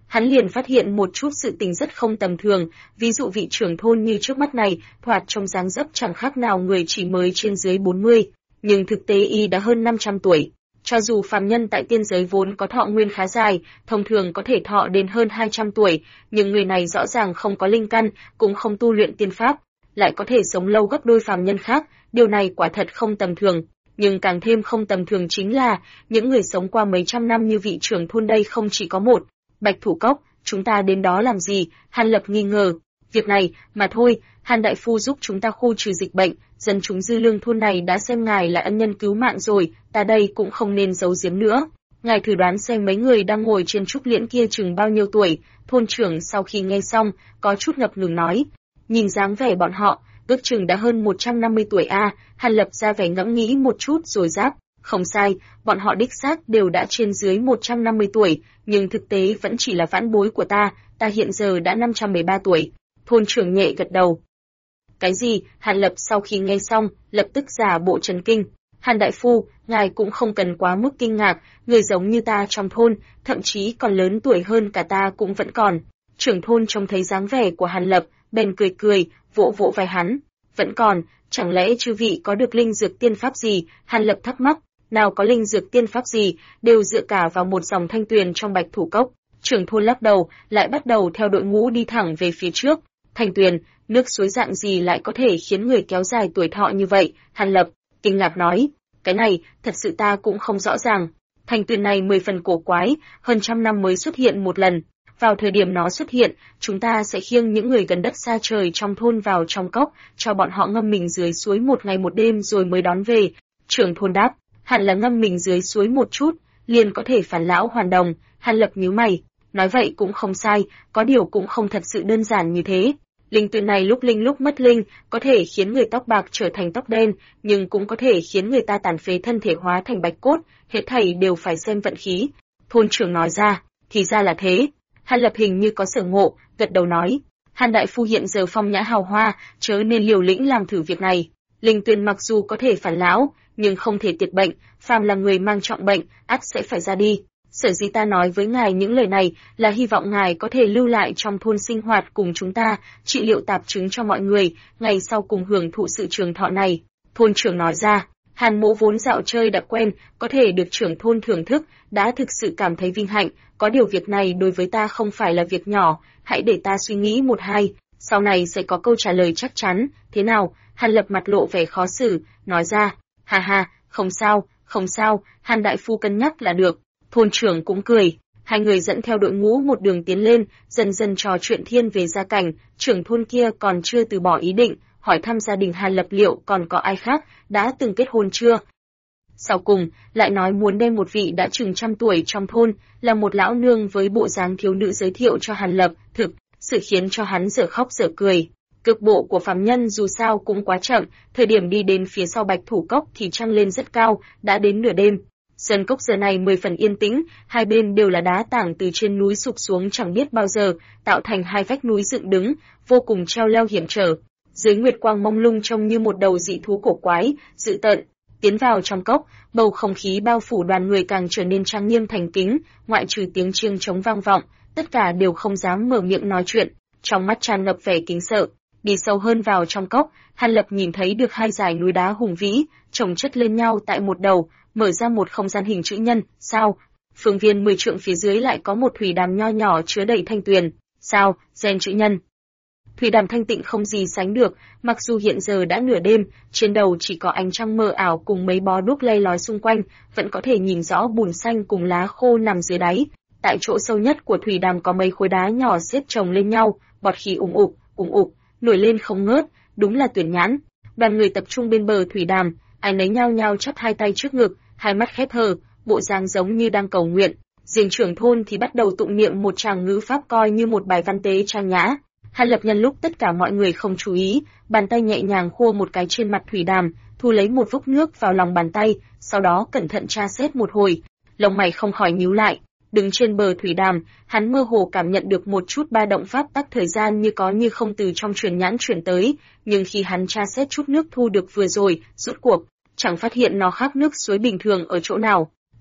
hắn liền phát hiện một chút sự tình rất không tầm thường, ví dụ vị trưởng thôn như trước mắt này, thoạt trông dáng dấp chẳng khác nào người chỉ mới trên dưới 40, nhưng thực tế y đã hơn 500 tuổi. Cho dù phàm nhân tại tiên giới vốn có thọ nguyên khá dài, thông thường có thể thọ đến hơn 200 tuổi, nhưng người này rõ ràng không có linh căn, cũng không tu luyện tiên pháp, lại có thể sống lâu gấp đôi phàm nhân khác, điều này quả thật không tầm thường. Nhưng càng thêm không tầm thường chính là, những người sống qua mấy trăm năm như vị trưởng thôn đây không chỉ có một. Bạch Thủ Cốc, chúng ta đến đó làm gì? Hàn Lập nghi ngờ. Việc này, mà thôi, Hàn Đại Phu giúp chúng ta khu trừ dịch bệnh, dân chúng Dư Lương thôn này đã xem ngài là ân nhân cứu mạng rồi, ta đây cũng không nên giấu giếm nữa. Ngài thử đoán xem mấy người đang ngồi trên trúc liễn kia chừng bao nhiêu tuổi? Thôn trưởng sau khi nghe xong, có chút ngập ngừng nói. Nhìn dáng vẻ bọn họ, ước chừng đã hơn 150 tuổi a. Hàn Lập ra vẻ ngẫm nghĩ một chút rồi đáp, không sai, bọn họ đích xác đều đã trên dưới 150 tuổi, nhưng thực tế vẫn chỉ là vãn bối của ta hiện giờ đã 513 tuổi. Thôn trưởng nhẹ gật đầu. Cái gì? Hàn Lập sau khi nghe xong, lập tức giả bộ chấn kinh. Hàn Đại Phu, ngài cũng không cần quá mức kinh ngạc, người giống như ta trong thôn, thậm chí còn lớn tuổi hơn cả ta cũng vẫn còn. Trưởng thôn trông thấy dáng vẻ của Hàn Lập, bèn cười, vỗ vỗ vai hắn. Vẫn còn, chẳng lẽ chư vị có được linh dược tiên pháp gì? Hàn Lập thắc mắc, nào có linh dược tiên pháp gì, đều dựa cả vào một dòng thanh tuyền trong Bạch Thủ Cốc. Trưởng thôn lắc đầu, lại bắt đầu theo đội ngũ đi thẳng về phía trước. Thanh tuyền, nước suối dạng gì lại có thể khiến người kéo dài tuổi thọ như vậy? Hàn Lập kinh ngạc nói, cái này, thật sự ta cũng không rõ ràng. Thanh tuyền này 10 phần cổ quái, hơn trăm năm mới xuất hiện một lần. Vào thời điểm nó xuất hiện, chúng ta sẽ khiêng những người gần đất xa trời trong thôn vào trong cốc, cho bọn họ ngâm mình dưới suối một ngày một đêm rồi mới đón về. Trưởng thôn đáp, hẳn là ngâm mình dưới suối một chút, liền có thể phản lão hoàn đồng. Hàn Lập nhíu mày, nói vậy cũng không sai, có điều cũng không thật sự đơn giản như thế. Linh tuyền này lúc linh lúc mất linh, có thể khiến người tóc bạc trở thành tóc đen, nhưng cũng có thể khiến người ta tàn phế thân thể hóa thành bạch cốt, hết thảy đều phải xem vận khí. Thôn trưởng nói ra, thì ra là thế. Hàn Lập hình như có sở ngộ, gật đầu nói, Hàn Đại Phu hiện giờ phong nhã hào hoa, chớ nên liều lĩnh làm thử việc này. Linh tuyền mặc dù có thể phản lão, nhưng không thể tiệt bệnh, phàm là người mang trọng bệnh, ắt sẽ phải ra đi. Sở dĩ ta nói với ngài những lời này là hy vọng ngài có thể lưu lại trong thôn sinh hoạt cùng chúng ta, trị liệu tạp chứng cho mọi người, ngày sau cùng hưởng thụ sự trường thọ này. Thôn trưởng nói ra, Hàn Mỗ vốn dạo chơi đã quen, có thể được trưởng thôn thưởng thức, đã thực sự cảm thấy vinh hạnh, có điều việc này đối với ta không phải là việc nhỏ, hãy để ta suy nghĩ một hai, sau này sẽ có câu trả lời chắc chắn. Thế nào? Hàn Lập mặt lộ vẻ khó xử, nói ra, ha, không sao, Hàn Đại Phu cân nhắc là được. Thôn trưởng cũng cười, hai người dẫn theo đội ngũ một đường tiến lên, dần dần trò chuyện thiên về gia cảnh, trưởng thôn kia còn chưa từ bỏ ý định, hỏi thăm gia đình Hàn Lập liệu còn có ai khác, đã từng kết hôn chưa. Sau cùng, lại nói muốn đem một vị đã chừng trăm tuổi trong thôn, là một lão nương với bộ dáng thiếu nữ giới thiệu cho Hàn Lập, thực sự khiến cho hắn dở khóc dở cười. Cực bộ của phàm nhân dù sao cũng quá chậm, thời điểm đi đến phía sau Bạch Thủ Cốc thì trăng lên rất cao, đã đến nửa đêm. Sơn cốc giờ này 10 phần yên tĩnh, hai bên đều là đá tảng từ trên núi sụp xuống chẳng biết bao giờ, tạo thành hai vách núi dựng đứng, vô cùng treo leo hiểm trở. Dưới nguyệt quang mông lung trông như một đầu dị thú cổ quái, dữ tợn. Tiến vào trong cốc, bầu không khí bao phủ đoàn người càng trở nên trang nghiêm thành kính, ngoại trừ tiếng chiêng trống vang vọng, tất cả đều không dám mở miệng nói chuyện, trong mắt tràn ngập vẻ kính sợ. Đi sâu hơn vào trong cốc, Hàn Lập nhìn thấy được hai dải núi đá hùng vĩ, chồng chất lên nhau tại một đầu, mở ra một không gian hình chữ nhân. Sao? Phương viên 10 trượng phía dưới lại có một thủy đàm nho nhỏ chứa đầy thanh tuyền. Sao? Gen chữ nhân. Thủy đàm thanh tịnh không gì sánh được, mặc dù hiện giờ đã nửa đêm, trên đầu chỉ có ánh trăng mờ ảo cùng mấy bó đuốc lay lói xung quanh, vẫn có thể nhìn rõ bùn xanh cùng lá khô nằm dưới đáy. Tại chỗ sâu nhất của thủy đàm có mấy khối đá nhỏ xếp chồng lên nhau, bọt khí ùng ục, nổi lên không ngớt, đúng là tuyển nhãn. Đoàn người tập trung bên bờ thủy đàm, ai nấy nhao nhao chắp hai tay trước ngực, hai mắt khép hờ, bộ dáng giống như đang cầu nguyện. Riêng trưởng thôn thì bắt đầu tụng niệm một tràng ngữ pháp coi như một bài văn tế trang nhã. Hàn Lập nhân lúc tất cả mọi người không chú ý, bàn tay nhẹ nhàng khua một cái trên mặt thủy đàm, thu lấy một vốc nước vào lòng bàn tay, sau đó cẩn thận tra xét một hồi, lông mày không khỏi nhíu lại. Đứng trên bờ thủy đàm, hắn mơ hồ cảm nhận được một chút ba động pháp tắc thời gian như có như không từ trong truyền nhãn chuyển tới, nhưng khi hắn tra xét chút nước thu được vừa rồi, rốt cuộc chẳng phát hiện nó khác nước suối bình thường ở chỗ nào.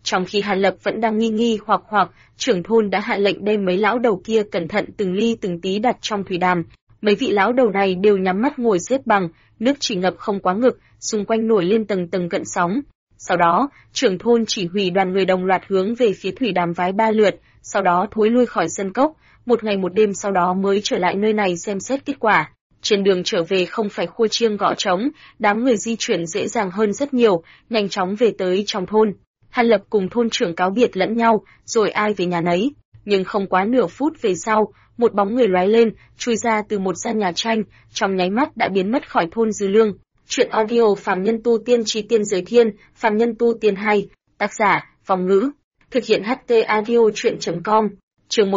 Trong khi Hàn Lập vẫn đang nghi nghi hoặc, trưởng thôn đã hạ lệnh đem mấy lão đầu kia cẩn thận từng ly từng tí đặt trong thủy đàm. Mấy vị lão đầu này đều nhắm mắt ngồi xếp bằng, nước chỉ ngập không quá ngực, xung quanh nổi lên tầng tầng gợn sóng. Sau đó, trưởng thôn chỉ huy đoàn người đồng loạt hướng về phía thủy đàm vái 3 lượt, sau đó thối lui khỏi sân cốc, một ngày một đêm sau đó mới trở lại nơi này xem xét kết quả. Trên đường trở về không phải khua chiêng gõ trống, đám người di chuyển dễ dàng hơn rất nhiều, nhanh chóng về tới trong thôn. Hàn Lập cùng thôn trưởng cáo biệt lẫn nhau, rồi ai về nhà nấy. Nhưng không quá nửa phút về sau, một bóng người lóe lên, chui ra từ một gian nhà tranh, trong nháy mắt đã biến mất khỏi thôn Dư Lương. Chuyện audio Phàm Nhân Tu Tiên Chí Tiên Giới Thiên, Phàm Nhân Tu Tiên 2, tác giả, Phong Ngữ. Thực hiện HT Audio Chuyện.com, chương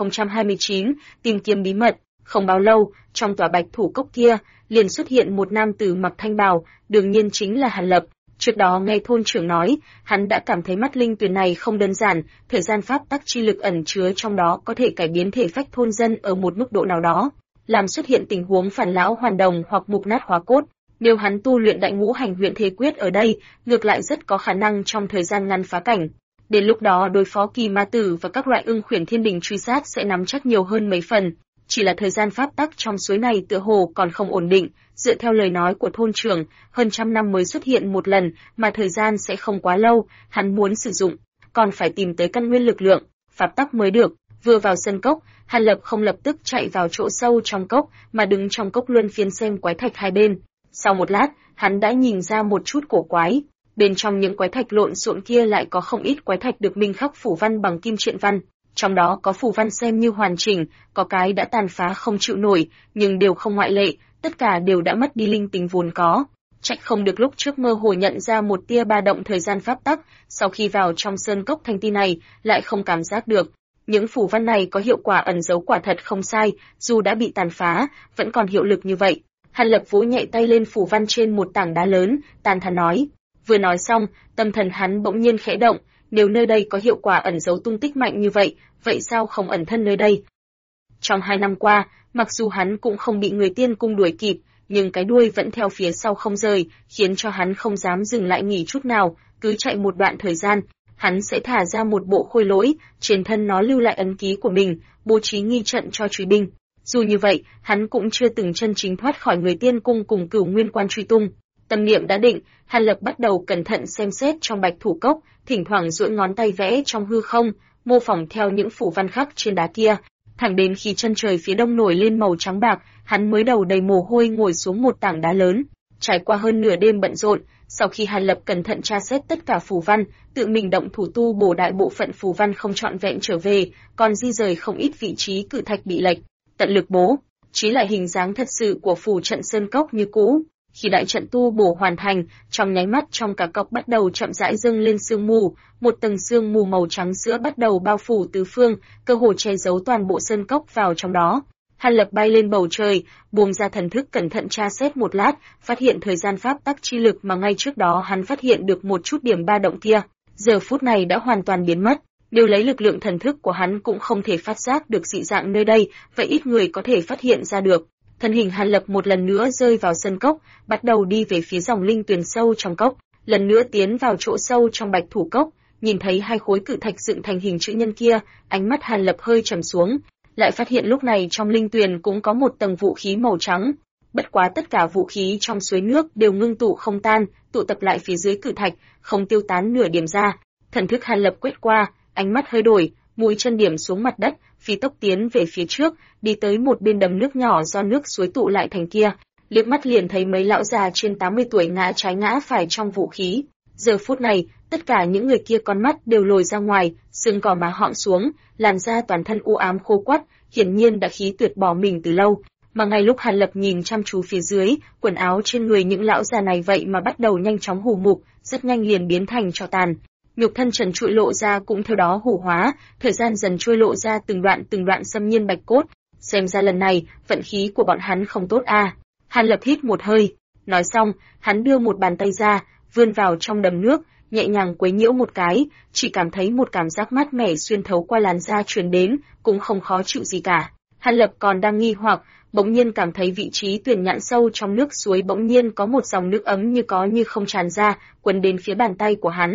1029, tìm kiếm bí mật. Không bao lâu, trong tòa bạch thủ cốc kia, liền xuất hiện một nam tử mặc thanh bào, đương nhiên chính là Hàn Lập. Trước đó nghe thôn trưởng nói, hắn đã cảm thấy mắt linh tuyền này không đơn giản, thời gian pháp tắc chi lực ẩn chứa trong đó có thể cải biến thể phách thôn dân ở một mức độ nào đó, làm xuất hiện tình huống phản lão hoàn đồng hoặc mục nát hóa cốt. Nếu hắn tu luyện đại ngũ hành huyện thế quyết ở đây, ngược lại rất có khả năng trong thời gian ngắn phá cảnh. Đến lúc đó đối phó kỳ ma tử và các loại ưng khuyển thiên đình truy sát sẽ nắm chắc nhiều hơn mấy phần. Chỉ là thời gian pháp tắc trong suối này tựa hồ còn không ổn định, dựa theo lời nói của thôn trưởng, hơn trăm năm mới xuất hiện một lần, mà thời gian sẽ không quá lâu, hắn muốn sử dụng, còn phải tìm tới căn nguyên lực lượng, pháp tắc mới được. Vừa vào sân cốc, Hàn Lập không lập tức chạy vào chỗ sâu trong cốc, mà đứng trong cốc luân phiên xem quái thạch hai bên. Sau một lát, hắn đã nhìn ra một chút cổ quái. Bên trong những quái thạch lộn xộn kia lại có không ít quái thạch được minh khắc phủ văn bằng kim truyện văn. Trong đó có phù văn xem như hoàn chỉnh, có cái đã tàn phá không chịu nổi, nhưng đều không ngoại lệ, tất cả đều đã mất đi linh tính vốn có. Trách không được lúc trước mơ hồ nhận ra một tia ba động thời gian pháp tắc, sau khi vào trong sơn cốc thanh ti này, lại không cảm giác được. Những phù văn này có hiệu quả ẩn giấu quả thật không sai, dù đã bị tàn phá, vẫn còn hiệu lực như vậy. Hàn Lập vỗ nhẹ tay lên phù văn trên một tảng đá lớn, tàn thán nói. Vừa nói xong, tâm thần hắn bỗng nhiên khẽ động. Nếu nơi đây có hiệu quả ẩn giấu tung tích mạnh như vậy, vậy sao không ẩn thân nơi đây? Trong 2 năm qua, mặc dù hắn cũng không bị người tiên cung đuổi kịp, nhưng cái đuôi vẫn theo phía sau không rời, khiến cho hắn không dám dừng lại nghỉ chút nào, cứ chạy một đoạn thời gian, hắn sẽ thả ra một bộ khôi lỗi, trên thân nó lưu lại ấn ký của mình, bố trí nghi trận cho truy binh. Dù như vậy, hắn cũng chưa từng chân chính thoát khỏi người tiên cung cùng Cửu Nguyên Quan truy tung. Tâm niệm đã định, Hàn Lập bắt đầu cẩn thận xem xét trong bạch thủ cốc, thỉnh thoảng duỗi ngón tay vẽ trong hư không, mô phỏng theo những phù văn khắc trên đá kia. Thẳng đến khi chân trời phía đông nổi lên màu trắng bạc, hắn mới đầu đầy mồ hôi ngồi xuống một tảng đá lớn. Trải qua hơn nửa đêm bận rộn, sau khi Hàn Lập cẩn thận tra xét tất cả phù văn, tự mình động thủ tu bổ đại bộ phận phù văn không trọn vẹn trở về, còn di rời không ít vị trí cự thạch bị lệch, tận lực bố trí lại hình dáng thật sự của phù trận sơn cốc như cũ. Khi đại trận tu bổ hoàn thành, trong nháy mắt trong cả cốc bắt đầu chậm rãi dâng lên sương mù, một tầng sương mù màu trắng sữa bắt đầu bao phủ tứ phương, cơ hồ che giấu toàn bộ sơn cốc vào trong đó. Hàn Lập bay lên bầu trời, buông ra thần thức cẩn thận tra xét một lát, phát hiện thời gian pháp tắc chi lực mà ngay trước đó hắn phát hiện được một chút điểm ba động kia, giờ phút này đã hoàn toàn biến mất. Nếu lấy lực lượng thần thức của hắn cũng không thể phát giác được dị dạng nơi đây, vậy ít người có thể phát hiện ra được. Thân hình Hàn Lập một lần nữa rơi vào sân cốc, bắt đầu đi về phía dòng linh tuyền sâu trong cốc, lần nữa tiến vào chỗ sâu trong bạch thủ cốc, nhìn thấy hai khối cự thạch dựng thành hình chữ nhân kia, ánh mắt Hàn Lập hơi trầm xuống, lại phát hiện lúc này trong linh tuyền cũng có một tầng vũ khí màu trắng. Bất quá tất cả vũ khí trong suối nước đều ngưng tụ không tan, tụ tập lại phía dưới cự thạch, không tiêu tán nửa điểm ra. Thần thức Hàn Lập quét qua, ánh mắt hơi đổi, mũi chân điểm xuống mặt đất, phi tốc tiến về phía trước, đi tới một bên đầm nước nhỏ do nước suối tụ lại thành kia, liếc mắt liền thấy mấy lão già trên 80 tuổi ngã trái ngã phải trong vũ khí. Giờ phút này, tất cả những người kia con mắt đều lồi ra ngoài, xương gò má hõm xuống, làn da toàn thân u ám khô quắt, hiển nhiên đã khí tuyệt bỏ mình từ lâu. Mà ngay lúc Hàn Lập nhìn chăm chú phía dưới, quần áo trên người những lão già này vậy mà bắt đầu nhanh chóng hủ mục, rất nhanh liền biến thành tro tàn. Nhục thân trần trụi lộ ra cũng theo đó hủ hóa, thời gian dần trôi lộ ra từng đoạn xâm nhiên bạch cốt. Xem ra lần này, vận khí của bọn hắn không tốt a. Hàn Lập hít một hơi, nói xong, hắn đưa một bàn tay ra, vươn vào trong đầm nước, nhẹ nhàng quấy nhiễu một cái, chỉ cảm thấy một cảm giác mát mẻ xuyên thấu qua làn da truyền đến, cũng không khó chịu gì cả. Hàn Lập còn đang nghi hoặc, bỗng nhiên cảm thấy vị trí tuyển nhãn sâu trong nước suối bỗng nhiên có một dòng nước ấm như có như không tràn ra, quấn đến phía bàn tay của hắn.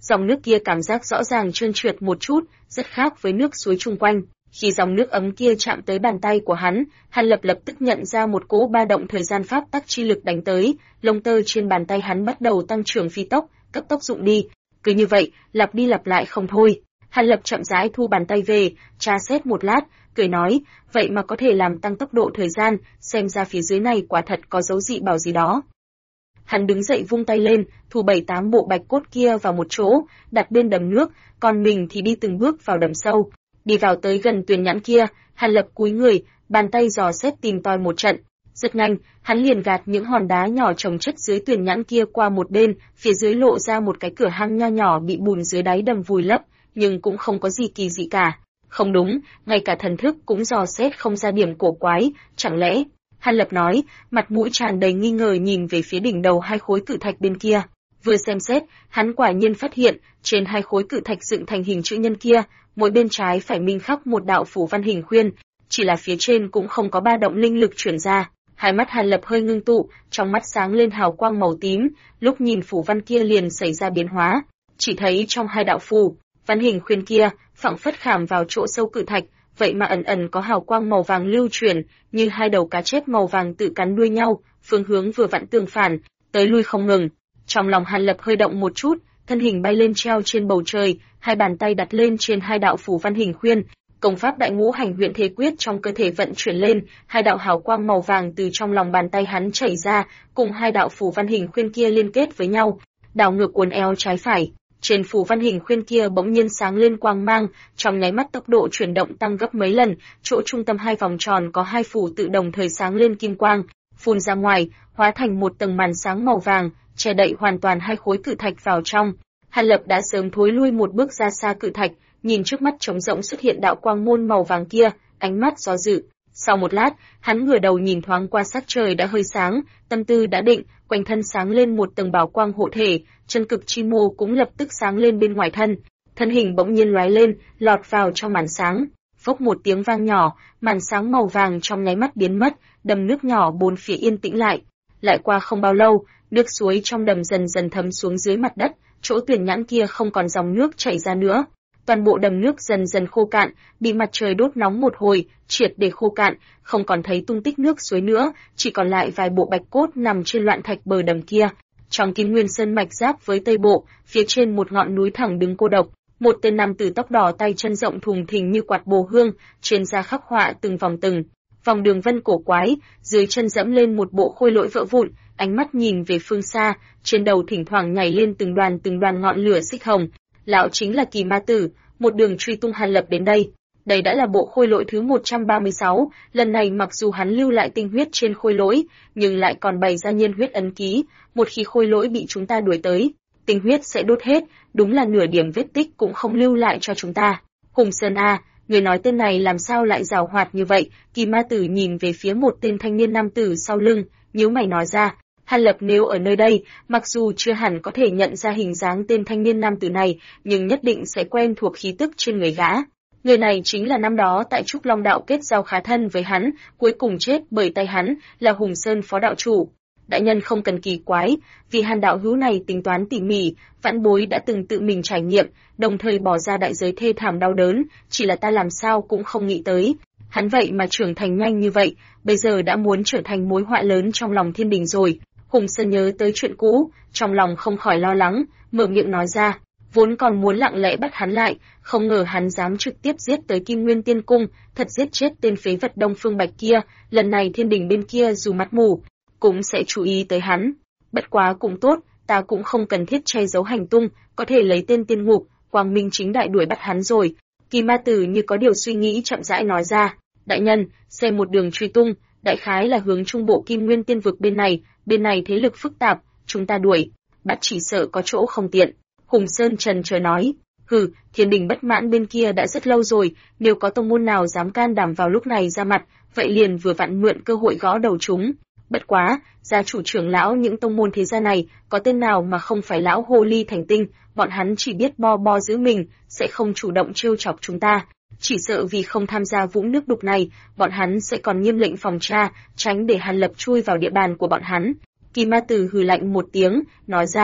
Dòng nước kia cảm giác rõ ràng trơn trượt một chút, rất khác với nước suối chung quanh. Khi dòng nước ấm kia chạm tới bàn tay của hắn, Hàn Lập lập tức nhận ra một cỗ ba động thời gian pháp tắc chi lực đánh tới, lông tơ trên bàn tay hắn bắt đầu tăng trưởng phi tốc, cấp tốc rụng đi. Cứ như vậy, lặp đi lặp lại không thôi. Hàn Lập chậm rãi thu bàn tay về, tra xét một lát, cười nói, vậy mà có thể làm tăng tốc độ thời gian, xem ra phía dưới này quả thật có dấu dị bảo gì đó. Hắn đứng dậy vung tay lên, thu 7-8 bộ bạch cốt kia vào một chỗ, đặt bên đầm nước, còn mình thì đi từng bước vào đầm sâu. Đi vào tới gần tuyền nhãn kia, Hàn Lập cúi người, bàn tay dò xét tìm tòi một trận. Rất nhanh, hắn liền gạt những hòn đá nhỏ chồng chất dưới tuyền nhãn kia qua một bên, phía dưới lộ ra một cái cửa hang nho nhỏ bị bùn dưới đáy đầm vùi lấp, nhưng cũng không có gì kỳ dị cả. Không đúng, ngay cả thần thức cũng dò xét không ra điểm cổ quái, chẳng lẽ... Hàn Lập nói, mặt mũi tràn đầy nghi ngờ nhìn về phía đỉnh đầu hai khối cự thạch bên kia. Vừa xem xét, hắn quả nhiên phát hiện, trên hai khối cự thạch dựng thành hình chữ nhân kia, mỗi bên trái phải minh khắc một đạo phù văn hình khuyên, chỉ là phía trên cũng không có ba động linh lực chuyển ra. Hai mắt Hàn Lập hơi ngưng tụ, trong mắt sáng lên hào quang màu tím, lúc nhìn phù văn kia liền xảy ra biến hóa, chỉ thấy trong hai đạo phù văn hình khuyên kia, phảng phất khảm vào chỗ sâu cự thạch, vậy mà ẩn ẩn có hào quang màu vàng lưu chuyển, như hai đầu cá chép màu vàng tự cắn đuôi nhau, phương hướng vừa vặn tương phản, tới lui không ngừng. Trong lòng Hàn Lập hơi động một chút, thân hình bay lên treo trên bầu trời, hai bàn tay đặt lên trên hai đạo phù văn hình khuyên, công pháp đại ngũ hành huyễn thế quyết trong cơ thể vận chuyển lên, hai đạo hào quang màu vàng từ trong lòng bàn tay hắn chảy ra, cùng hai đạo phù văn hình khuyên kia liên kết với nhau, đảo ngược uốn éo trái phải. Trên phù văn hình khuyên kia bỗng nhiên sáng lên quang mang, trong nháy mắt tốc độ chuyển động tăng gấp mấy lần, chỗ trung tâm hai vòng tròn có hai phù tự đồng thời sáng lên kim quang, phun ra ngoài, hóa thành một tầng màn sáng màu vàng, che đậy hoàn toàn hai khối cự thạch vào trong. Hàn Lập đã sớm thối lui một bước ra xa cự thạch, nhìn trước mắt trống rỗng xuất hiện đạo quang môn màu vàng kia, ánh mắt do dự. Sau một lát, hắn ngửa đầu nhìn thoáng qua sắc trời đã hơi sáng, tâm tư đã định, quanh thân sáng lên một tầng bảo quang hộ thể, chân cực chi mô cũng lập tức sáng lên bên ngoài thân. Thân hình bỗng nhiên lóe lên, lọt vào trong màn sáng. Phốc một tiếng vang nhỏ, màn sáng màu vàng trong nháy mắt biến mất, đầm nước nhỏ bốn phía yên tĩnh lại. Lại qua không bao lâu, nước suối trong đầm dần dần thấm xuống dưới mặt đất, chỗ tuyển nhãn kia không còn dòng nước chảy ra nữa. Toàn bộ đầm nước dần dần khô cạn, bị mặt trời đốt nóng một hồi, triệt để khô cạn, không còn thấy tung tích nước suối nữa, chỉ còn lại vài bộ bạch cốt nằm trên loạn thạch bờ đầm kia. Trong Kim Nguyên Sơn mạch giáp với Tây Bộ, phía trên một ngọn núi thẳng đứng cô độc, một tên nam tử tóc đỏ tay chân rộng thùng thình như quạt bồ hương, trên da khắc họa từng vòng đường vân cổ quái, dưới chân dẫm lên một bộ khôi lỗi vỡ vụn, ánh mắt nhìn về phương xa, trên đầu thỉnh thoảng nhảy lên từng đoàn ngọn lửa xích hồng. Lão chính là Kỳ Ma Tử, một đường truy tung Hàn Lập đến đây. Đây đã là bộ khôi lỗi thứ 136, lần này mặc dù hắn lưu lại tinh huyết trên khôi lỗi, nhưng lại còn bày ra nhiên huyết ấn ký, một khi khôi lỗi bị chúng ta đuổi tới, tinh huyết sẽ đốt hết, đúng là nửa điểm vết tích cũng không lưu lại cho chúng ta. Hùng Sơn A, người nói tên này làm sao lại giàu hoạt như vậy? Kỳ Ma Tử nhìn về phía một tên thanh niên nam tử sau lưng, nhíu mày nói ra. Hàn Lập nếu ở nơi đây, mặc dù chưa hẳn có thể nhận ra hình dáng tên thanh niên nam tử này, nhưng nhất định sẽ quen thuộc khí tức trên người gã. Người này chính là năm đó tại Trúc Long Đạo kết giao khá thân với hắn, cuối cùng chết bởi tay hắn, là Hùng Sơn phó đạo chủ. Đại nhân không cần kỳ quái, vì Hàn đạo hữu này tính toán tỉ mỉ, vãn bối đã từng tự mình trải nghiệm, đồng thời bỏ ra đại giới thê thảm đau đớn, chỉ là ta làm sao cũng không nghĩ tới. Hắn vậy mà trưởng thành nhanh như vậy, bây giờ đã muốn trở thành mối họa lớn trong lòng thiên đình rồi. Hùng Sơn nhớ tới chuyện cũ, trong lòng không khỏi lo lắng, mở miệng nói ra, vốn còn muốn lặng lẽ bắt hắn lại, không ngờ hắn dám trực tiếp giết tới Kim Nguyên Tiên Cung, thật giết chết tên phế vật Đông Phương Bạch kia, lần này thiên đình bên kia dù mắt mù, cũng sẽ chú ý tới hắn. Bất quá cũng tốt, ta cũng không cần thiết che giấu hành tung, có thể lấy tên tiên ngục, quang minh chính đại đuổi bắt hắn rồi. Kỳ Ma Tử như có điều suy nghĩ chậm rãi nói ra, đại nhân, xem một đường truy tung, đại khái là hướng trung bộ Kim Nguyên Tiên vực bên này thế lực phức tạp, chúng ta đuổi, bắt chỉ sợ có chỗ không tiện. Hùng Sơn trần chờ nói, thiên đình bất mãn bên kia đã rất lâu rồi, nếu có tông môn nào dám can đảm vào lúc này ra mặt, vậy liền vừa vặn mượn cơ hội gõ đầu chúng. Bất quá, gia chủ trưởng lão những tông môn thế gia này, có tên nào mà không phải lão hồ ly thành tinh, bọn hắn chỉ biết bo giữ mình, sẽ không chủ động trêu chọc chúng ta. Chỉ sợ vì không tham gia vũng nước đục này, bọn hắn sẽ còn nghiêm lệnh phòng tra, tránh để Hàn Lập chui vào địa bàn của bọn hắn. Kỳ Ma Tử hừ lạnh một tiếng, nói ra,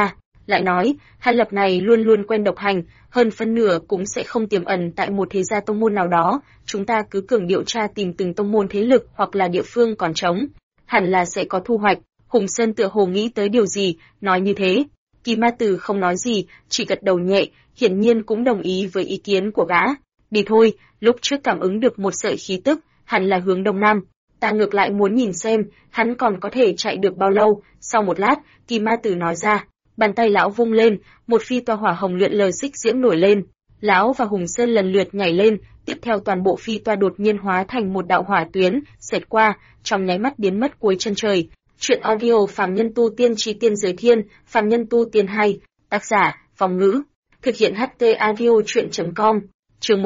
Lại nói, Hàn Lập này luôn luôn quen độc hành, hơn phân nửa cũng sẽ không tiềm ẩn tại một thế gia tông môn nào đó, chúng ta cứ cường điều tra tìm từng tông môn thế lực hoặc là địa phương còn trống, hẳn là sẽ có thu hoạch. Hùng Sơn tựa hồ nghĩ tới điều gì, nói như thế. Kỳ Ma Tử không nói gì, chỉ gật đầu nhẹ, hiển nhiên cũng đồng ý với ý kiến của gã. Đi thôi, lúc trước cảm ứng được một sợi khí tức, hẳn là hướng đông nam. Ta ngược lại muốn nhìn xem, hắn còn có thể chạy được bao lâu. Sau một lát, Kỳ Ma Tử nói ra, bàn tay lão vung lên, một phi toa hỏa hồng luyện lời xích diễm nổi lên. Lão và Hùng Sơn lần lượt nhảy lên, tiếp theo toàn bộ phi toa đột nhiên hóa thành một đạo hỏa tuyến, xẹt qua, trong nháy mắt biến mất cuối chân trời. Truyện audio Phàm Nhân Tu Tiên Chí Tiên Giới Thiên, Phàm Nhân Tu Tiên 2, tác giả, Phong Ngữ, thực hiện HT audio truyện.com, chương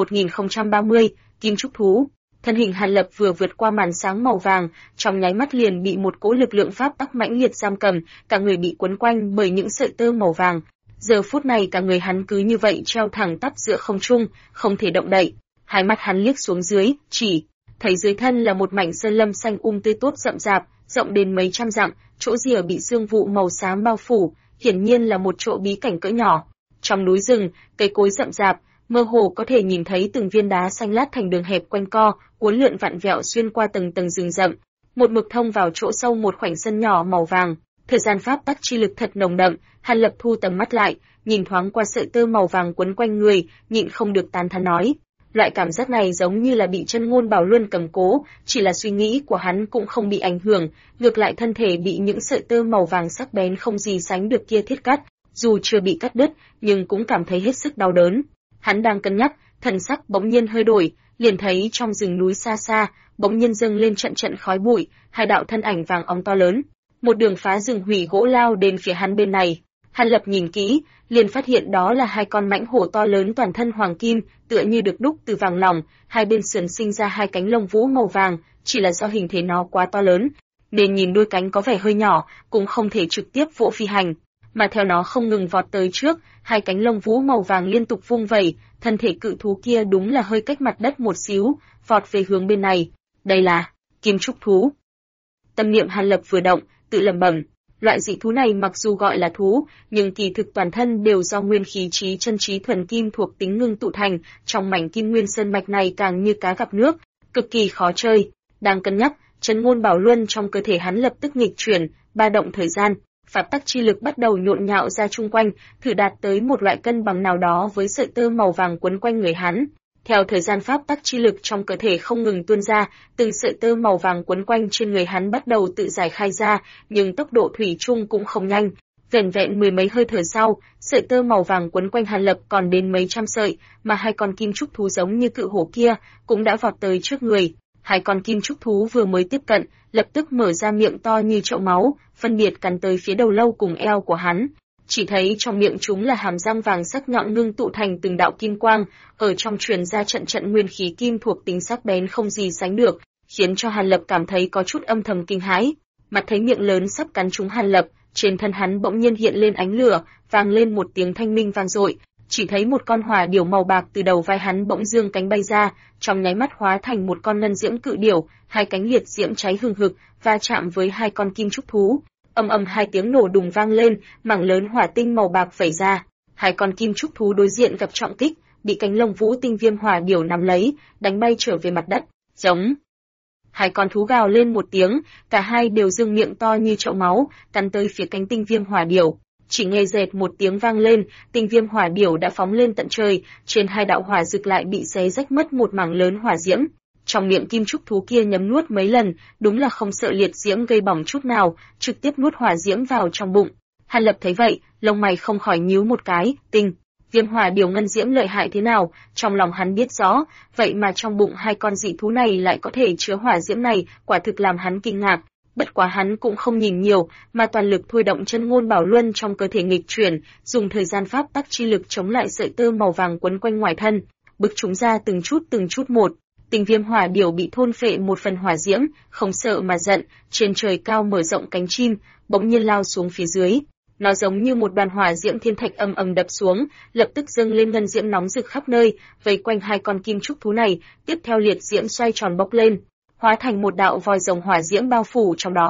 1030, Kim Trúc Thú. Thân hình Hàn Lập vừa vượt qua màn sáng màu vàng, trong nháy mắt liền bị một cỗ lực lượng pháp tắc mãnh liệt giam cầm, cả người bị quấn quanh bởi những sợi tơ màu vàng. Giờ phút này cả người hắn cứ như vậy treo thẳng tắp giữa không trung, không thể động đậy. Hai mắt hắn liếc xuống dưới, chỉ thấy dưới thân là một mảnh sơn lâm xanh tươi tốt rậm rạp, rộng đến mấy trăm dặm, chỗ rìa bị sương vụ màu xám bao phủ, hiển nhiên là một chỗ bí cảnh cỡ nhỏ. Trong núi rừng, cây cối rậm rạp, mơ hồ có thể nhìn thấy từng viên đá xanh lát thành đường hẹp quanh co, uốn lượn vặn vẹo xuyên qua tầng tầng rừng rậm, một mực thông vào chỗ sâu một khoảnh sân nhỏ màu vàng. Thời gian pháp tắc chi lực thật nồng đậm, Hàn Lập thu tầm mắt lại, nhìn thoáng qua sợi tơ màu vàng quấn quanh người, nhịn không được tán thán nói. Loại cảm giác này giống như là bị chân ngôn bảo luân cầm cố, chỉ là suy nghĩ của hắn cũng không bị ảnh hưởng, ngược lại thân thể bị những sợi tơ màu vàng sắc bén không gì sánh được kia thiết cắt, dù chưa bị cắt đứt, nhưng cũng cảm thấy hết sức đau đớn. Hắn đang cân nhắc, thần sắc bỗng nhiên hơi đổi, liền thấy trong rừng núi xa xa, bỗng nhiên dâng lên trận trận khói bụi, hai đạo thân ảnh vàng óng to lớn, một đường phá rừng hủy gỗ lao đến phía hắn bên này. Hàn Lập nhìn kỹ, liền phát hiện đó là hai con mãnh hổ to lớn toàn thân hoàng kim, tựa như được đúc từ vàng lòng, hai bên sườn sinh ra hai cánh lông vũ màu vàng, chỉ là do hình thể nó quá to lớn, nên nhìn đuôi cánh có vẻ hơi nhỏ, cũng không thể trực tiếp vỗ phi hành, mà theo nó không ngừng vọt tới trước, hai cánh lông vũ màu vàng liên tục vung vẩy, thân thể cự thú kia đúng là hơi cách mặt đất một xíu, vọt về hướng bên này. Đây là Kim Trúc Thú. Tâm niệm Hàn Lập vừa động, tự lẩm bẩm. Loại dị thú này mặc dù gọi là thú, nhưng kỳ thực toàn thân đều do nguyên khí trí chân trí thuần kim thuộc tính ngưng tụ thành, trong mảnh kim nguyên sơn mạch này càng như cá gặp nước, cực kỳ khó chơi. Đang cân nhắc, chân ngôn bảo luân trong cơ thể hắn lập tức nghịch chuyển, ba động thời gian, pháp tắc chi lực bắt đầu nhộn nhạo ra chung quanh, thử đạt tới một loại cân bằng nào đó với sợi tơ màu vàng quấn quanh người hắn. Theo thời gian pháp tắc chi lực trong cơ thể không ngừng tuôn ra, từng sợi tơ màu vàng quấn quanh trên người hắn bắt đầu tự giải khai ra, nhưng tốc độ thủy chung cũng không nhanh. Vẻn vẹn mười mấy hơi thở sau, sợi tơ màu vàng quấn quanh Hàn Lập còn đến mấy trăm sợi, mà hai con kim trúc thú giống như cự hổ kia cũng đã vọt tới trước người. Hai con kim trúc thú vừa mới tiếp cận, lập tức mở ra miệng to như chậu máu, phân biệt cắn tới phía đầu lâu cùng eo của hắn. Chỉ thấy trong miệng chúng là hàm răng vàng sắc nhọn ngưng tụ thành từng đạo kim quang, ở trong truyền ra trận trận nguyên khí kim thuộc tính sắc bén không gì sánh được, khiến cho Hàn Lập cảm thấy có chút âm thầm kinh hãi. Mặt thấy miệng lớn sắp cắn trúng Hàn Lập, trên thân hắn bỗng nhiên hiện lên ánh lửa, vang lên một tiếng thanh minh vang dội. Chỉ thấy một con hỏa điểu màu bạc từ đầu vai hắn bỗng dương cánh bay ra, trong nháy mắt hóa thành một con ngân diễm cự điểu, hai cánh liệt diễm cháy hừng hực, va chạm với hai con kim trúc thú. Ầm ầm hai tiếng nổ đùng vang lên, mảng lớn hỏa tinh màu bạc vẩy ra. Hai con kim trúc thú đối diện gặp trọng kích, bị cánh lông vũ tinh viêm hỏa điểu nắm lấy, đánh bay trở về mặt đất. Giống. Hai con thú gào lên một tiếng, cả hai đều dương miệng to như chậu máu, cắn tới phía cánh tinh viêm hỏa điểu. Chỉ nghe rệt một tiếng vang lên, tinh viêm hỏa điểu đã phóng lên tận trời, trên hai đạo hỏa rực lại bị xé rách mất một mảng lớn hỏa diễm. Trong miệng kim trúc thú kia nhấm nuốt mấy lần, đúng là không sợ liệt diễm gây bỏng chút nào, trực tiếp nuốt hỏa diễm vào trong bụng. Hàn Lập thấy vậy, lông mày không khỏi nhíu một cái, tinh viêm hỏa điểu ngân diễm lợi hại thế nào, trong lòng hắn biết rõ, vậy mà trong bụng hai con dị thú này lại có thể chứa hỏa diễm này, quả thực làm hắn kinh ngạc. Bất quá hắn cũng không nhìn nhiều, mà toàn lực thôi động chân ngôn bảo luân trong cơ thể nghịch chuyển, dùng thời gian pháp tắc chi lực chống lại sợi tơ màu vàng quấn quanh ngoài thân, bức chúng ra từng chút một. Tinh viêm hỏa điểu bị thôn phệ một phần hỏa diễm, không sợ mà giận, trên trời cao mở rộng cánh chim, bỗng nhiên lao xuống phía dưới. Nó giống như một đoàn hỏa diễm thiên thạch ầm ầm đập xuống, lập tức dâng lên ngân diễm nóng rực khắp nơi, vây quanh hai con kim trúc thú này, tiếp theo liệt diễm xoay tròn bốc lên, hóa thành một đạo vòi rồng hỏa diễm bao phủ trong đó.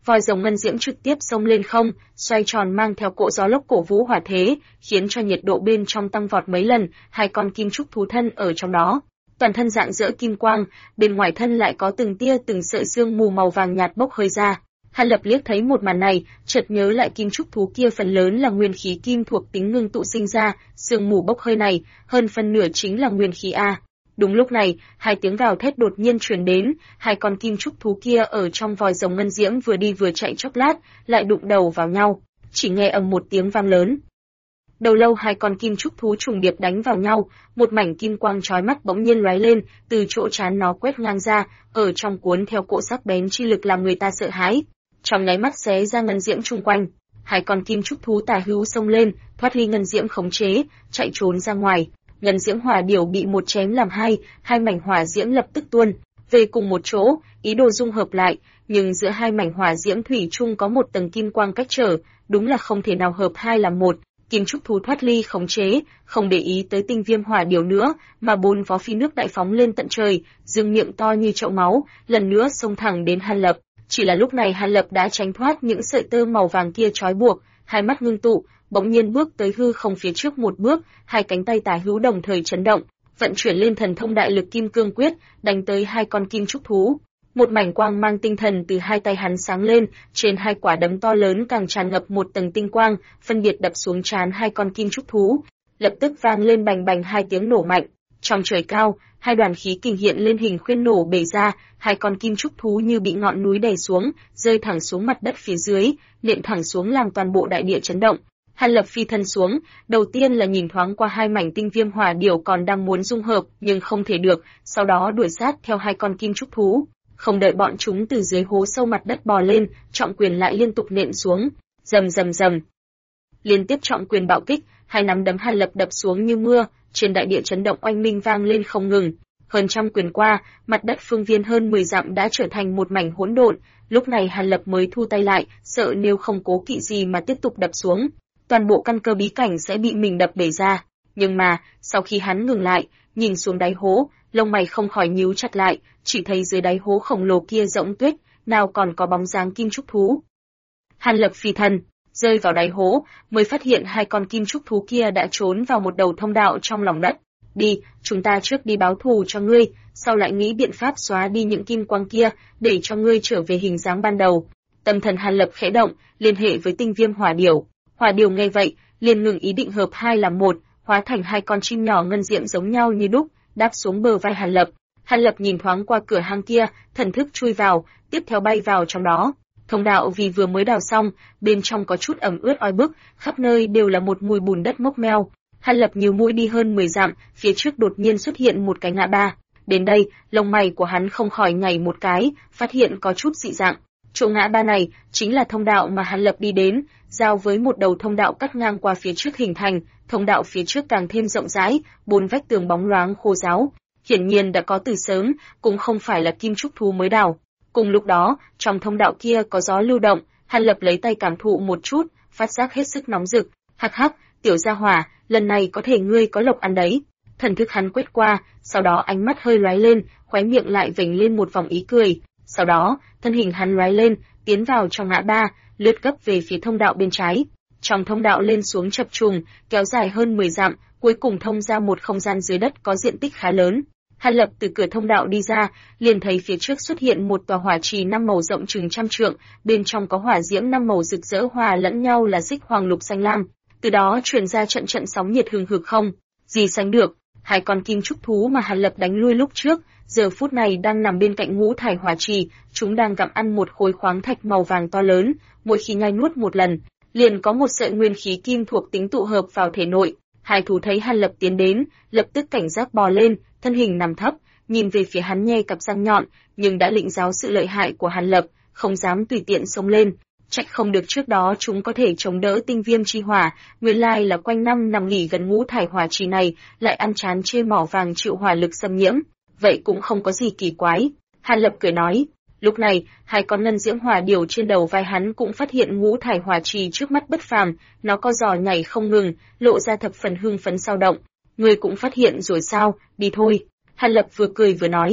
Vòi rồng ngân diễm trực tiếp xông lên không, xoay tròn mang theo cỗ gió lốc cổ vũ hỏa thế, khiến cho nhiệt độ bên trong tăng vọt mấy lần, hai con kim trúc thú thân ở trong đó. Toàn thân rạng rỡ kim quang, bên ngoài thân lại có từng tia từng sợi sương mù màu vàng nhạt bốc hơi ra. Hàn Lập liếc thấy một màn này, chợt nhớ lại kim trúc thú kia phần lớn là nguyên khí kim thuộc tính ngưng tụ sinh ra, sương mù bốc hơi này, hơn phần nửa chính là nguyên khí A. Đúng lúc này, hai tiếng gào thét đột nhiên truyền đến, hai con kim trúc thú kia ở trong vòi rồng ngân diễm vừa đi vừa chạy chốc lát, lại đụng đầu vào nhau, chỉ nghe ầm một tiếng vang lớn. Đầu lâu hai con kim trúc thú trùng điệp đánh vào nhau, một mảnh kim quang chói mắt bỗng nhiên lóe lên, từ chỗ trán nó quét ngang ra, ở trong cuốn theo cỗ sắc bén chi lực làm người ta sợ hãi. Trong nháy mắt xé ra ngân diễm chung quanh, hai con kim trúc thú tà hữu xông lên, thoát ly ngân diễm khống chế, chạy trốn ra ngoài. Ngân diễm hỏa điểu bị một chém làm hai, hai mảnh hỏa diễm lập tức tuôn về cùng một chỗ, ý đồ dung hợp lại, nhưng giữa hai mảnh hỏa diễm thủy chung có một tầng kim quang cách trở, đúng là không thể nào hợp hai làm một. Kim trúc thú thoát ly khống chế, không để ý tới tinh viêm hỏa điểu nữa, mà bốn vó phi nước đại phóng lên tận trời, dương miệng to như chậu máu, lần nữa xông thẳng đến Hàn Lập. Chỉ là lúc này Hàn Lập đã tránh thoát những sợi tơ màu vàng kia trói buộc, hai mắt ngưng tụ, bỗng nhiên bước tới hư không phía trước một bước, hai cánh tay tả hữu đồng thời chấn động, vận chuyển lên thần thông đại lực kim cương quyết, đánh tới hai con kim trúc thú. Một mảnh quang mang tinh thần từ hai tay hắn sáng lên, trên hai quả đấm to lớn càng tràn ngập một tầng tinh quang, phân biệt đập xuống trán hai con kim trúc thú. Lập tức vang lên bành bành hai tiếng nổ mạnh. Trong trời cao, hai đoàn khí kình hiện lên hình khuyên nổ bể ra, hai con kim trúc thú như bị ngọn núi đè xuống, rơi thẳng xuống mặt đất phía dưới, nện thẳng xuống làm toàn bộ đại địa chấn động. Hàn Lập phi thân xuống, đầu tiên là nhìn thoáng qua hai mảnh tinh viêm hỏa điểu còn đang muốn dung hợp, nhưng không thể được, sau đó đuổi sát theo hai con kim trúc thú. Không đợi bọn chúng từ dưới hố sâu mặt đất bò lên, trọng quyền lại liên tục nện xuống, rầm rầm rầm. Liên tiếp trọng quyền bạo kích, hai nắm đấm Hàn Lập đập xuống như mưa, trên đại địa chấn động oanh minh vang lên không ngừng. Hơn trăm quyền qua, mặt đất phương viên hơn 10 dặm đã trở thành một mảnh hỗn độn, lúc này Hàn Lập mới thu tay lại, sợ nếu không cố kỵ gì mà tiếp tục đập xuống, toàn bộ căn cơ bí cảnh sẽ bị mình đập bể ra. Nhưng mà, sau khi hắn ngừng lại, nhìn xuống đáy hố, lông mày không khỏi nhíu chặt lại, chỉ thấy dưới đáy hố khổng lồ kia rỗng tuếch, nào còn có bóng dáng kim trúc thú. Hàn Lập phi thân, rơi vào đáy hố, mới phát hiện hai con kim trúc thú kia đã trốn vào một đầu thông đạo trong lòng đất. Đi, chúng ta trước đi báo thù cho ngươi, sau lại nghĩ biện pháp xóa đi những kim quang kia, để cho ngươi trở về hình dáng ban đầu. Tâm thần Hàn Lập khẽ động, liên hệ với tinh viêm hỏa điểu. Hỏa điểu nghe vậy, liền ngừng ý định hợp hai làm một, hóa thành hai con chim nhỏ ngân diễm giống nhau như đúc, đáp xuống bờ vai Hàn Lập. Hàn Lập nhìn thoáng qua cửa hang kia, thần thức chui vào, tiếp theo bay vào trong đó. Thông đạo vì vừa mới đào xong, bên trong có chút ẩm ướt oi bức, khắp nơi đều là một mùi bùn đất mốc meo. Hàn Lập nhíu mũi đi hơn 10 dặm, phía trước đột nhiên xuất hiện một cái ngã ba. Đến đây, lông mày của hắn không khỏi nhảy một cái, phát hiện có chút dị dạng. Chỗ ngã ba này chính là thông đạo mà Hàn Lập đi đến, giao với một đầu thông đạo cắt ngang qua phía trước hình thành. Thông đạo phía trước càng thêm rộng rãi, bốn vách tường bóng loáng khô ráo, hiển nhiên đã có từ sớm, cũng không phải là kim trúc thú mới đào. Cùng lúc đó, trong thông đạo kia có gió lưu động, Hàn Lập lấy tay cảm thụ một chút, phát giác hết sức nóng rực. Hắc hắc, tiểu gia hỏa, lần này có thể ngươi có lộc ăn đấy. Thần thức hắn quét qua, sau đó ánh mắt hơi lóe lên, khóe miệng lại vểnh lên một vòng ý cười. Sau đó, thân hình hắn lóe lên, tiến vào trong ngã ba, lướt gấp về phía thông đạo bên trái. Trong thông đạo lên xuống chập trùng, kéo dài hơn 10 dặm, cuối cùng thông ra một không gian dưới đất có diện tích khá lớn. Hàn Lập từ cửa thông đạo đi ra, liền thấy phía trước xuất hiện một tòa hỏa trì 5 màu rộng chừng trăm trượng, bên trong có hỏa diễm 5 màu rực rỡ hòa lẫn nhau là xích hoàng lục xanh lam, từ đó truyền ra trận trận sóng nhiệt hừng hực không gì sánh được. Hai con kim trúc thú mà Hàn Lập đánh lui lúc trước, giờ phút này đang nằm bên cạnh ngũ thải hỏa trì, chúng đang gặm ăn một khối khoáng thạch màu vàng to lớn, mỗi khi nhai nuốt một lần, liền có một sợi nguyên khí kim thuộc tính tụ hợp vào thể nội. Hai thú thấy Hàn Lập tiến đến, lập tức cảnh giác bò lên, thân hình nằm thấp, nhìn về phía hắn nhe cặp răng nhọn, nhưng đã lĩnh giáo sự lợi hại của Hàn Lập, không dám tùy tiện xông lên. Trách không được trước đó chúng có thể chống đỡ tinh viêm chi hỏa, nguyên lai là quanh năm nằm nghỉ gần ngũ thải hỏa trì này, lại ăn chán chê mỏ vàng chịu hỏa lực xâm nhiễm, vậy cũng không có gì kỳ quái. Hàn Lập cười nói. Lúc này, hai con ngân diễm hỏa điểu trên đầu vai hắn cũng phát hiện ngũ thải hỏa trì trước mắt bất phàm, nó co giò nhảy không ngừng, lộ ra thập phần hưng phấn sao động. Ngươi cũng phát hiện rồi sao, đi thôi. Hàn Lập vừa cười vừa nói.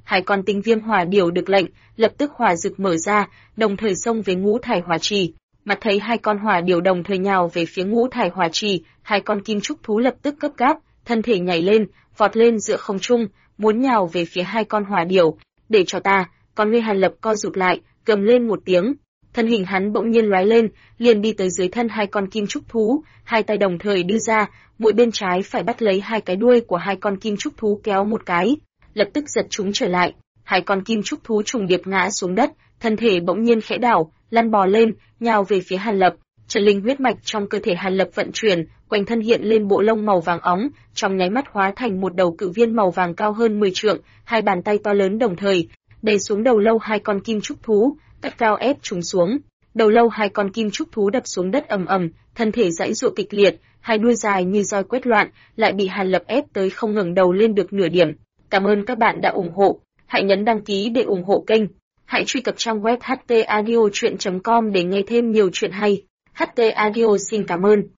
Hai con tinh viêm hỏa điểu được lệnh, lập tức hỏa rực mở ra, đồng thời xông về ngũ thải hỏa trì. Mặt thấy hai con hỏa điểu đồng thời nhào về phía ngũ thải hỏa trì, hai con kim trúc thú lập tức gấp gáp, thân thể nhảy lên, vọt lên giữa không trung, muốn nhào về phía hai con hỏa điểu. Để cho ta, con ngươi Hàn Lập co rụt lại, gầm lên một tiếng. Thân hình hắn bỗng nhiên lóe lên, liền đi tới dưới thân hai con kim trúc thú, hai tay đồng thời đưa ra, mũi bên trái phải bắt lấy hai cái đuôi của hai con kim trúc thú kéo một cái, lập tức giật chúng trở lại. Hai con kim trúc thú trùng điệp ngã xuống đất, thân thể bỗng nhiên khẽ đảo, lăn bò lên, nhào về phía Hàn Lập. Chân linh huyết mạch trong cơ thể Hàn Lập vận chuyển, quanh thân hiện lên bộ lông màu vàng óng, trong nháy mắt hóa thành một đầu cự viên màu vàng cao hơn 10 trượng, hai bàn tay to lớn đồng thời đè xuống đầu lâu hai con kim trúc thú, cắt cao ép chúng xuống. Đầu lâu hai con kim trúc thú đập xuống đất ầm ầm, thân thể giãy giụa kịch liệt, hai đuôi dài như roi quét loạn, lại bị Hàn Lập ép tới không ngẩng đầu lên được nửa điểm. Cảm ơn các bạn đã ủng hộ, hãy nhấn đăng ký để ủng hộ kênh. Hãy truy cập trang web htaudio.com để nghe thêm nhiều chuyện hay. HT Audio xin cảm ơn.